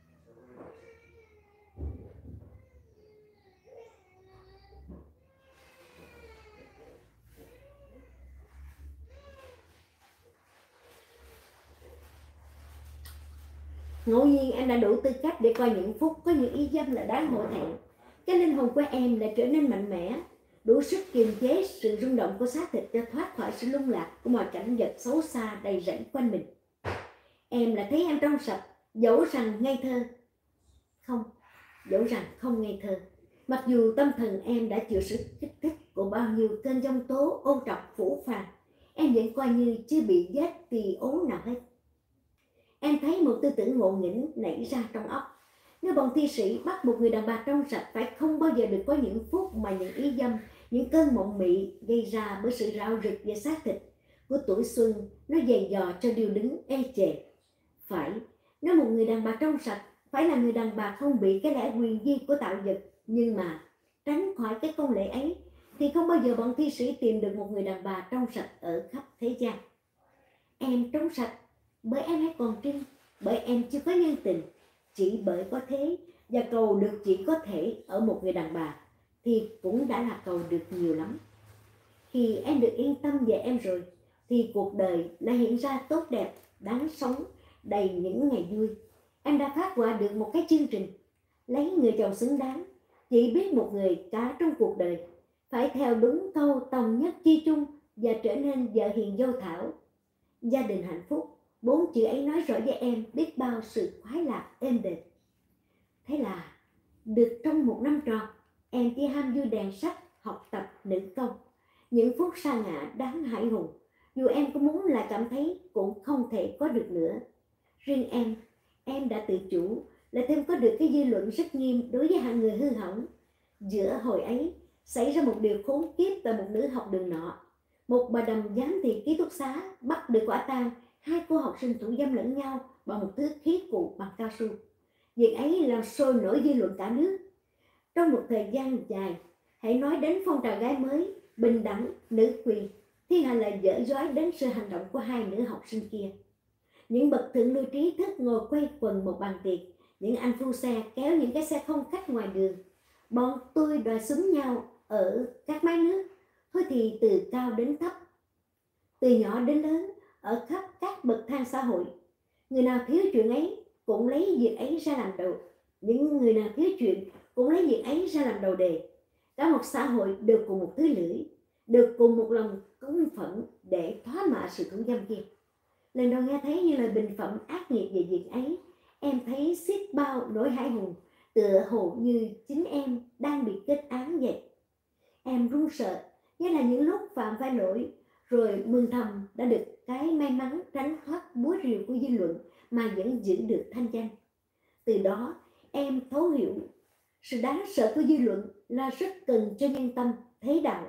Ngẫu nhiên em đã đủ tư cách để coi những phút có những ý dâm là đáng hổ thẹn. Cái linh hồn của em lại trở nên mạnh mẽ, đủ sức kiềm chế sự rung động của xác thịt cho thoát khỏi sự lung lạc của mọi cảnh vật xấu xa đầy rẫy quanh mình. Em lại thấy em trong sạch, dẫu rằng ngây thơ. Không, dẫu rằng không ngây thơ. Mặc dù tâm thần em đã chịu sự kích thích của bao nhiêu cơn giông tố ô trọc phủ phàng, em vẫn coi như chưa bị vết tỳ ố nào hết. em thấy một tư tưởng ngộ nghĩnh nảy ra trong óc. Nếu bọn thi sĩ bắt một người đàn bà trong sạch phải không bao giờ được có những phút mà những ý dâm, những cơn mộng mị gây ra bởi sự rạo rực về xác thịt của tuổi xuân, nó dày dò cho điều đứng ê chề. Phải, nếu một người đàn bà trong sạch phải là người đàn bà không bị cái lẽ quyền di của tạo vật, nhưng mà tránh khỏi cái công lệ ấy thì không bao giờ bọn thi sĩ tìm được một người đàn bà trong sạch ở khắp thế gian. Em trong sạch bởi em hay còn trinh, bởi em chưa có nhân tình. Chỉ bởi có thế và cầu được chỉ có thể ở một người đàn bà thì cũng đã là cầu được nhiều lắm. Khi em được yên tâm về em rồi thì cuộc đời lại hiện ra tốt đẹp, đáng sống, đầy những ngày vui. Em đã phát họa được một cái chương trình lấy người chồng xứng đáng. Chỉ biết một người cả trong cuộc đời, phải theo đúng câu tòng nhất chi chung và trở nên vợ hiền dâu thảo. Gia đình hạnh phúc, bốn chữ ấy nói rõ với em biết bao sự khoái lạc êm đềm. Thế là được trong một năm tròn, em chỉ ham vui đèn sách, học tập nữ công. Những phút sa ngã đáng hãi hùng, dù em có muốn là cảm thấy cũng không thể có được nữa. Riêng em, em đã tự chủ, lại thêm có được cái dư luận rất nghiêm đối với hạng người hư hỏng. Giữa hồi ấy, xảy ra một điều khốn kiếp tại một nữ học đường nọ. Một bà đầm giám thị ký túc xá bắt được quả tang hai cô học sinh thủ dâm lẫn nhau bằng một thứ khí cụ bằng cao su. Việc ấy làm sôi nổi dư luận cả nước. Trong một thời gian dài, hãy nói đến phong trào gái mới, bình đẳng, nữ quyền, thiên hạ lại dở dói đến sự hành động của hai nữ học sinh kia. Những bậc thượng lưu trí thức ngồi quay quần một bàn tiệc, những anh phu xe kéo những cái xe không khách ngoài đường. Bọn tôi đòi súng nhau ở các mái nước, thôi thì từ cao đến thấp, từ nhỏ đến lớn, ở khắp các bậc thang xã hội. Người nào thiếu chuyện ấy cũng lấy việc ấy ra làm đầu, những người nào thiếu chuyện cũng lấy việc ấy ra làm đầu đề. Cả một xã hội đều cùng một thứ lưỡi, đều cùng một lòng cứng phẫn để thoá mạ sự thủ dâm kia. Lần đầu nghe thấy như lời bình phẩm ác nghiệt về việc ấy, em thấy xiết bao nỗi hãi hùng, tựa hồ như chính em đang bị kết án vậy. Em run sợ, như là những lúc phạm phải lỗi, rồi mừng thầm đã được cái may mắn tránh thoát búa rìu của dư luận mà vẫn giữ được thanh danh. Từ đó, em thấu hiểu sự đáng sợ của dư luận là rất cần cho nhân tâm thế đạo.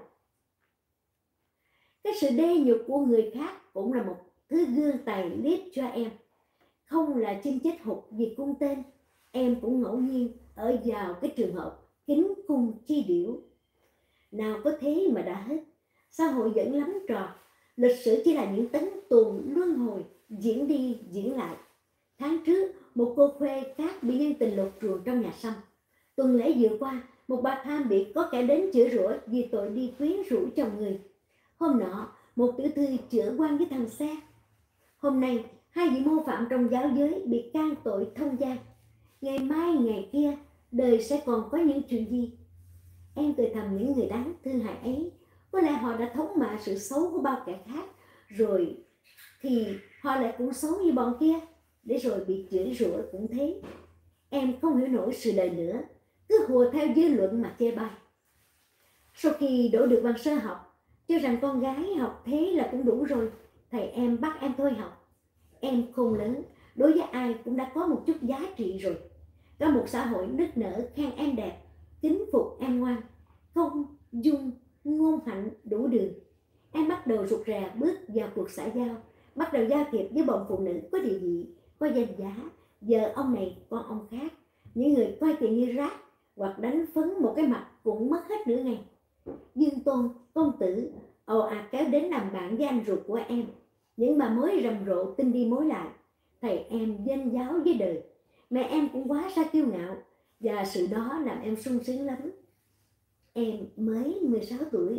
Cái sự đe nhục của người khác cũng là một thứ gương tài liếc cho em. Không là chim chết hụt vì cung tên, em cũng ngẫu nhiên ở vào cái trường hợp kính cung chi điểu. Nào có thế mà đã hết, xã hội vẫn lắm trò, lịch sử chỉ là những tấn tuồng luân hồi, diễn đi diễn lại. Tháng trước, một cô khuê khác bị nhân tình lột ruồng trong nhà xăm. Tuần lễ vừa qua, một bà tham bị có kẻ đến chửi rủa vì tội đi quyến rũ chồng người. Hôm nọ, một tiểu thư chữa quan với thằng xe. Hôm nay, hai vị mô phạm trong giáo giới bị can tội thông gian. Ngày mai ngày kia, đời sẽ còn có những chuyện gì? Em cười thầm những người đáng thương hại ấy. Có lẽ họ đã thống mạ sự xấu của bao kẻ khác, rồi thì họ lại cũng xấu như bọn kia, để rồi bị chửi rủa cũng thế. Em không hiểu nổi sự đời nữa, cứ hùa theo dư luận mà chê bai. Sau khi đổ được bằng sơ học, cho rằng con gái học thế là cũng đủ rồi, thầy em bắt em thôi học. Em khôn lớn, đối với ai cũng đã có một chút giá trị rồi. Cả một xã hội nức nở khen em đẹp, kính phục em ngoan, không dung ngôn hạnh đủ đường. Em bắt đầu rụt rè bước vào cuộc xã giao, bắt đầu giao thiệp với bọn phụ nữ có địa vị, có danh giá, giờ ông này con ông khác, những người coi tiền như rác hoặc đánh phấn một cái mặt cũng mất hết nửa ngày. Dương Tôn, công tử ồ ạt kéo đến làm bạn với anh ruột của em, những bà mối rầm rộ tin đi mối lại. Thầy em danh giáo với đời, mẹ em cũng quá ra kiêu ngạo, và sự đó làm em sung sướng lắm. Em mới mười sáu tuổi.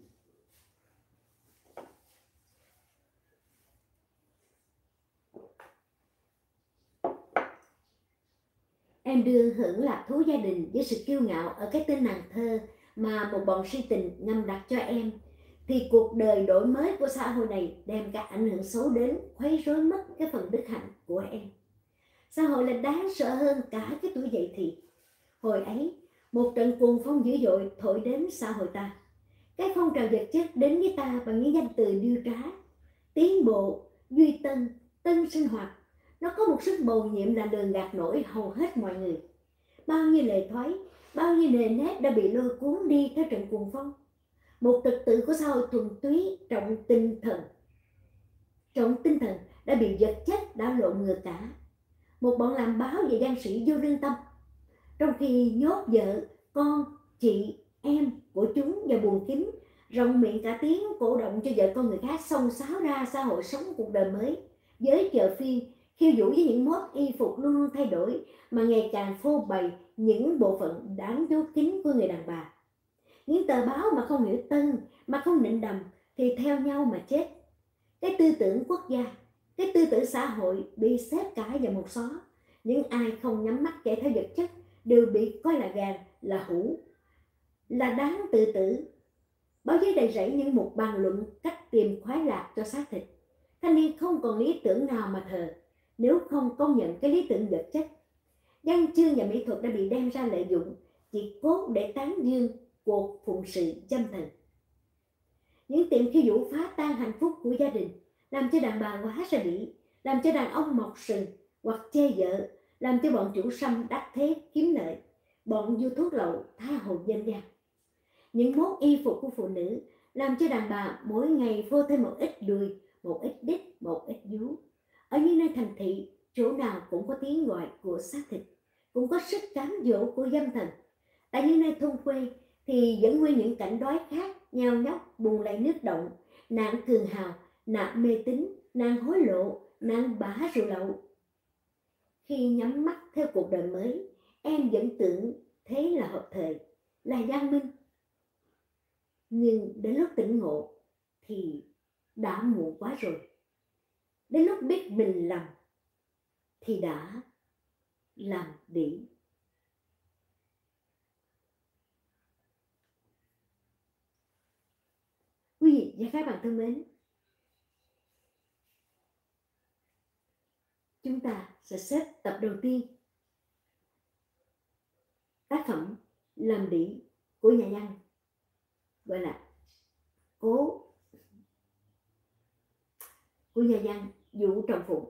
Em đưa hưởng lạc thú gia đình với sự kiêu ngạo ở cái tên nàng thơ mà một bọn si tình ngầm đặt cho em, thì cuộc đời đổi mới của xã hội này đem cả ảnh hưởng xấu đến, khuấy rối mất cái phần đức hạnh của em. Xã hội là đáng sợ hơn cả cái tuổi dậy thì. Hồi ấy, một trận cuồng phong dữ dội thổi đến xã hội ta. Cái phong trào vật chất đến với ta bằng những danh từ điêu trá: tiến bộ, duy tân, tân sinh hoạt. Nó có một sức mầu nhiệm là lường gạt nổi hầu hết mọi người. Bao nhiêu lời thoái, bao nhiêu nề nếp đã bị lôi cuốn đi theo trận cuồng phong. Một trật tự của xã hội thuần túy trọng tinh thần. Trọng tinh thần đã bị vật chất đã lộn ngược cả. Một bọn làm báo và văn sĩ vô lương tâm, trong khi nhốt vợ, con, chị, em của chúng vào buồng kín, rộng miệng cả tiếng cổ động cho vợ con người khác xông xáo ra xã hội sống cuộc đời mới, với chợ phiên khiêu vũ với những mốt y phục luôn luôn thay đổi mà ngày càng phô bày những bộ phận đáng giấu kín của người đàn bà. Những tờ báo mà không hiểu tân, mà không nịnh đầm thì theo nhau mà chết. Cái tư tưởng quốc gia, cái tư tưởng xã hội bị xếp cả vào một xó. Những ai không nhắm mắt chạy theo vật chất đều bị coi là gàn, là hủ, là đáng tự tử. Báo giới đầy rẫy những mục bàn luận cách tìm khoái lạc cho xác thịt. Thanh niên không còn lý tưởng nào mà thờ nếu không công nhận cái lý tưởng vật chất. Văn chương và mỹ thuật đã bị đem ra lợi dụng chỉ cốt để tán dương cuộc phụng sự dâm thần. Những tiệm khiêu vũ phá tan hạnh phúc của gia đình, làm cho đàn bà quá ra bỉ, làm cho đàn ông mọc sừng hoặc chê vợ, làm cho bọn chủ sâm đắc thế kiếm lợi, bọn du thuốc lậu tha hồ dân gian. Những mốt y phục của phụ nữ làm cho đàn bà mỗi ngày phô thêm một ít đùi, một ít đít, một ít vú. Ở những nơi thành thị, chỗ nào cũng có tiếng gọi của xác thịt, cũng có sức cám dỗ của dâm thần. Tại những nơi thôn quê thì vẫn nguyên những cảnh đói khát, nhao nhóc, bùn lầy nước động, nạn cường hào, nạn mê tín, nạn hối lộ, nạn bả rượu lậu. Khi nhắm mắt theo cuộc đời mới, em vẫn tưởng thế là hợp thời, là văn minh. Nhưng đến lúc tỉnh ngộ thì đã muộn quá rồi. Đến lúc biết mình lầm thì đã làm đỉ. Quý vị và các bạn thân mến, chúng ta sẽ xếp tập đầu tiên tác phẩm Làm đỉ của nhà văn gọi là Cố của nhà văn Vũ Trọng Phụng.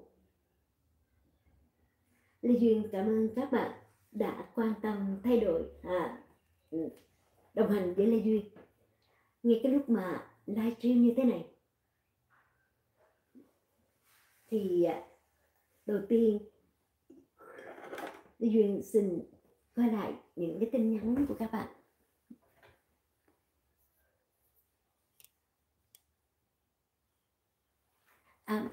Lê Duyên cảm ơn các bạn đã quan tâm thay đổi à, đồng hành với Lê Duyên ngay cái lúc mà livestream như thế này. Thì đầu tiên Lê Duyên xin coi lại những cái tin nhắn của các bạn. À,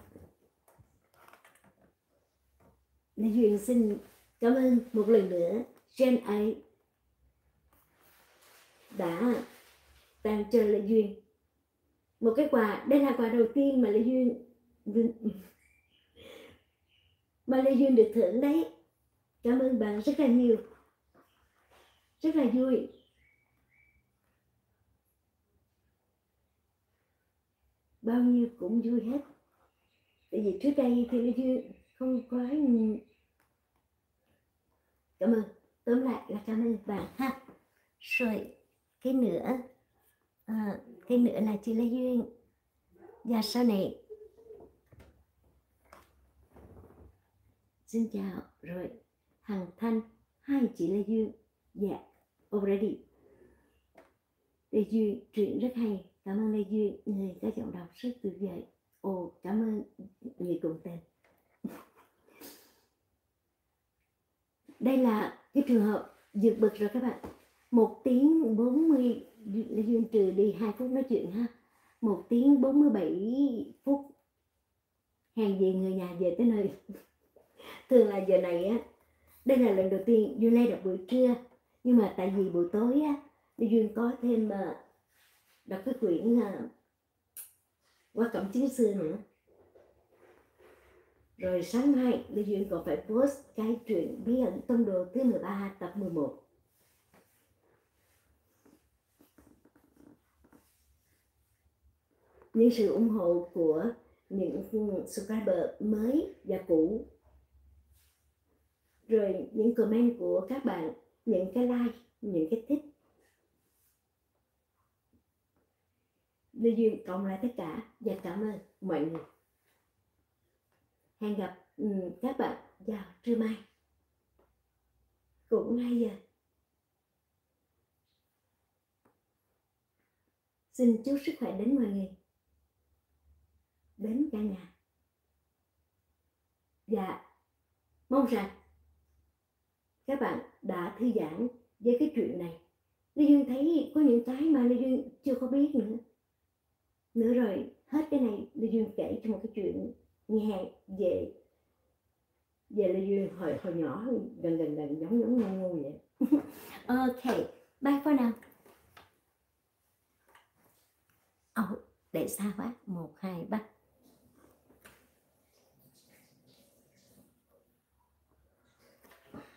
Lê Duyên xin cảm ơn một lần nữa Jen A đã tặng cho Lê Duyên một cái quà. Đây là quà đầu tiên mà Lê Duyên mà Lê Duyên được thưởng đấy. Cảm ơn bạn rất là nhiều, rất là vui. Bao nhiêu cũng vui hết. Tại vì trước đây thì Lê Duyên không có. Cảm ơn, tóm lại là cảm ơn bạn ha. Rồi cái nữa à, cái nữa là chị Lê Duyên. Và sau này xin chào. Rồi Hằng Thanh, hai chị Lê Duyên. Dạ, yeah, already. Lê Duyên truyện rất hay. Cảm ơn Lê Duyên, người có giọng đọc rất tuyệt vời. Ồ, cảm ơn người cùng tên. Đây là cái trường hợp vượt bậc rồi các bạn. Một tiếng bốn mươi, Lê Duyên trừ đi hai phút nói chuyện ha. Một tiếng bốn mươi bảy phút. Hèn gì người nhà về tới nơi. Thường là giờ này á, đây là lần đầu tiên Duyên Lê đọc buổi trưa. Nhưng mà tại vì buổi tối á, Lê Duyên có thêm uh, đọc cái quyển uh, Qua Cẩm Chứng Xưa nữa. Rồi sáng mai Lê Duyên còn phải post cái truyện Bí ẩn tông đồ thứ mười ba tập mười một. Những sự ủng hộ của những subscriber mới và cũ, rồi những comment của các bạn, những cái like, những cái thích, Lê Duyên cộng lại tất cả và cảm ơn mọi người. hẹn gặp um, các bạn vào trưa mai cũng hai giờ. Xin chúc sức khỏe đến mọi người, đến cả nhà. Và mong rằng các bạn đã thư giãn với cái chuyện này. Lê Duyên thấy có những cái mà Lê Duyên chưa có biết nữa. Nữa rồi hết cái này Lê Duyên kể cho một cái chuyện nghe về về Lê Duyên hồi hồi nhỏ gần gần gần giống giống ngu ngu vậy. Ok, bye for now. Oh, để xa quá. Một hai ba.